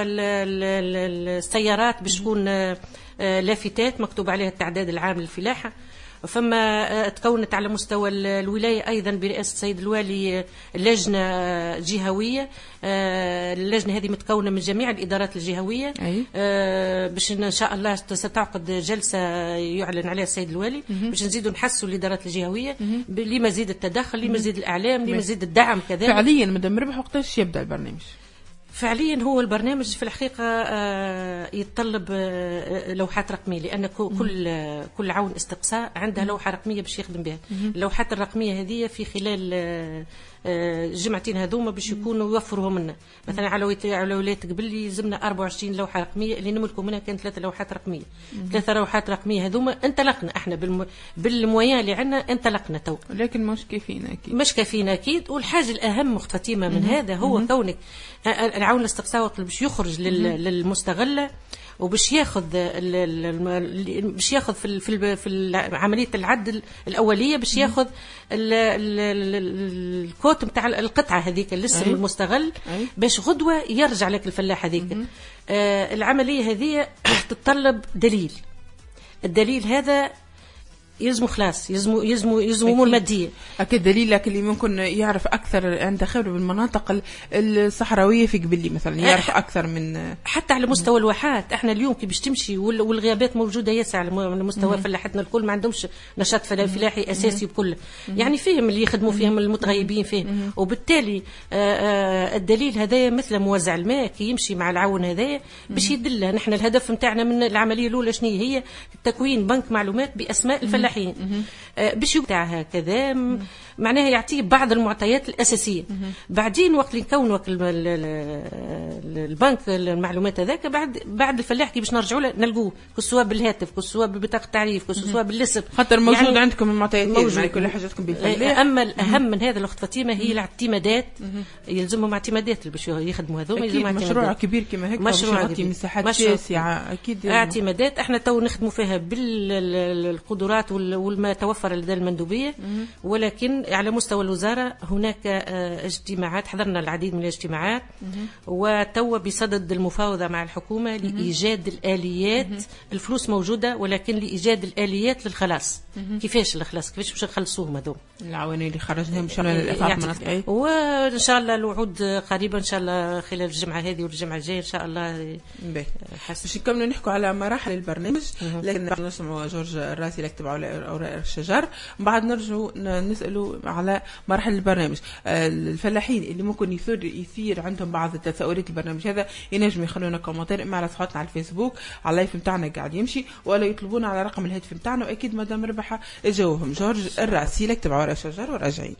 السيارات باش تكون لافتات مكتوب عليها التعداد العام للفلاحه. فما تكونت على مستوى الولاية أيضا برئاسة السيد الوالي لجنة جهوية. اللجنة هذه متكونة من جميع الإدارات الجهوية باش إن شاء الله ستعقد جلسة يعلن عليها السيد الوالي باش نزيدوا نحسوا الإدارات الجهوية لمزيد التدخل لمزيد الإعلام لمزيد الدعم كذلك. فعليا مدام ربح وقتاش يبدأ البرنامج؟ فعليا هو البرنامج في الحقيقة يتطلب لوحات رقمية، لأن كل كل عون استقصاء عندها لوحة رقمية باش يخدم بها. اللوحات الرقمية هذه في خلال جمعتين هذوما باش يكونوا يوفروهم لنا. مثلا على على ولاية قبلي زمنا أربعة وعشرين لوحة رقمية اللي نملكوا منها كان ثلاثة لوحات رقمية. ثلاثة لوحات رقمية هذوما انطلقنا احنا بالم... بالمويان اللي عندنا انطلقنا تو، لكن مش كافيين اكيد مش كافيين اكيد. والحاجة الأهم أخت فاطمة من هذا هو كونك العون الاستقصاء باش يخرج لل... للمستغلة وباش ياخذ باش ياخذ في في في عمليه العد الاوليه باش ياخذ الكوت نتاع القطعه هذيك الاسم المستغل باش غدوه يرجع لك الفلاح هذيك. آه العمليه هذه تتطلب دليل. الدليل هذا يلزموا خلاص يلزموا يلزموا يلزموا الماديه. اكيد دليل لك اللي ممكن يعرف اكثر عنده خبره بالمناطق الصحراويه في قبلي مثلا يعرف اكثر من حتى على مستوى الواحات. احنا اليوم كي باش تمشي والغيابات موجوده ياسع على مستوى فلاحتنا الكل ما عندهمش نشاط فلاحي اساسي بكل يعني فيهم اللي يخدموا فيهم المتغيبين فيه. وبالتالي الدليل هذايا مثل موزع الماء كي يمشي مع العون هذايا باش يدله. نحن الهدف نتاعنا من العمليه الاولى شنو هي؟ تكوين بنك معلومات باسماء الفلاحين باش يبتاعها كذا معناها يعطيه بعض المعطيات الأساسية. بعدين وقت اللي نكون البنك المعلومات هذاك بعد بعد الفلاح كي باش نرجعوا له نلقوه كسوا بالهاتف كسوا ببطاقة التعريف كسوا بالاسم خاطر موجود يعني عندكم المعطيات موجود كل حاجاتكم بالفلاح. أما الأهم من هذا الأخت فاطمة هي الاعتمادات. يلزمهم اعتمادات باش يخدموا هذوما يلزمهم مشروع كبير كما هيك مشروع يعطي مساحات شاسعة أكيد اعتمادات. احنا تو نخدموا فيها بالقدرات والما توفر لدى المندوبية. ولكن على مستوى الوزارة هناك اجتماعات حضرنا العديد من الاجتماعات وتو بصدد المفاوضة مع الحكومة لإيجاد الآليات. الفلوس موجودة ولكن لإيجاد الآليات للخلاص. كيفاش الخلاص كيفاش باش نخلصوهم هذوم العواني اللي خرجناهم ان شاء الله للإفاق مناطق. وان شاء الله الوعود قريبا ان شاء الله خلال الجمعة هذه والجمعة الجاية ان شاء الله. باش نكملوا نحكوا على مراحل البرنامج لكن بعد نسمعوا جورج الراسي اللي كتب على أوراق الشجر بعد نرجعوا نسألوا على مراحل البرنامج. الفلاحين اللي ممكن يثير يثير عندهم بعض التساؤلات البرنامج هذا ينجم يخلونا كومنتير اما على صفحتنا على الفيسبوك على اللايف نتاعنا قاعد يمشي ولا يطلبونا على رقم الهاتف نتاعنا واكيد مدام ربحه جاوبهم جورج الراسي اللي كتب على أوراق الشجر وراجعين.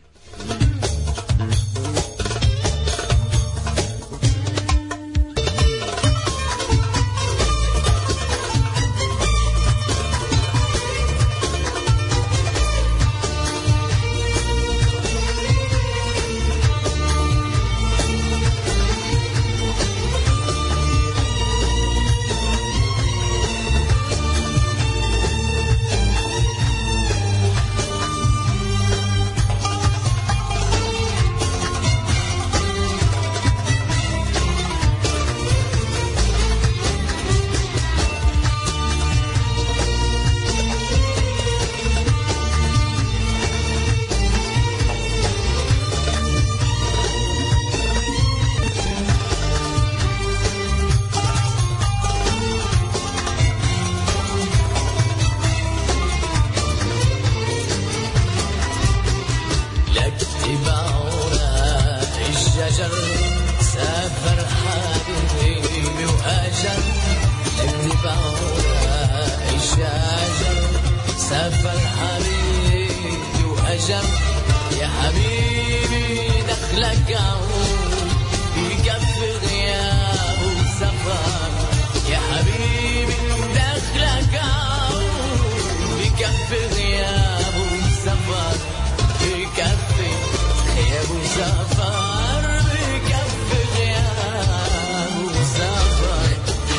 سافر حبيبي وهجر يا حبيبي دخلك عود يكفي غياب وسفر يا حبيبي دخلك عود يكفي غياب وسفر يكفي غياب وسفر يكفي غياب وسفر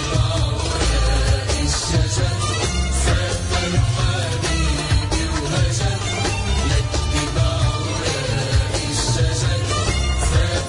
الشجر سافر حبيبي وهجر الشجر سافر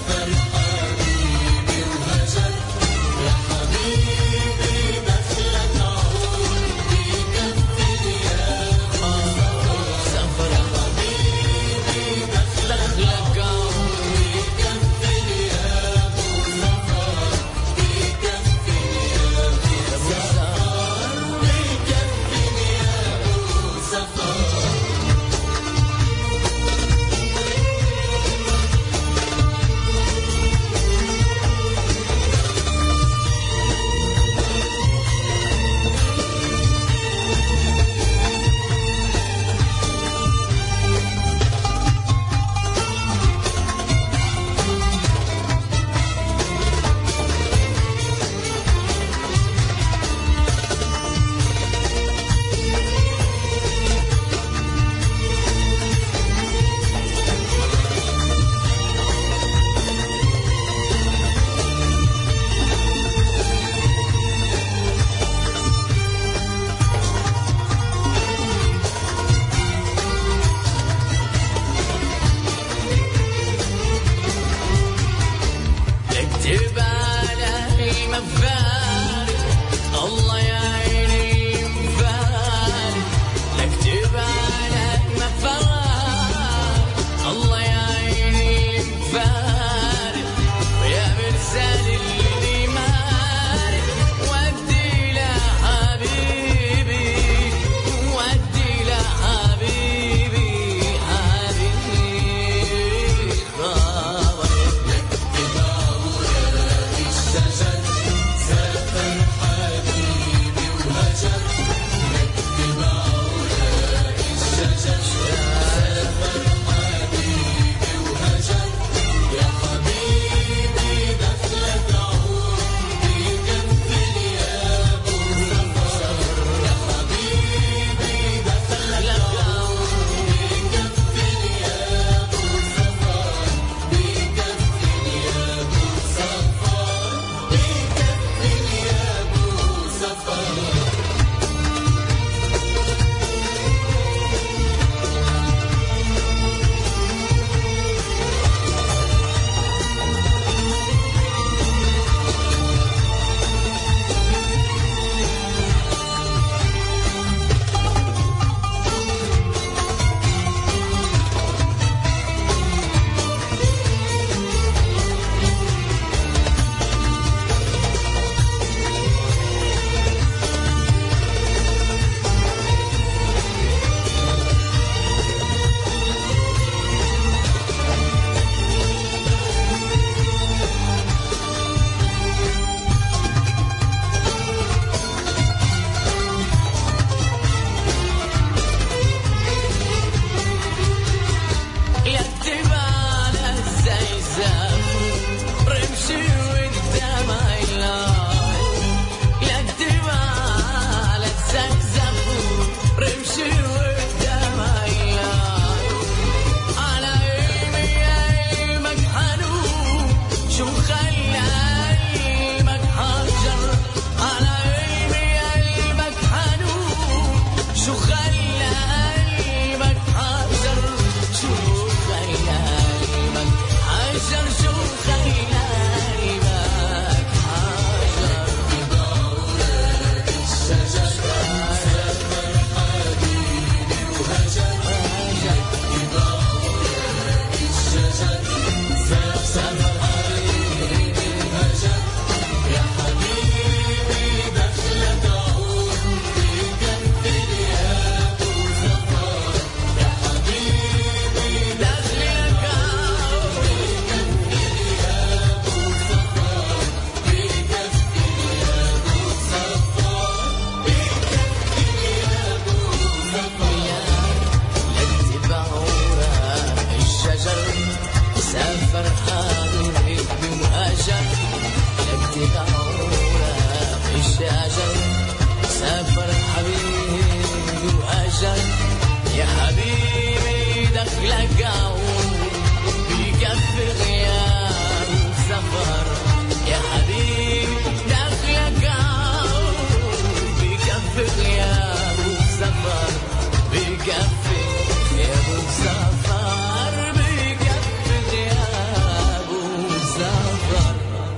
يا حبيبي دخلك عود بكف غياب وسفر يا حبيبي دخلك عود بكف غياب وسفر بكف غياب وسفر بكف غياب وسفر.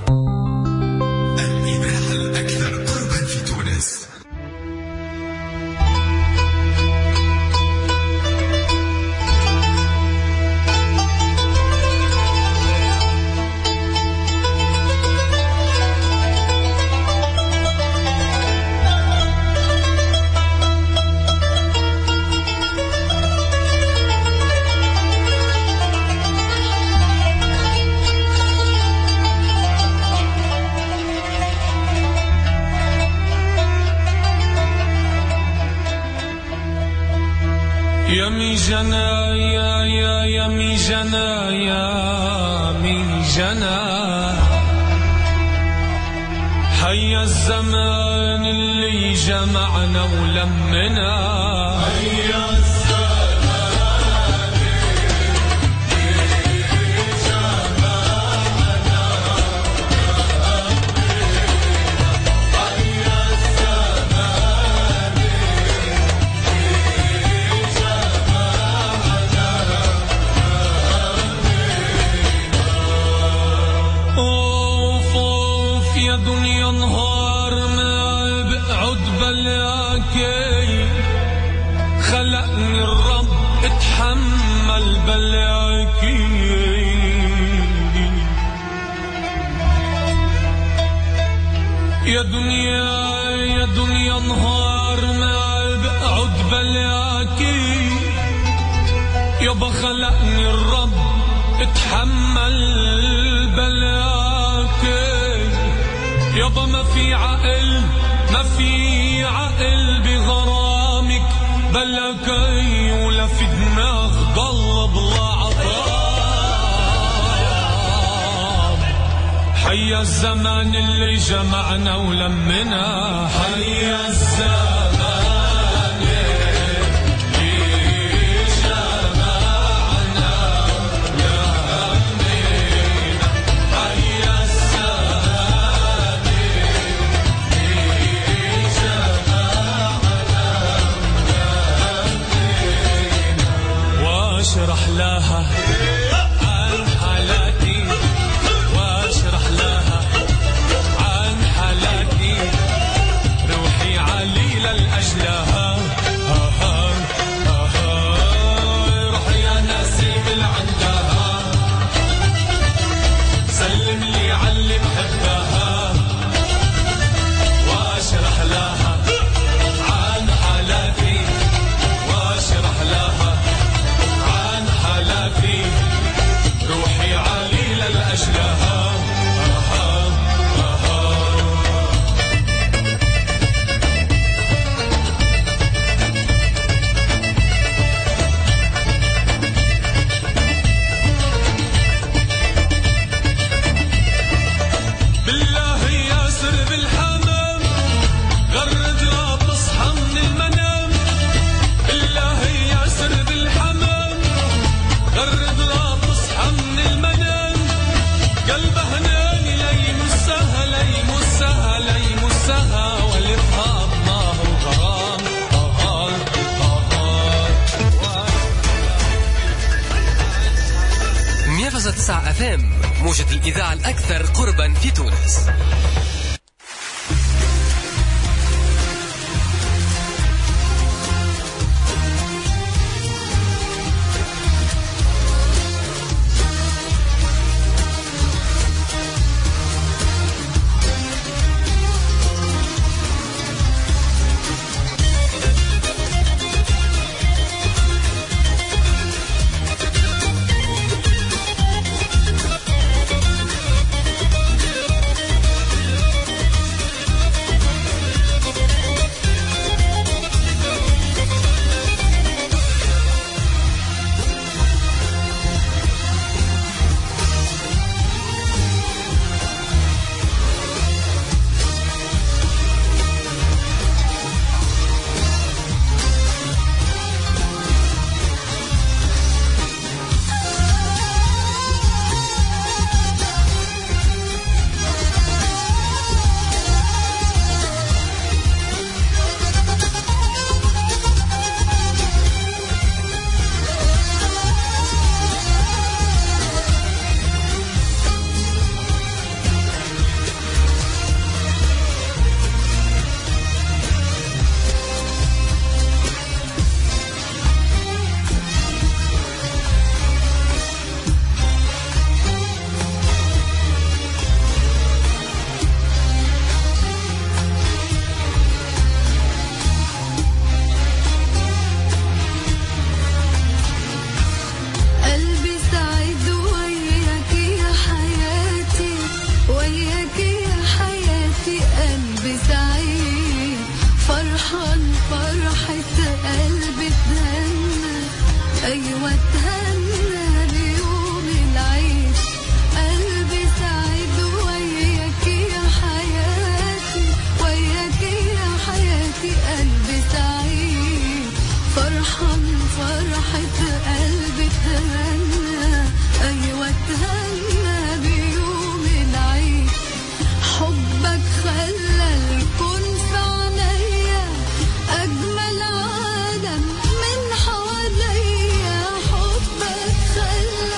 الإذاعة الأكثر قربا في تونس. يمي جنا يا يا يمي جنا يا مي جنا حيا الزمان اللي جمعنا ولمنا حيا الزمان اللي جمعنا حيا الزمان يا دنيا نهار ما بقعد بلاكي خلقني الرب اتحمل بلاكي يا دنيا يا دنيا نهار ما بقعد بلاكي يابا خلقني الرب اتحمل بلاكي يابا ما في عقل ما في عقل بغرامك بلاكي ولا في دماغ ضل بلا عطام حيا الزمان اللي جمعنا ولمنا حيا الزمان واشرح لها عن حالاتي واشرح لها عن حالاتي روحي عليلة الأجلها روحي يا نسيم العندها سلم لي علي بحبها واشرح لها عن حالاتي واشرح لها حالاتي روحي عليلة الأجلها بالله ياسر بالحمام غرد لا تصحى من المنام بالله ياسر بالحمام غرد لا تصحى من المنام قلبه هناني ليمسها ليمسها ليمسها ولفها الله وغرام طهار طهار مية فاصلة تسعة اف ام موجة الإذاعة الأكثر قربا في تونس. فرحة قلبي تهنى، أيوة تهنى بيوم العيد. حبك خلى الكون في عينيا أجمل عالم من حواليا. حبك خلى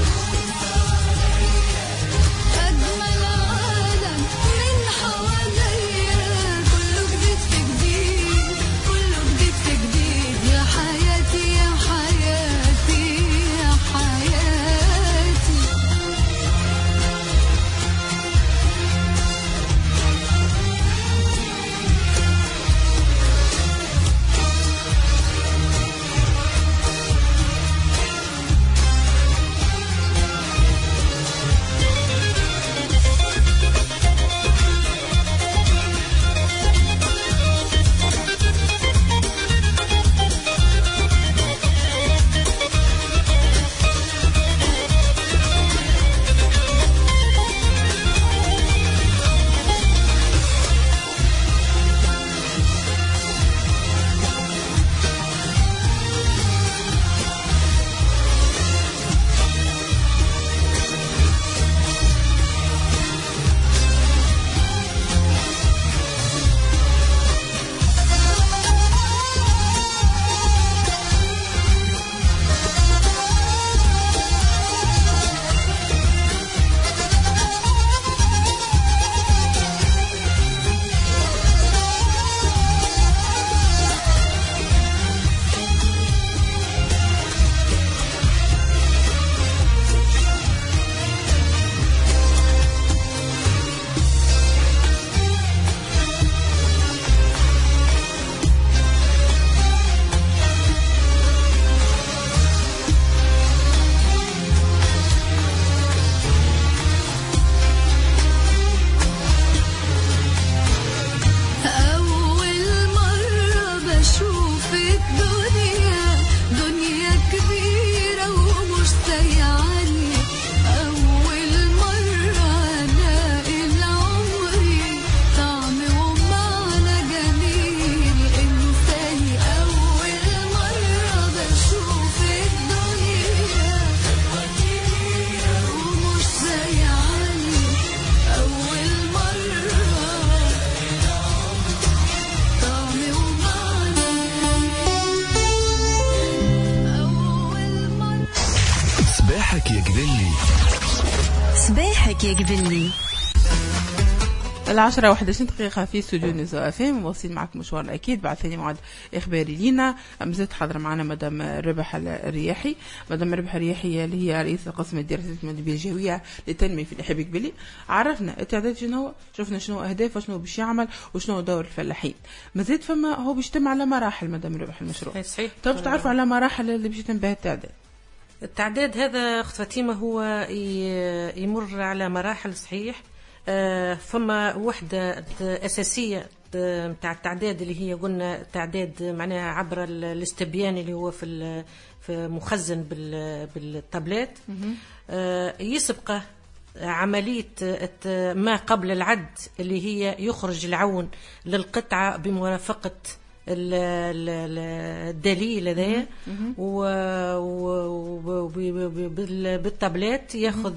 أجمل عالم من حواليا. كله جديد في جديد، كله جديد في جديد. يا حياتي يا حياتي يا حياتي. أول مرة بشوف الدنيا، دنيا كبيرة ومش سايعاني. أول مرة ألاقي لعمري طعم ومعنى جميل إنساني. أول مرة بشوف الدنيا ومش سايعاني. أول مرة طعمي ومعنى. صباحك يا قبلي. صباحك يا قبلي. العشرة واحد وعشرين دقيقة في استوديو نزو أفهم. واصلين معك مشوار أكيد بعد ثاني موعد إخباري لينا. مازالت حاضرة معنا مدام ربح الرياحي. مدام ربح الرياحي اللي هي رئيس قسم الدراسات المدنية الجوية للتنمية في الإحياء قبلي. عرفنا التعداد شنو، شفنا شنو أهدافه وشنو باش يعمل وشنو دور الفلاحين. مازالت فما هو باش يتم على مراحل مدام ربح المشروع. صحيح. طب تعرفوا على مراحل اللي باش يتم بها التعداد؟ التعداد هذا أخت فاطمة هو يمر على مراحل صحيح. فما وحدة أساسية متاع التعداد اللي هي قلنا تعداد معناها عبر الاستبيان اللي هو في في مخزن بالطابلات. يسبقه عملية ما قبل العد اللي هي يخرج العون للقطعة بمرافقة الدليل هذايا، وبالطابلات ياخذ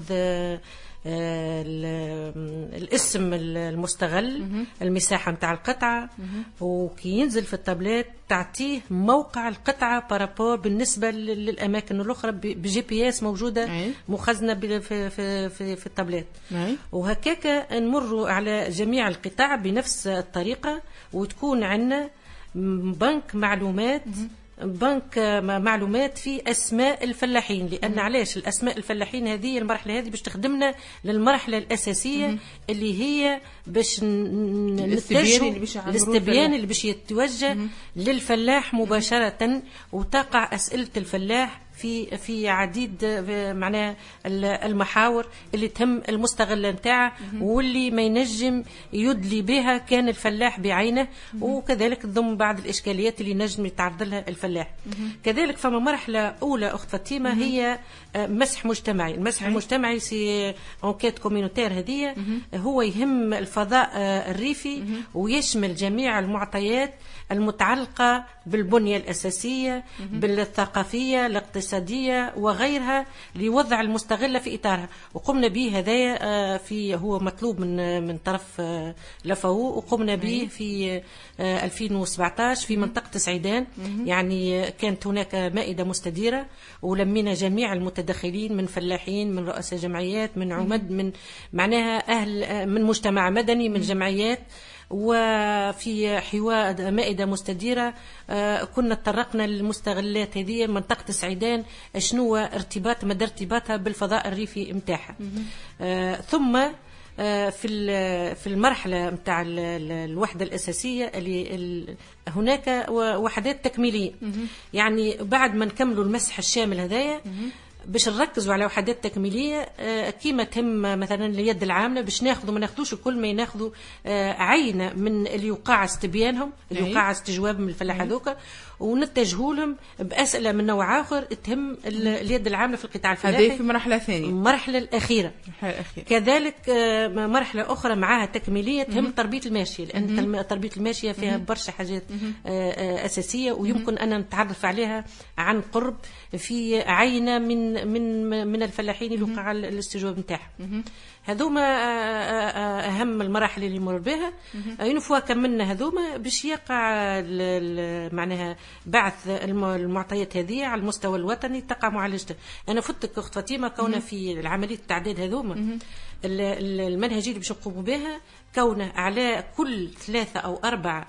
الاسم المستغل، المساحة متاع القطعة، وكي ينزل في الطابلات تعطيه موقع القطعة بارابور بالنسبة للأماكن الأخرى بجي بي اس موجودة مخزنة في, في, في, في الطابلات. وهكاك نمر على جميع القطع بنفس الطريقة، وتكون عندنا بنك معلومات بنك معلومات في أسماء الفلاحين. لأن علاش الأسماء الفلاحين هذه المرحلة هذه باش تخدمنا للمرحلة الأساسية اللي هي باش الاستبيان اللي باش يتوجه للفلاح مباشرة، وتقع أسئلة الفلاح في في عديد معناها المحاور اللي تهم المستغل نتاعه واللي ما ينجم يدلي بها كان الفلاح بعينه، وكذلك تضم بعض الاشكاليات اللي نجم يتعرض لها الفلاح. كذلك فما مرحله اولى اخت فاطمه هي مسح مجتمعي. المسح المجتمعي سي انكيت كوميونيتير، هذه هو يهم الفضاء الريفي ويشمل جميع المعطيات المتعلقه بالبنية الأساسية، بالثقافية، الاقتصادية وغيرها لوضع المستغلة في إطارها. وقمنا به هذا في هو مطلوب من من طرف لفو، وقمنا به في ألفين وسبعطاش في منطقة سعيدان. يعني كانت هناك مائدة مستديرة ولمينا جميع المتدخلين من فلاحين، من رؤساء جمعيات، من عمد، من معناها أهل، من مجتمع مدني، من جمعيات. وفي حوار مائدة مستديرة كنا تطرقنا للمستغلات هذه منطقة سعيدان، شنو ارتباط مدى ارتباطها بالفضاء الريفي متاعها. ثم في في المرحلة متاع الوحدة الأساسية اللي هناك وحدات تكميلية. يعني بعد ما نكملوا المسح الشامل هذايا باش نركزوا على وحدات تكميليه كيما تهم مثلا اليد العامله، باش ناخذوا ما ناخذوش الكل، ما ناخذوا عينه من اللي يقع استبيانهم، اللي يقع استجوابهم الفلاحه هذوك، ونتجهوا لهم باسئله من نوع اخر تهم اليد العامله في القطاع الفلاحي. هذه في مرحله ثانيه، المرحله الاخيره. الأخيرة. كذلك مرحله اخرى معها تكميليه تهم تربيه الماشيه، لان تربيه الماشيه فيها برشا حاجات اساسيه ويمكن ان نتعرف عليها عن قرب في عينه من من من الفلاحين اللي وقع الاستجواب نتاعهم. هذوما اهم المراحل اللي يمر بها. ينفوا كملنا هذوما باش يقع معناها بعث المعطيات هذه على المستوى الوطني تقع معالجتها. انا فتك اخت فاطمه كونه في عمليه التعداد هذوما المنهجيه اللي باش نقوموا بها كونه على كل ثلاثه او اربع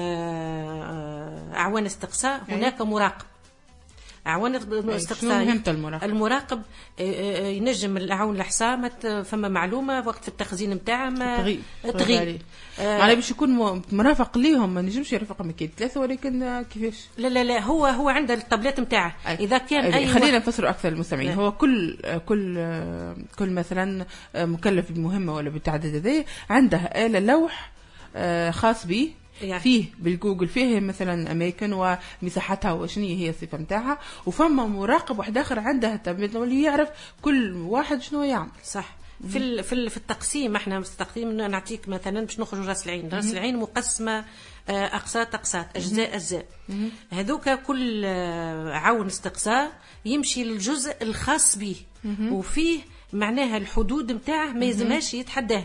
اعوان استقصاء هناك مراقب. أعوان استقصائي. المراقب, المراقب ينجم العون الحصى فما معلومة وقت في التخزين نتاعها ما تغيب. معناها باش يكون مرافق ليهم، ما نجمش يرافقهم كي ثلاثة، ولكن كيفاش؟ لا لا لا هو هو عنده الطابلات نتاعه. إذا كان أي خلينا نفسروا أكثر المستمعين. هو كل كل كل مثلا مكلف بمهمة ولا بالتعداد هذا عنده آلة لوح خاص به يعني. فيه بالجوجل فيه مثلا اماكن ومساحتها وشنو هي الصفه نتاعها، وفما مراقب واحد اخر عنده التابلت اللي يعرف كل واحد شنو يعمل. صح. في ال في, ال في التقسيم احنا في التقسيم نعطيك مثلا باش نخرج راس العين. راس العين مقسمه اقساط اقساط اجزاء اجزاء. هذوك كل عون استقصاء يمشي للجزء الخاص به وفيه معناها الحدود نتاعه ما يلزمهاش يتحداه.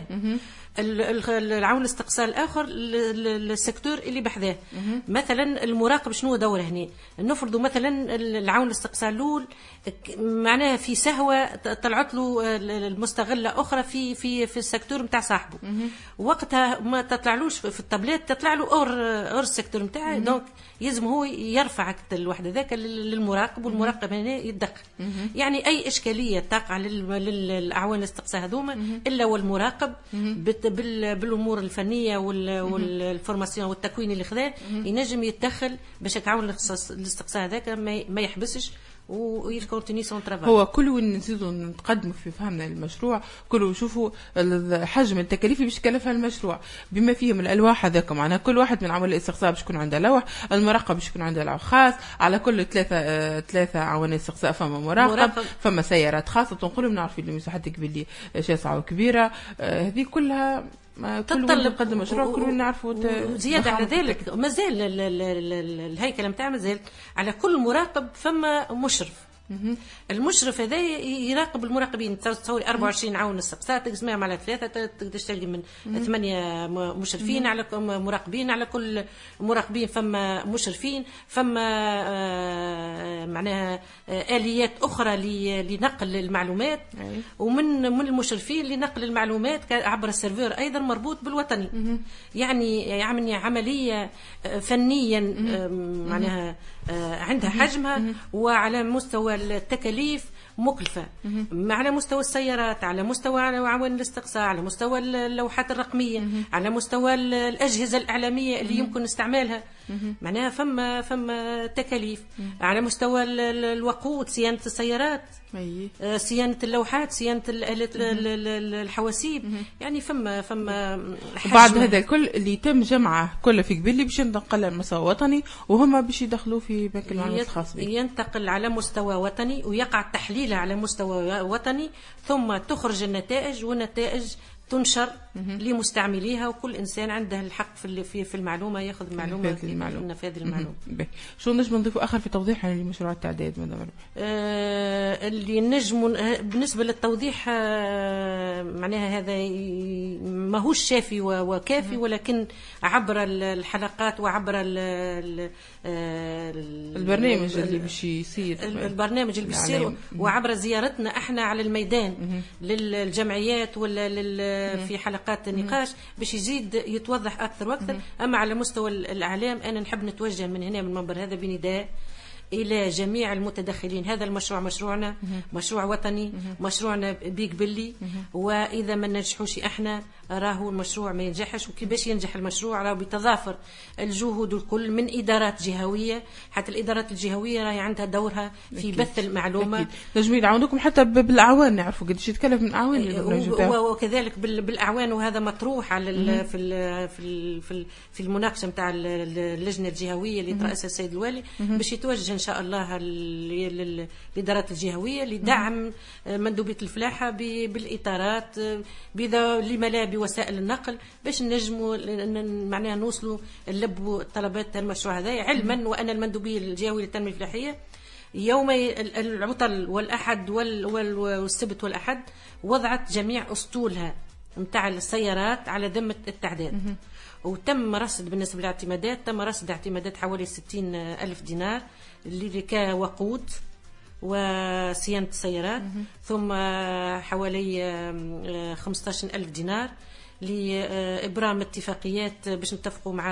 العون الاستقصاء الاخر للسيكتور اللي بحذاه. مثلا المراقب شنو دوره هنا؟ نفرضوا مثلا العون الاستقصاء الاول معناها في سهوه طلعت له المستغله اخرى في في في السيكتور نتاع صاحبه. وقتها ما تطلعلوش في الطابلات، تطلع له اور اور السيكتور نتاعه. دونك يلزم هو يرفع الوحده ذاك للمراقب، والمراقب هنا يتدخل. يعني اي اشكاليه تقع للاعوان الاستقصاء هذوما الا والمراقب بالامور الفنيه والفورماسيون والتكوين اللي خذاه ينجم يتدخل باش يعاون الاستقصاء هذاك ما يحبسش ويكونتيني سون ترافاي. هو كل وين نزيدوا نتقدموا في فهمنا المشروع كل نشوفوا حجم التكاليف باش يكلفها المشروع بما فيهم الالواح هذاك. معناها كل واحد من عوامل الاستقصاء باش يكون عنده لوح، المراقب باش يكون عنده لوح خاص، على كل ثلاثه آه ثلاثه عوامل استقصاء فما مراقب, مراقب. فما سيارات خاصه تنقلوا نعرف اللي مساحتك باللي شاسعه وكبيره. آه هذه كلها تتطلب قدم مشروع كل نعرفوا. زياده على ذلك مازال الهيكله نتاعها مازال على كل مراقب فما مشرف. المشرف هذا يراقب المراقبين. تصوري أربعة وعشرين عون استقصاء تقسمهم على ثلاثه تقدر تلقي من ثمانيه مشرفين على مراقبين، على كل مراقبين فما مشرفين، فما آه معناها آه اليات اخرى لنقل المعلومات، ومن من المشرفين لنقل المعلومات عبر السيرفر ايضا مربوط بالوطني. يعني يعني عمليه فنيا آه معناها آه عندها حجمها وعلى مستوى التكاليف مكلفة، على مستوى السيارات، على مستوى عوامل الاستقصاء، على مستوى اللوحات الرقمية، على مستوى الأجهزة الإعلامية اللي يمكن استعمالها. معناها فما فما تكاليف على مستوى الوقود، صيانة السيارات، صيانة اللوحات، صيانة الحواسيب. يعني فما فما بعد هذا الكل اللي يتم جمعه كله في قبيلي باش ينتقل على مستوى وطني، وهم باش يدخلوا في بنك المعلومات الخاص به. ينتقل على مستوى وطني ويقع تحليله على مستوى وطني، ثم تخرج النتائج، والنتائج تنشر لمستعمليها، وكل انسان عنده الحق في في في المعلومه ياخذ المعلومه نفاذ المعلومه نفاذ المعلومه. شو نجم نضيفوا اخر في توضيح لمشروع التعداد مدام ربيع؟ آه اللي نجم بالنسبه للتوضيح آه معناها هذا ماهوش شافي وكافي، ولكن عبر الحلقات وعبر ال ال البرنامج اللي باش يصير البرنامج اللي باش يصير وعبر زيارتنا احنا على الميدان للجمعيات ولا في حلقات النقاش باش يزيد يتوضح اكثر واكثر. اما على مستوى الاعلام انا نحب نتوجه من هنا من المنبر هذا بنداء إلى جميع المتدخلين. هذا المشروع مشروعنا، مشروع وطني، مشروعنا بيك بلي، وإذا ما ننجحوش إحنا راهو المشروع ما ينجحش. وكيفاش ينجح المشروع؟ راهو بتضافر الجهود الكل من إدارات جهوية، حتى الإدارات الجهوية راهي عندها دورها في أكيد. بث المعلومة. نجم يعاونوكم حتى بالأعوان، نعرفوا قديش يتكلف من أعوان، وكذلك بالأعوان، وهذا مطروح على في في في في المناقشة نتاع اللجنة الجهوية اللي ترأسها السيد الوالي، باش يتوجه إن شاء الله الإدارات الجهوية لدعم مندوبية الفلاحة بالإطارات لملابي وسائل النقل باش نجموا معناها نوصلوا نلبوا طلبات المشروع هذا. علما وأن المندوبية الجهوية للتنمية الفلاحية يوم العطل والأحد والسبت والأحد وضعت جميع أسطولها متاع السيارات على ذمة التعداد، وتم رصد بالنسبة للاعتمادات تم رصد اعتمادات حوالي ستين ألف دينار اللي كوقود وصيانة السيارات، ثم حوالي خمسة عشر ألف دينار لإبرام اتفاقيات باش نتفقوا مع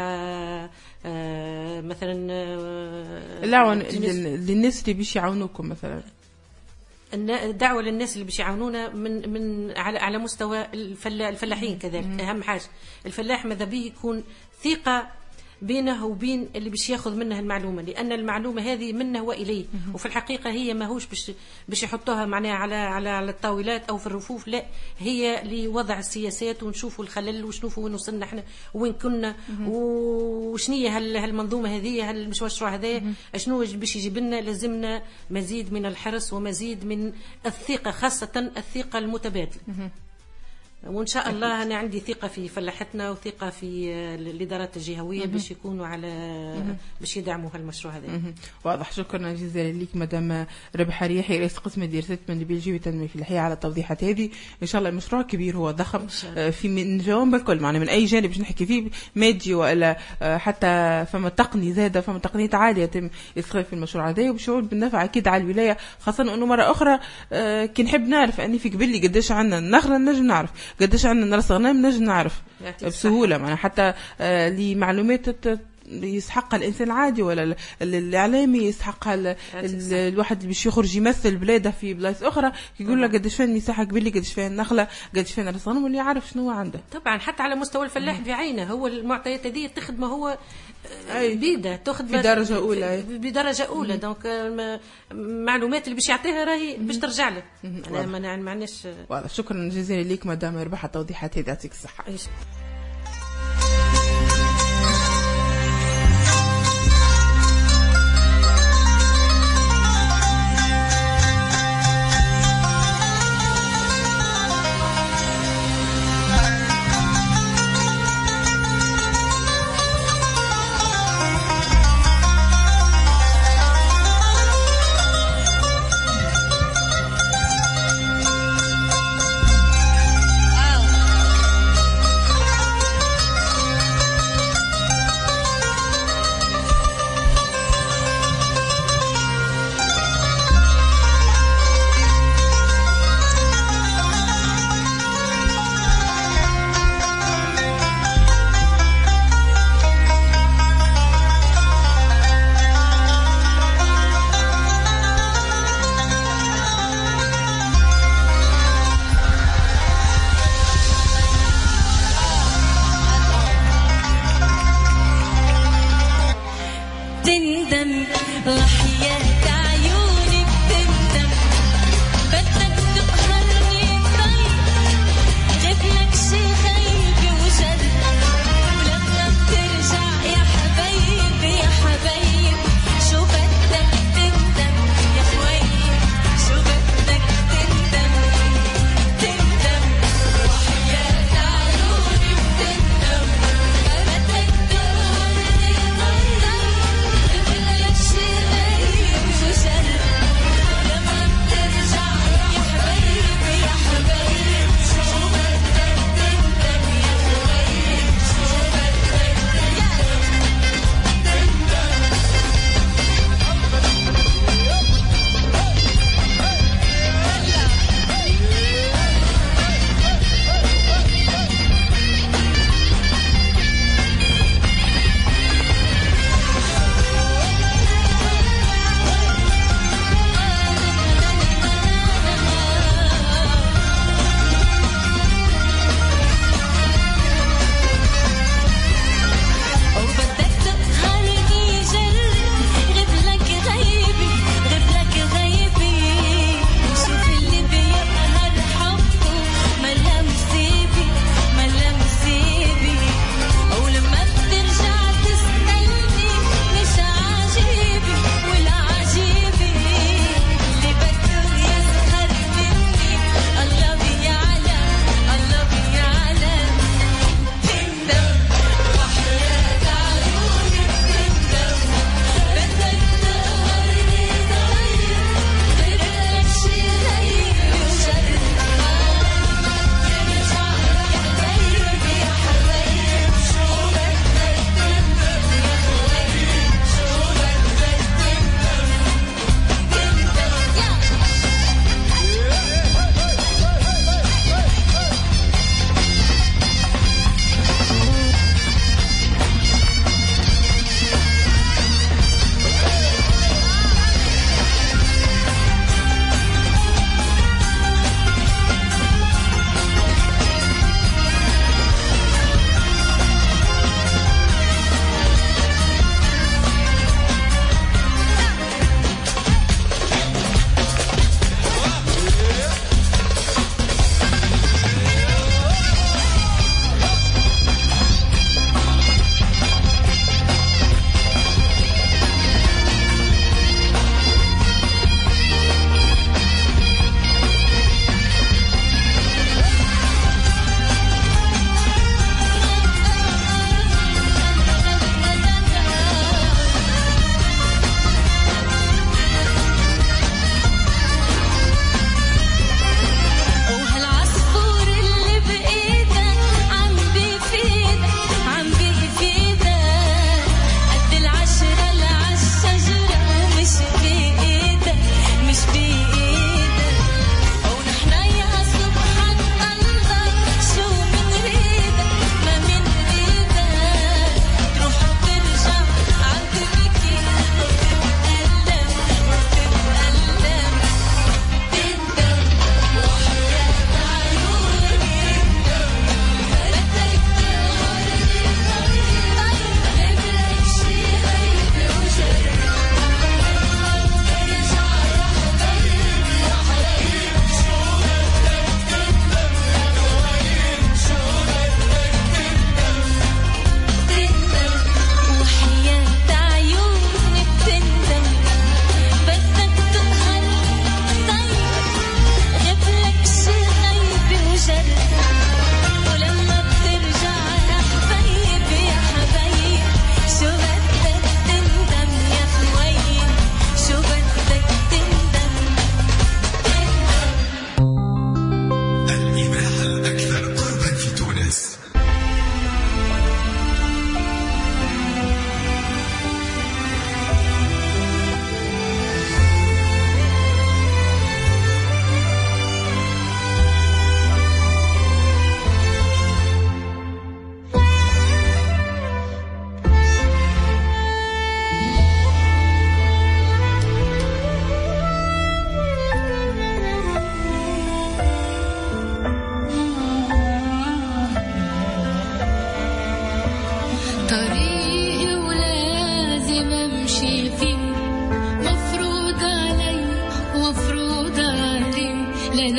مثلا العون للناس اللي باش يعاونوكم، مثلا دعوة للناس اللي باش يعاونونا من من على على مستوى الفلاحين كذلك. أهم حاجة الفلاح ماذا به يكون ثقة بينه وبين اللي باش ياخذ منه المعلومه، لان المعلومه هذه منه واليه، وفي الحقيقه هي ماهوش باش باش يحطوها معناها على على على الطاولات او في الرفوف، لا هي لوضع السياسات ونشوفوا الخلل ونشوفوا وين وصلنا احنا وين كنا وشنيه هالمنظومه هذه هالمشروع هذا شنو باش يجيب لنا. لازمنا مزيد من الحرص ومزيد من الثقه، خاصه الثقه المتبادله. وإن شاء الله أنا عندي ثقة في فلاحتنا وثقة في الإدارات الجهوية باش يكونوا على باش يدعموا هالمشروع هذا. واضح. شكرا جزيلا لك مدام ربيحة رياحي رئيس قسم دراسات المندوبية الجهوية والتنمية الفلاحية على التوضيحات هذه. إن شاء الله المشروع كبير، هو ضخم في من جوانب الكل، معنا من أي جانب باش نحكي فيه مادي ولا حتى فما تقني زادة، فما تقنيات عالية يتم إسقاط في المشروع هذا وبشعور بالنفع أكيد على الولاية، خاصة أنه مرة أخرى كي نحب نعرف أني في قبلي قداش عندنا النخلة نجم نعرف، قداش عندنا نرس غنم نجم نعرف بسهولة، معنا حتى آه لمعلومات يسحقها الإنسان العادي ولا الإعلامي يسحقها الواحد اللي باش يخرج يمثل بلاده في بلايص أخرى يقول لك قداش فين مساحة قبلي، قداش فين النخلة، قداش فين نرس غنم، واللي يعرف شنو عنده. طبعا حتى على مستوى الفلاح بعينه هو المعطيات هذه تخدمه هو بيده تاخذ بدرجة أولى بدرجة أولى. دونك المعلومات اللي باش يعطيها راهي باش ترجع له. أنا ما معناش. والله شكرا جزيلا لك مدام ربيحة التوضيحات هذه، يعطيك الصحة.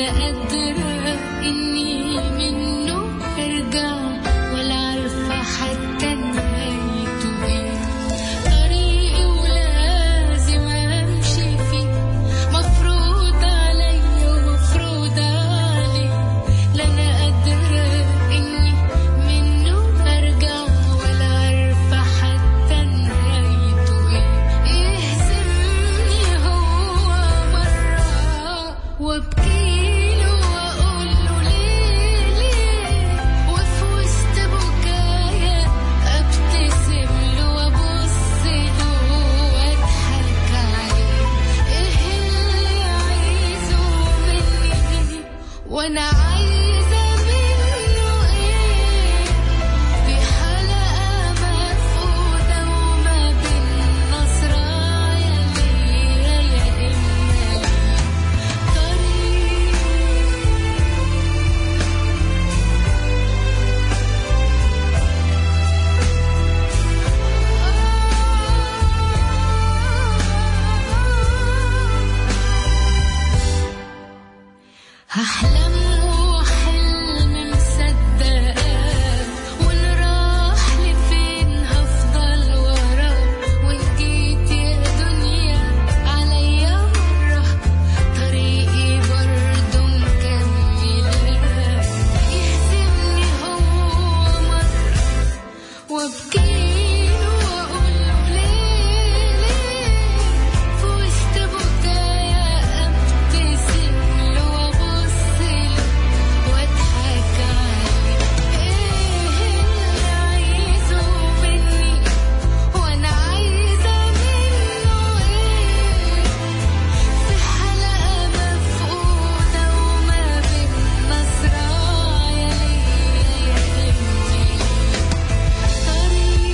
قادرة إني منه أرجع ولا عارفة حتى نهايته إيه. طريقي ولازم أمشي فيه، مفروض عليا ومفروض عليه. لا أنا قادرة إني منه أرجع ولا عارفة حتى نهايته إيه. يهزمني هو مرة وابكيله واقوله ليه ليه، وفي وسط بكايا ابتسم له وابص له واضحك عليه. ايه اللي عايزه مني وانا عايزه منه ايه؟ في حلقه مفقوده وما بين نصرايا ليا يا اما طريق. هحلم وحلم مصدقاه، وان راح لفين هفضل وراه. وان جيت يا دنيا عليا مرة طريقي برضه مكملاه. يهزمني هو مرة وابكيله واقوله ليه ليه، في وسط بكايا ابتسم له وابص له واضحك عليه. ايه اللي عايزه مني وانا عايزه منه ايه؟ في حلقه مفقوده وما بين نصرايا ليا يا امي طريق.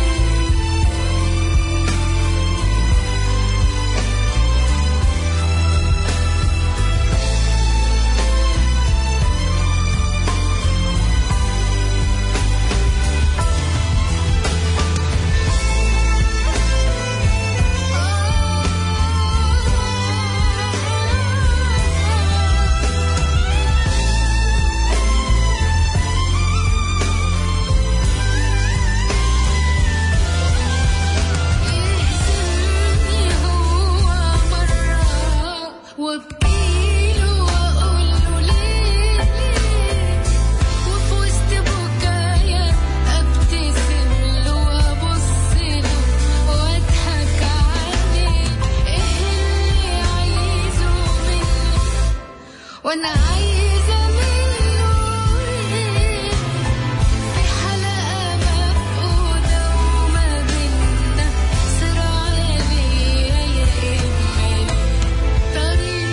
يهزمني هو مرة وابكيله واقوله ليه ليه، وفي وسط بكايا ابتسم له وابص له واضحك عليه. ايه اللي عايزه مني وانا عايزه منه ايه؟ في حلقه مفقوده وما بينا صراع ليا يا امي طريق.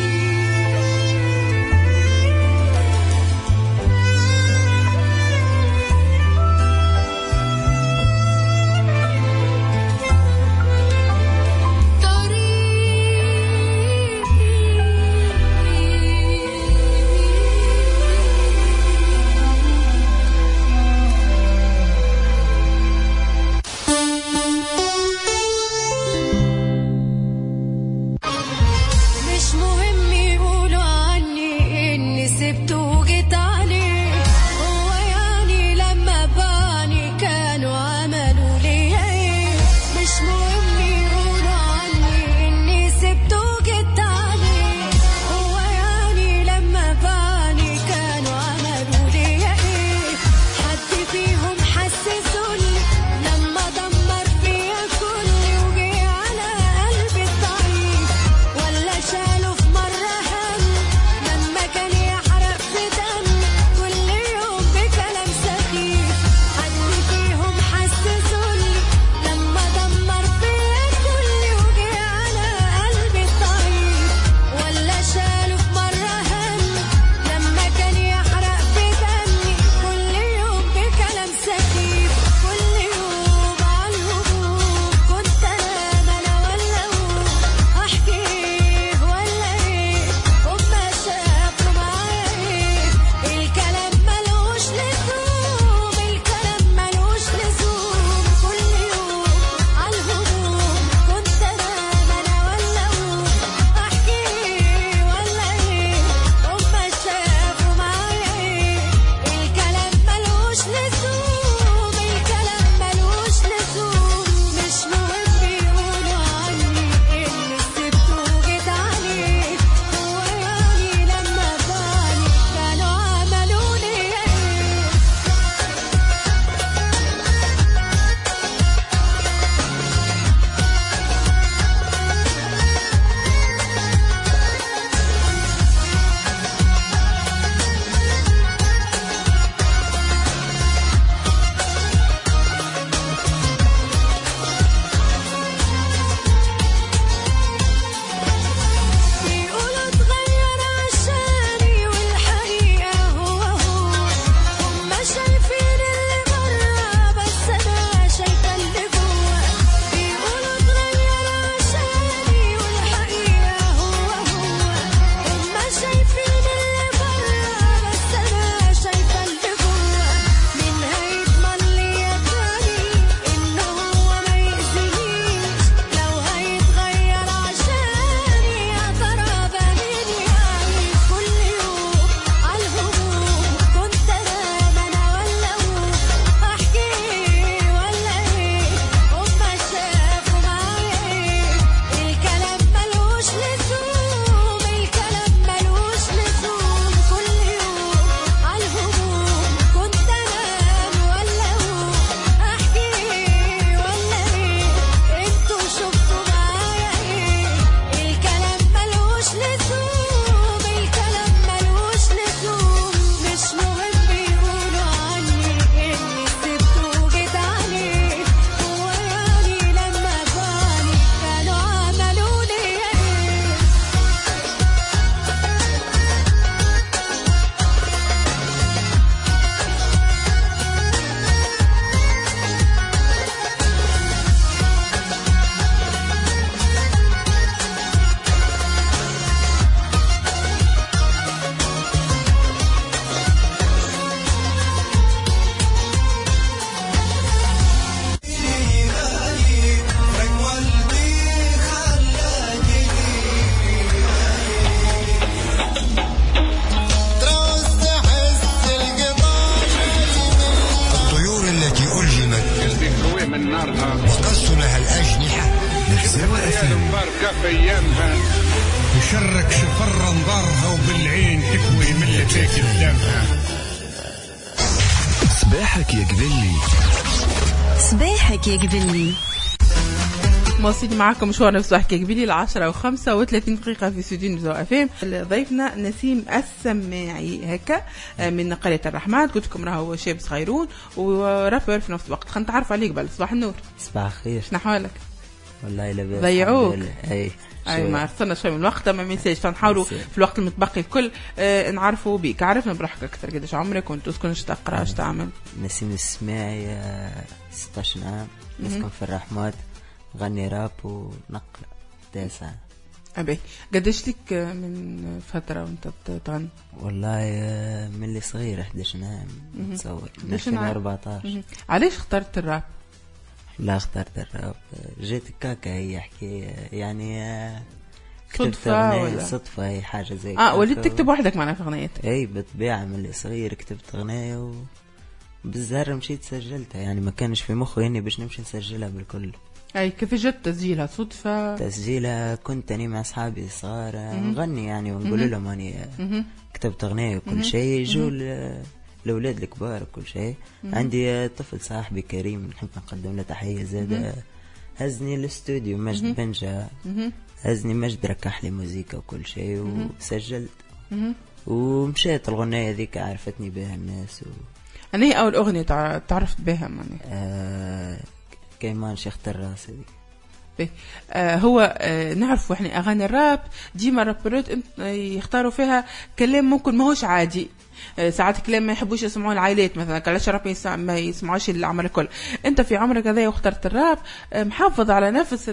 طريق كفيانها وشرك شفر انظارها وبالعين تكوي من اللي تاكل دمها. صباحك يا قبلي صباحك يا قبلي موصلين معكم مشوارنا في صباحك يا قبلي العشرة وخمسة وثلاثين دقيقة في استوديو نزوع أفهم. ضيفنا نسيم السماعي هكا من قرية الرحمن، قلت لكم راهو شاب صغيرون ورابر في نفس الوقت. خلينا نتعرف عليك بل. صباح النور. صباح الخير. شنو حوالك؟ والله لاباس. ضيعوك. اي اي ما صرنا شوي من الوقت ما ميساج، فنحاولوا في الوقت المتبقي الكل آه نعرفوا بيك. عرفنا بروحك اكثر، قداش عمرك وانت تسكن، ايش تقرا، ايش تعمل؟ نسيم السماعي ستة عشر عام، نسكن في الرحمات، غني راب ونقرا تاسع. ابي قداش لك من فتره وانت تغني؟ والله من اللي صغير إحدى عشر عام نتصور، من ألفين وأربعطاش. علاش اخترت الراب؟ لا اخترت الراب جيت كاكا، هي حكايه يعني صدفة ولا صدفة، هي حاجة زي اه وليت تكتب وحدك معنا في أغنية؟ اي بالطبيعة من اللي صغير كتبت أغنية وبالزهر مشيت سجلتها، يعني ما كانش في مخي اني باش نمشي نسجلها بالكل. اي كيف جت تسجيلها؟ صدفة؟ تسجيلها كنت اني مع اصحابي صغار نغني يعني ونقول لهم اني كتبت أغنية وكل شيء، يجوا الأولاد الكبار وكل شيء. عندي طفل صاحبي كريم نحب نقدم له تحية زادة، هزني الاستوديو مجد بنجا، هزني مجد ركح لي موسيقى وكل شيء وسجلت ومشيت. الغنية ذيك عرفتني بها الناس و... أنا هي أول أغنية تعرفت بها ماني آه كيمان شيخ الراس هذيك. آه هو آه نعرف احنا اغاني الراب ديما رابرات يختاروا فيها كلام ممكن ماهوش عادي، آه ساعات كلام ما يحبوش يسمعوه العائلات مثلا، علاش الراب ما يسمعوش العمل الكل. انت في عمرك هذا واخترت الراب، آه محافظ على نفس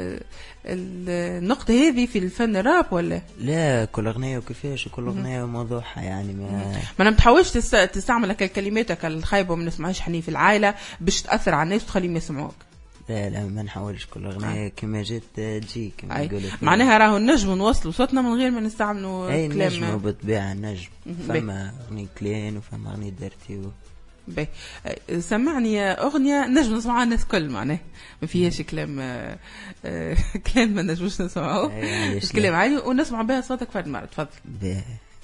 النقطة هذه في الفن الراب ولا لا؟ كل أغنية وكيفاش وكل أغنية وموضوعها يعني ما ما أنا متحاولش تستعمل الكلمات الخايبة وما نسمعهاش حني في العائلة باش تأثر على الناس وتخليهم يسمعوك. لا لا ما نحاولش كل أغنية آه. كما جت تجي كما يقولوا، معناها راهو النجم نوصلوا صوتنا من غير ما نستعملوا أي كلام. نجم وبطبيعة النجم فما أغنية كلين وفما أغنية درتي و... باهي سمعني أغنية نجم نسمعها الناس كل، معناه ما فيهاش كلام آه آه كلام ما نجموش نسمعوه، كلام عادي ونسمع بها صوتك فرد مرة. تفضل. باهي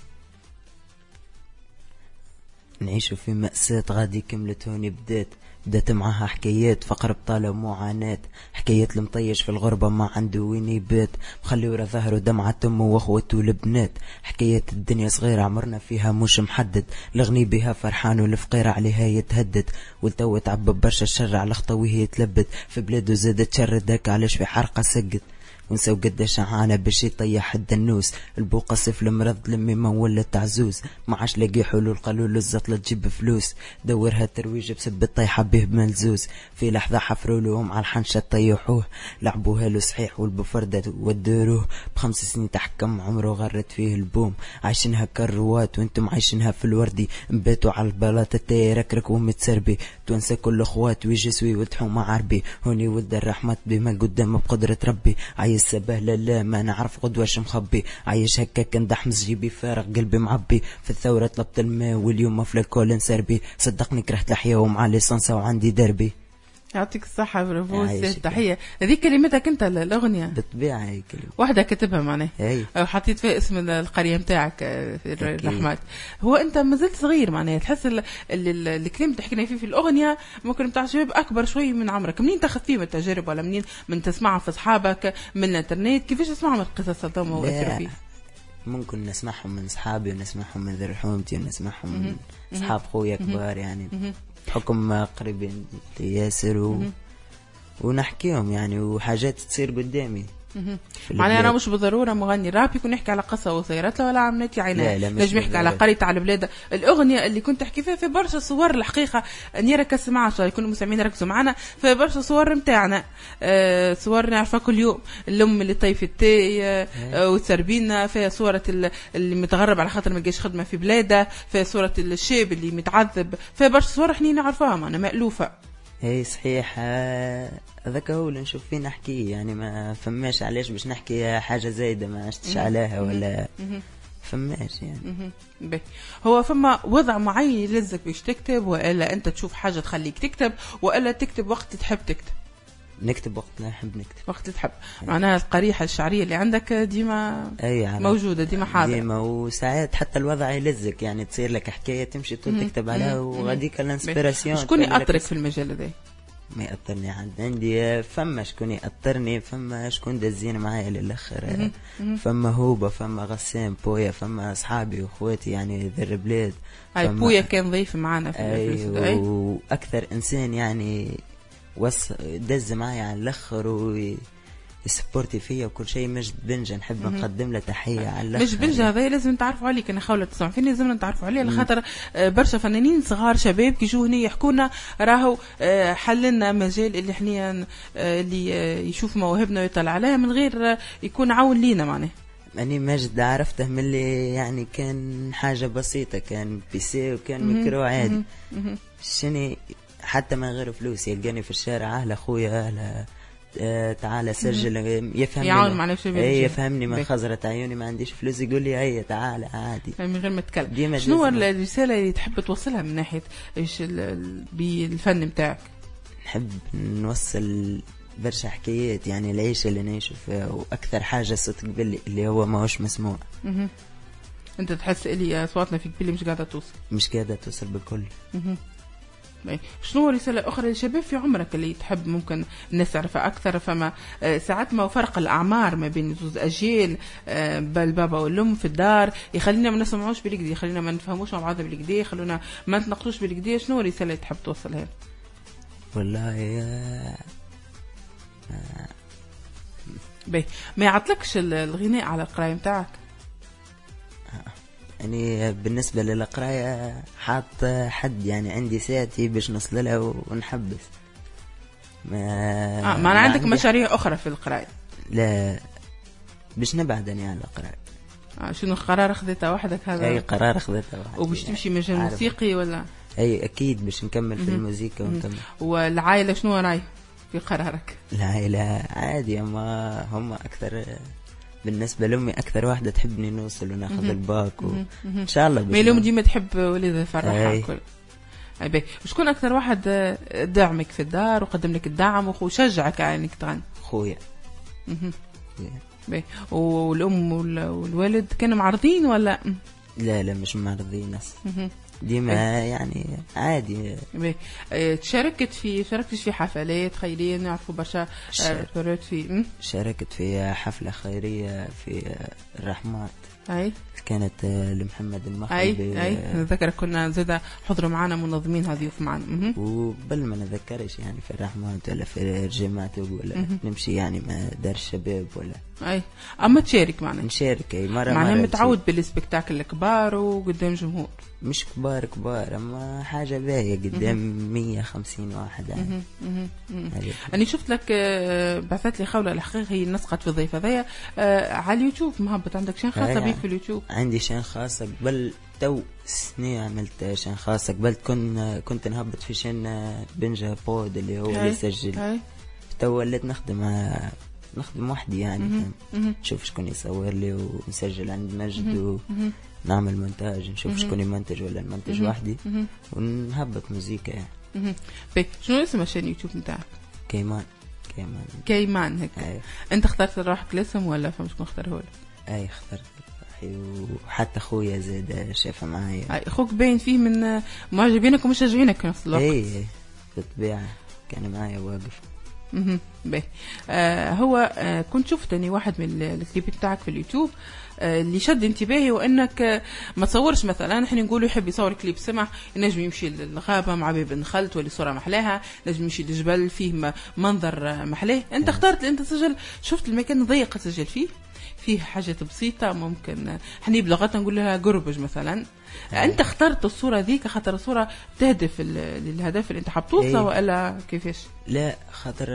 نعيشوا في مأساة غادي كملت هوني بدات بدات معها حكايات فقر بطالة ومعاناة، حكايات المطيش في الغربة ما عنده وين يبات، مخلي ورا ظهره دمعة أمه وأخوته والبنات، حكايات الدنيا صغيرة عمرنا فيها مش محدد، لغني بها فرحان والفقير عليها يتهدد، والتو تعبى برشا الشر على خطويه يتلبد، في بلاده زادت شرد هكا علاش في حرقة سقط، ونساو قداش عانى باش يطيح الدنوس، البوقة سفل مرض لمي ما ولت عزوز، ما عاش لاقي حلول قالوا له الزطلة تجيب فلوس، دورها ترويج بسب الطيحة به بملزوز، في لحظة حفروا لهم على الحنشة طيحوه، لعبوها له صحيح والبفردة ودروه، بخمس سنين تحكم عمره غرت فيه البوم، عايشينها كالروات وانتم عايشينها في الوردي، نباتوا على البلاطة تيركرك ومتسربي، تونسى كل اخوات ويجسوي ودحوا مع عربي، هوني ولد الرحمة بما قدام بقدرة ربي، عايش سبه لا ما نعرف قدواش مخبي، عايش هكا كندح جيبي فارغ قلبي معبي، في الثورة طلبت الماء واليوم في الكول نسربي، صدقني كرهت الحياة ومع ليسانسا وعندي دربي. يعطيك الصحة برافو تحية. هذيك كلمتك انت الأغنية؟ بالطبيعة هي كلمة واحدة كتبها معناها وحطيت فيها اسم القرية متاعك في الرحمات. هو انت مازلت صغير معناها، تحس الكلام تحكينا فيه في الأغنية ممكن متاع شباب أكبر شوي من عمرك، منين تاخذ فيه من التجارب ولا منين من تسمعها في أصحابك من الانترنت؟ كيفاش تسمعهم القصص هذوما ويأثروا فيه؟ ممكن نسمعهم من صحابي ونسمعهم من ذي رحومتي ونسمعهم من أصحاب خويا كبار يعني بحكم قريبين ياسر و... ونحكيهم يعني وحاجات تصير قدامي. معناها أنا مش بالضرورة مغني راب يكون يحكي على قصة وصيرت له ولا عملتي عينها، نجم يحكي على قرية على البلاد. الأغنية اللي كنت تحكي فيها في برشا صور الحقيقة أني ركز معها شوي، يكونوا المستمعين ركزوا معنا في برشا صور متاعنا، أه صور نعرفها كل يوم، الأم اللي طيف التاي أه وتسربينا فيها صورة اللي متغرب على خاطر ما لقاش خدمة في بلاده، فيها صورة الشاب اللي متعذب، فيها برشا صور احنا نعرفها معنا مألوفة. اي صحيح، هذاك هو اللي نشوف فيه نحكي يعني، ما فماش علاش باش نحكي حاجة زايدة ما عشتش عليها ولا فماش يعني. به هو فما وضع معين يلزك باش تكتب، وإلا أنت تشوف حاجة تخليك تكتب، وإلا تكتب وقت تحب تكتب؟ نكتب وقت لا نحب نكتب. وقت تحب معناها القريحة الشعرية اللي عندك ديما أي موجودة ديما حاضرة ديما، وساعات حتى الوضع يلزك يعني تصير لك حكاية تمشي تكتب عليها وغاديك الانسبيراسيون. شكون يأثرك في المجال هذا؟ ما يأثرني عند عندي فما شكون يأثرني، فما شكون دزين معايا للآخر، فما هوبة، فما غسان بويا، فما أصحابي وأخواتي يعني ذر البلاد. هاي بويا كان ضيف معنا في الفلسطين. أي وأكثر إنسان يعني وص دز معايا على الآخر و السبورتي فيا وكل شيء. مجد بنجا نحب نقدم له تحيه على الاخر. مجد بنجا هذا لازم تعرفوا عليه، كان حاولت تسمع فيني لازم نتعرفوا عليه، لخاطر برشا فنانين صغار شباب كي يجوا هنا يحكوا لنا راهو حللنا مجال اللي احنا اللي يشوف مواهبنا ويطلع عليها من غير يكون عون لينا معناه. أني مجد عرفته من اللي يعني كان حاجة بسيطة، كان بيسي وكان ميكرو عادي شني حتى من غير فلوس، يلقاني في الشارع أهل أخويا أهل آه تعالى سجل يفهمني يعاون اي يفهمني من خزرة عيوني ما عنديش فلوس يقول لي هيا تعالى عادي من غير ما تتكلم. شنو الرسالة اللي تحب توصلها من ناحية ايش بالفن متاعك؟ نحب نوصل برشا حكايات يعني العيشة اللي نعيش فيها، واكثر حاجة صوت قبلي اللي هو ما هوش مسموع. م- انت تحس اللي اصواتنا في قبلي مش قاعدة توصل مش قاعدة توصل بالكل. م- شنو رسالة أخرى للشباب في عمرك اللي تحب ممكن الناس تعرفها أكثر؟ فما ساعات ما فرق الأعمار ما بين زوز أجيال بالبابا والأم في الدار يخلينا ما نسمعوش بالكدي، يخلينا ما نفهموش مع بعض بالكدي، يخلونا ما نتناقشوش بالكدي. شنو الرسالة اللي تحب توصلها؟ والله يا بي ما يعطلكش الغناء على القراية متاعك؟ يعني بالنسبة للقراية حاط حد يعني عندي ساعتي باش نصل لها ونحبس. ما آه ما أنا عندك عندي مشاريع أخرى في القراية؟ لا باش نبعد أنا عن القراية. آه شنو قرار أخذتها وحدك هذا؟ أي قرار أخذتها وحدك. وباش تمشي مجال موسيقي ولا؟ أي أكيد باش نكمل في الموسيقى ونكمل. والعائلة شنو رأي في قرارك؟ العائلة عادي، أما هم أكثر بالنسبة لأمي أكثر واحدة تحبني نوصل وناخذ الباك وإن شاء الله. ما اليوم ديما تحب وليدها يفرحها الكل. أي وشكون أكثر واحد دعمك في الدار وقدم لك الدعم وشجعك على إنك تغني؟ خويا. بي والأم والوالد كانوا معرضين ولا؟ لا لا مش معرضين ديما يعني عادي. تشاركت في شاركت في حفلات خيرية نعرفوا برشا رابرات في شاركت في حفلة خيرية في الرحمات. أي كانت لمحمد المخربي. أي أي نذكر كنا زادا حضروا معنا منظمين هذيوف معنا. وبل ما نذكرش يعني في الرحمات ولا في جماعة ولا نمشي يعني ما دار الشباب ولا. أي أما تشارك معنا؟ نشارك أي مرة. معنا متعود بالسبكتاكل الكبار وقدام جمهور؟ مش كبار كبار أما حاجة باهية قدام مية خمسين واحد يعني. أنا شفت لك بعثت لي خولة الحقيقة هي نسقط في الضيفة ذي على اليوتيوب مهبط. عندك شان خاصة بيك في اليوتيوب؟ عندي شان خاصة قبل تو سنة عملت شان خاصة قبل كنت كنت نهبط في شان بنجا بود اللي هو اللي يسجل. تو وليت نخدم نخدم وحدي يعني نشوف شكون يصور لي ونسجل عند مجد ونعمل مونتاج نشوف شكون يمنتج ولا المنتج وحدي ونهبط موسيقى يعني. بي شنو اسم الشان يوتيوب نتاعك؟ كيمان. كيمان كيمان هيك. أيه. انت اخترت روحك الاسم ولا فهمت شكون اختاره لك؟ اي اخترت روحي وحتى خويا زاد شافه معايا. اي اخوك باين فيه من معجبينك ومشجعينك في نفس الوقت. اي بالطبيعه كان معايا واقف. اها باهي. آه هو آه كنت شفت اني واحد من الكليبات بتاعك في اليوتيوب آه اللي شد انتباهي وانك آه ما تصورش مثلا احنا نقولوا يحب يصور كليب سمح ينجم يمشي للغابه مع باب نخلت ولا صوره محلاها، نجم يمشي للجبل فيه منظر محلاه. انت اخترت انت تسجل شفت المكان ضيق تسجل فيه فيه حاجات بسيطه ممكن احنا بلغتنا نقول لها قربج مثلا. انت اخترت الصوره ذيك خاطر الصوره تهدف للهدف اللي انت حاب توصله ولا كيفاش؟ لا خاطر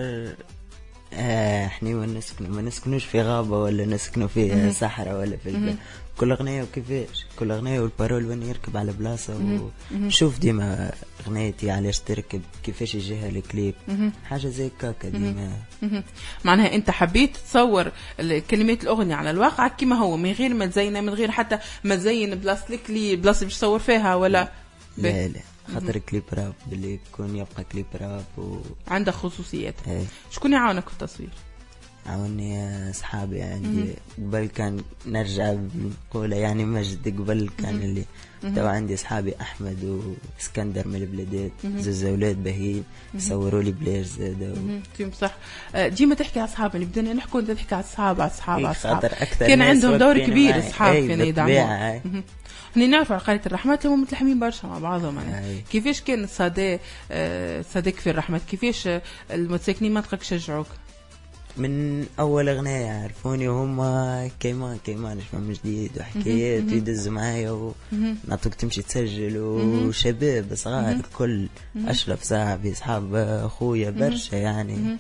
آه احنا ما نسكنوا ما نسكنوش في غابه ولا نسكنوا في صحراء ولا في كل اغنيه وكيفاش كل اغنيه والبارول وين يركب على بلاصه وشوف ديما اغنيتي علاش تركب كيفاش يجيها الكليب حاجه زي كاكا ديما. معناها انت حبيت تصور كلمات الاغنيه على الواقع كما هو من غير ما تزينها من غير حتى ما تزين بلاصتك لي بلاصه باش تصور فيها ولا لا لا خاطر كليب راب اللي يكون يبقى كليب راب و... عندك خصوصيات. ايه. شكون يعاونك في التصوير؟ عاوني اصحابي عندي قبل كان نرجع نقول يعني مجد قبل كان مم. اللي تو عندي اصحابي احمد واسكندر من البلادات زوز اولاد بهيم يصوروا لي بلاش زاده و... صح. ديما تحكي على اصحاب اللي بدنا نحكوا انت تحكي على اصحاب على اصحاب على اصحاب كان عندهم دور كبير اصحاب كانوا يدعموا. احنا نعرف على قرية الرحمات هم متلحمين برشا مع بعضهم يعني. كيفاش كان الصدى صديق في الرحمات كيفاش المتساكنين منطقك شجعوك؟ من اول اغنيه يعرفوني وهم كيمان كيمان شمام جديد وحكايات ويدزوا معايا ونعطوك تمشي تسجل وشباب صغار الكل اشرف صاحبي اصحاب اخويا برشا يعني.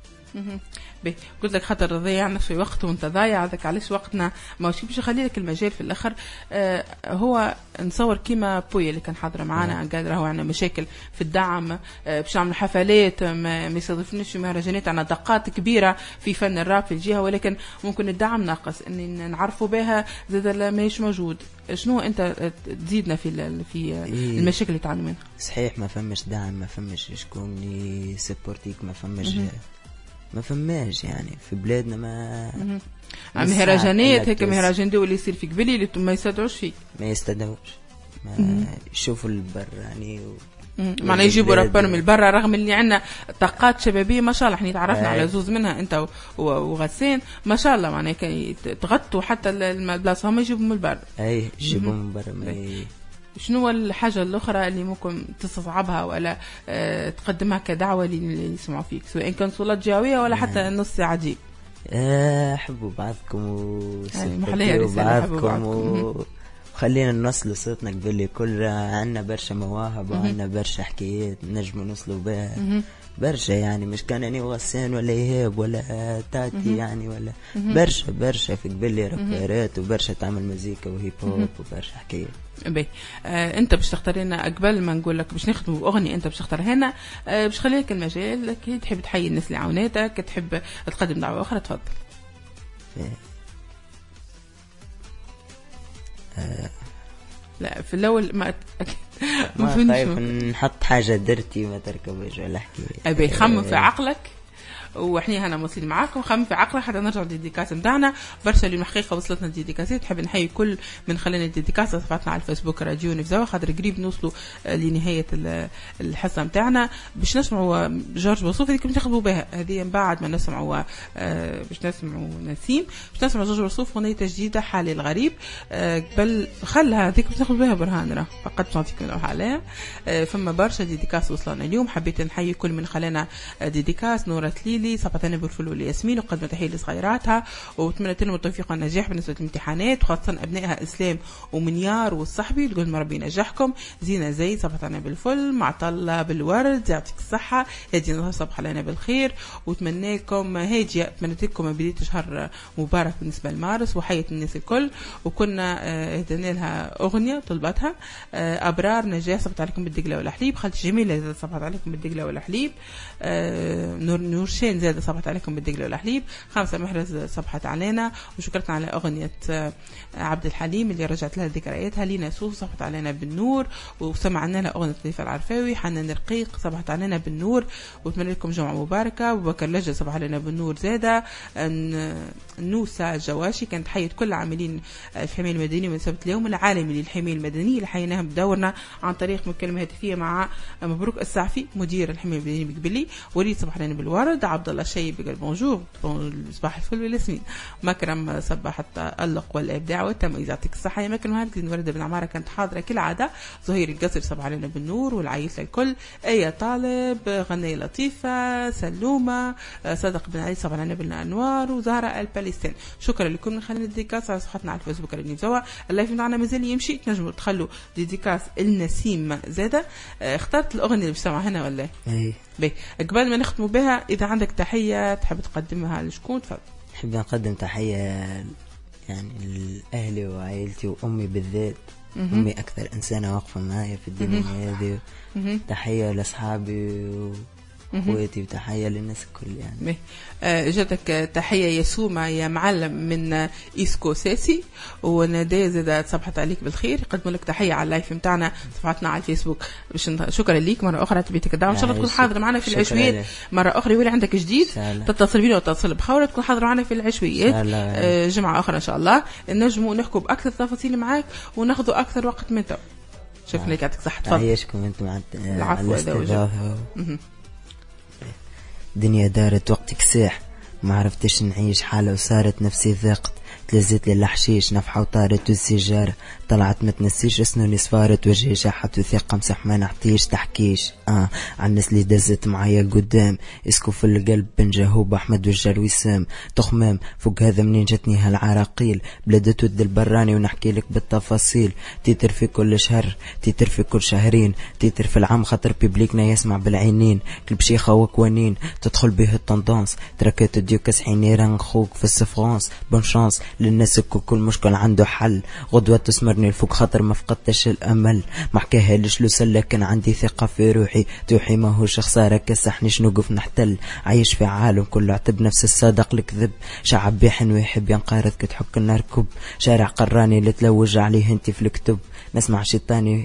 بي قلت لك خاطر ضيعنا في وقت وانت ضايع هذاك علاش وقتنا ماشي باش نخلي لك المجال في الاخر. آه هو نصور كيما بويا اللي كان حاضره معنا قال راهو عندنا مشاكل في الدعم. آه باش نعمل حفلات ما, ما يصادفنيش في مهرجانات عندنا دقات كبيره في فن الراب في الجهه ولكن ممكن الدعم ناقص ان نعرفوا بها زاد ماهيش موجود. شنو انت تزيدنا في في إيه المشاكل اللي تعاني منها؟ صحيح ما فماش دعم ما فماش شكون يسبورتيك ما فماش ما فماش يعني في بلادنا ما مهرجانات هيك مهرجان دولي يصير في قبلي اللي ما يستدعوش فيك ما يستدعوش ما يشوفوا البر يعني و... معناه يجيبوا رابر من برا رغم اللي عندنا طاقات شبابيه ما شاء الله احنا تعرفنا على زوز منها انت وغسان ما شاء الله معناه كان تغطوا حتى البلاصه هم يجيبوا من البر. اي يجيبوا من برا ما شنو الحاجة الأخرى اللي ممكن تستصعبها ولا اه تقدمها كدعوة اللي يسمعوا فيك سواء كان صولات جاوية ولا حتى نص ساعة جيب؟ أحبوا بعضكم وسبحوا بعضكم وخلينا نوصلوا صوتنا قبل كل عنا برشا مواهب وعنا برشا حكايات نجموا نوصلوا بها برشا يعني مش كان يعني غسان ولا إيهاب ولا تاتي يعني ولا برشا برشا في قبل رابرات وبرشا تعمل مزيكا وهيب هوب وبرشا حكايات. بي آه انت باش تختار لنا قبل ما نقول لك باش نخدموا اغنيه انت باش تختار هنا آه باش خلي لك المجال كي تحب تحيي الناس اللي عاوناتك تحب تقدم دعوه اخرى تفضل. آه لا في الاول ما ما خايف نحط حاجه درتي ما تركبش ولا حكي ابي خمم في عقلك وإحنا هنا موصلين معاكم خمم في عقلك حتى نرجع للديديكاس نتاعنا برشا اللي الحقيقه وصلتنا الديديكاسات نحب نحيي كل من خلال الديديكاس صفحتنا على الفيسبوك راديو نفزاوة خاطر قريب نوصلوا لنهايه الحصه نتاعنا باش نسمعوا جورج وسوف اللي كنت تاخذوا بها هذه من بعد ما نسمعوا باش نسمعوا نسيم باش نسمعوا جورج وسوف اغنيه جديده حالي الغريب قبل خلها هذيك باش ناخذ بها برهان راه فقط نعطيكم لو حالها فما برشا ديديكاس وصلنا اليوم حبيت نحيي كل من خلالنا ديديكاس نورة ليلي صبتنا بالفلول لياسمين وقدم تحية لصغيراتها وتمنيت لهم التوفيق والنجاح بالنسبة للامتحانات وخاصة أبنائها إسلام ومنيار والصحبي تقول ما ربي ينجحكم. زينة زي صبتنا بالفل معطلة بالورد يعطيك الصحة هدينا صبح لنا بالخير وتمنيكم هاجي تمنيت لكم بداية شهر مبارك بالنسبة لمارس وحياة الناس الكل وكنا هدينا لها أغنية طلبتها أبرار نجاح صبت عليكم بالدقلة والحليب خالتي جميلة صبت عليكم بالدقلة والحليب نور نور شين زاد صبحت عليكم بالدقلة والحليب خمسة محرز صبحت علينا وشكرتنا على أغنية عبد الحليم اللي رجعت لها ذكرياتها لينا سوس صبحت علينا بالنور وسمعنا لها أغنية لطيفة العرفاوي حنان الرقيق صبحت علينا بالنور وتمنى لكم جمعة مباركة وبكر لجة صبح علينا بالنور زادة نوسة جواشي كانت حية كل العاملين في الحماية المدنية ونسبة اليوم العالمي للحماية المدنية اللي حيناها بدورنا عن طريق مكالمة هاتفية مع مبروك السعفي مدير الحماية المدنية بقبلي وليد صبح علينا بالورد عبد الله الشيب يقول بونجور صباح الفل والياسمين مكرم صباح التألق والإبداع والتمييز يعطيك الصحة يا مكرم هالك وردة بن عمارة كانت حاضرة كالعادة زهير القصر صباح علينا بالنور والعيش الكل أي طالب غنية لطيفة سلومة صدق بن علي صباح علينا بالأنوار وزهرة الباليستين. شكرا لكم من خلال الديديكاس على صفحتنا على الفيسبوك راديو نفزاوة اللايف معنا مازال يمشي تنجموا تخلوا ديديكاس النسيم زادة اخترت الأغنية اللي بسمعها هنا ولا ايه بي قبل ما نختموا بها إذا عندك تحية تحب تقدمها لشكون تفضل. نحب نقدم تحية يعني لأهلي وعائلتي وأمي بالذات أمي أكثر إنسانة واقفة معايا في الدنيا هذه تحية لأصحابي خواتي وتحيه للناس الكل يعني. آه جاتك تحيه يا سومه يا معلم من ايسكو ساسي، وناديه زاد صبحت عليك بالخير، يقدموا لك تحيه على اللايف نتاعنا صفحتنا على الفيسبوك. باش شكرا ليك مره اخرى تبيتك الدعوه ان شاء الله تكون حاضر معنا في العشويات مره اخرى، يولي عندك جديد تتصل بينا وتتصل بخوره تكون حاضر معنا في العشويات آه جمعه اخرى ان شاء الله نجموا نحكوا باكثر تفاصيل معاك وناخذوا اكثر وقت من تو. شكرا لك يعطيك الصحه. تفضل. عايشكم انتم مع العفو. الدنيا دارت وقتك ساح، ما عرفتش نعيش حالة وصارت نفسي ضاقت، تلزت لي الحشيش نفحة وطارت والسيجارة طلعت ما تنسيش اسنوني صفارت وجهي شاحت وثقة مسح ما نعطيش تحكيش اه عن الناس اللي دزت معايا قدام اسكو في القلب بن جهوب احمد وجار وسام تخمام فوق هذا منين جتني هالعراقيل بلاد تود البراني ونحكي لك بالتفاصيل تيتر في كل شهر تيتر في كل شهرين تيتر في العام خاطر بيبليكنا يسمع بالعينين كلبشيخة وكوانين تدخل به التندانس تركت ديوكس حينيران خوك في السفرانس بون شانس للناس كل مشكل عنده حل غدوة تسمرني الفوق خاطر ما فقدتش الامل ما حكاها ليش لسه لكن عندي ثقة في روحي توحي ما هو خسارة كسحنيش نوقف نحتل عايش في عالم كله اعتب نفس الصادق الكذب شعب بيحن ويحب ينقارض كتحك النركب شارع قراني اللي تلوج عليه انت في الكتب نسمع شيطاني.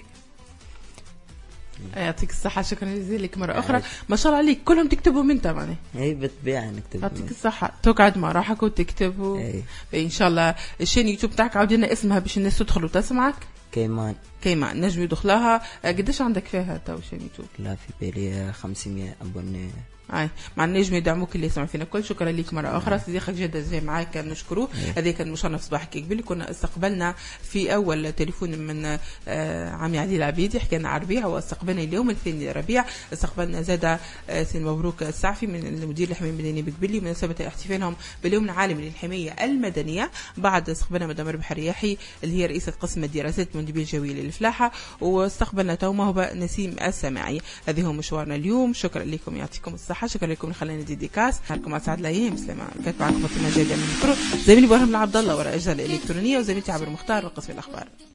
يعطيك الصحة. شكرا لك مرة أخرى. ما شاء الله عليك كلهم تكتبوا من تمانية. أي بالطبيعة نكتب. يعطيك الصحة. تقعد مع راحك وتكتبوا. أي. إن شاء الله الشين يوتيوب تاعك عاودينا اسمها باش الناس تدخل وتسمعك. كيمان. كيمان نجم يدخلها. قديش عندك فيها تو شين يوتيوب؟ لا في بالي خمسمية أبوني. اي مع النجم يدعموك اللي يسمع فينا كل. شكرا لك مره اخرى صديقك جدا زي معاك نشكروه. هذا كان مشرف صباحك قبل كنا استقبلنا في اول تليفون من آه عمي عدي العبيدي حكينا على ربيع واستقبلنا اليوم الثاني ربيع استقبلنا زاد آه سين مبروك السعفي من المدير الحمايه المدنيه بقبلي مناسبه احتفالهم باليوم العالمي للحمايه المدنيه. بعد استقبلنا مدام ربح الرياحي اللي هي رئيسه قسم الدراسات المندوبيه الجويه للفلاحه واستقبلنا تو مهبه نسيم السماعي. هذه هو مشوارنا اليوم. شكرا لكم يعطيكم الصحة. شكرا لكم خلينا ديديكاس لكم اسعد الايام. سلامة كانت معكم فاطمه جاده من الكرو زميلي ابراهيم العبد الله وراء الاجهزه الالكترونيه وزميلتي عبر مختار وقسم الاخبار.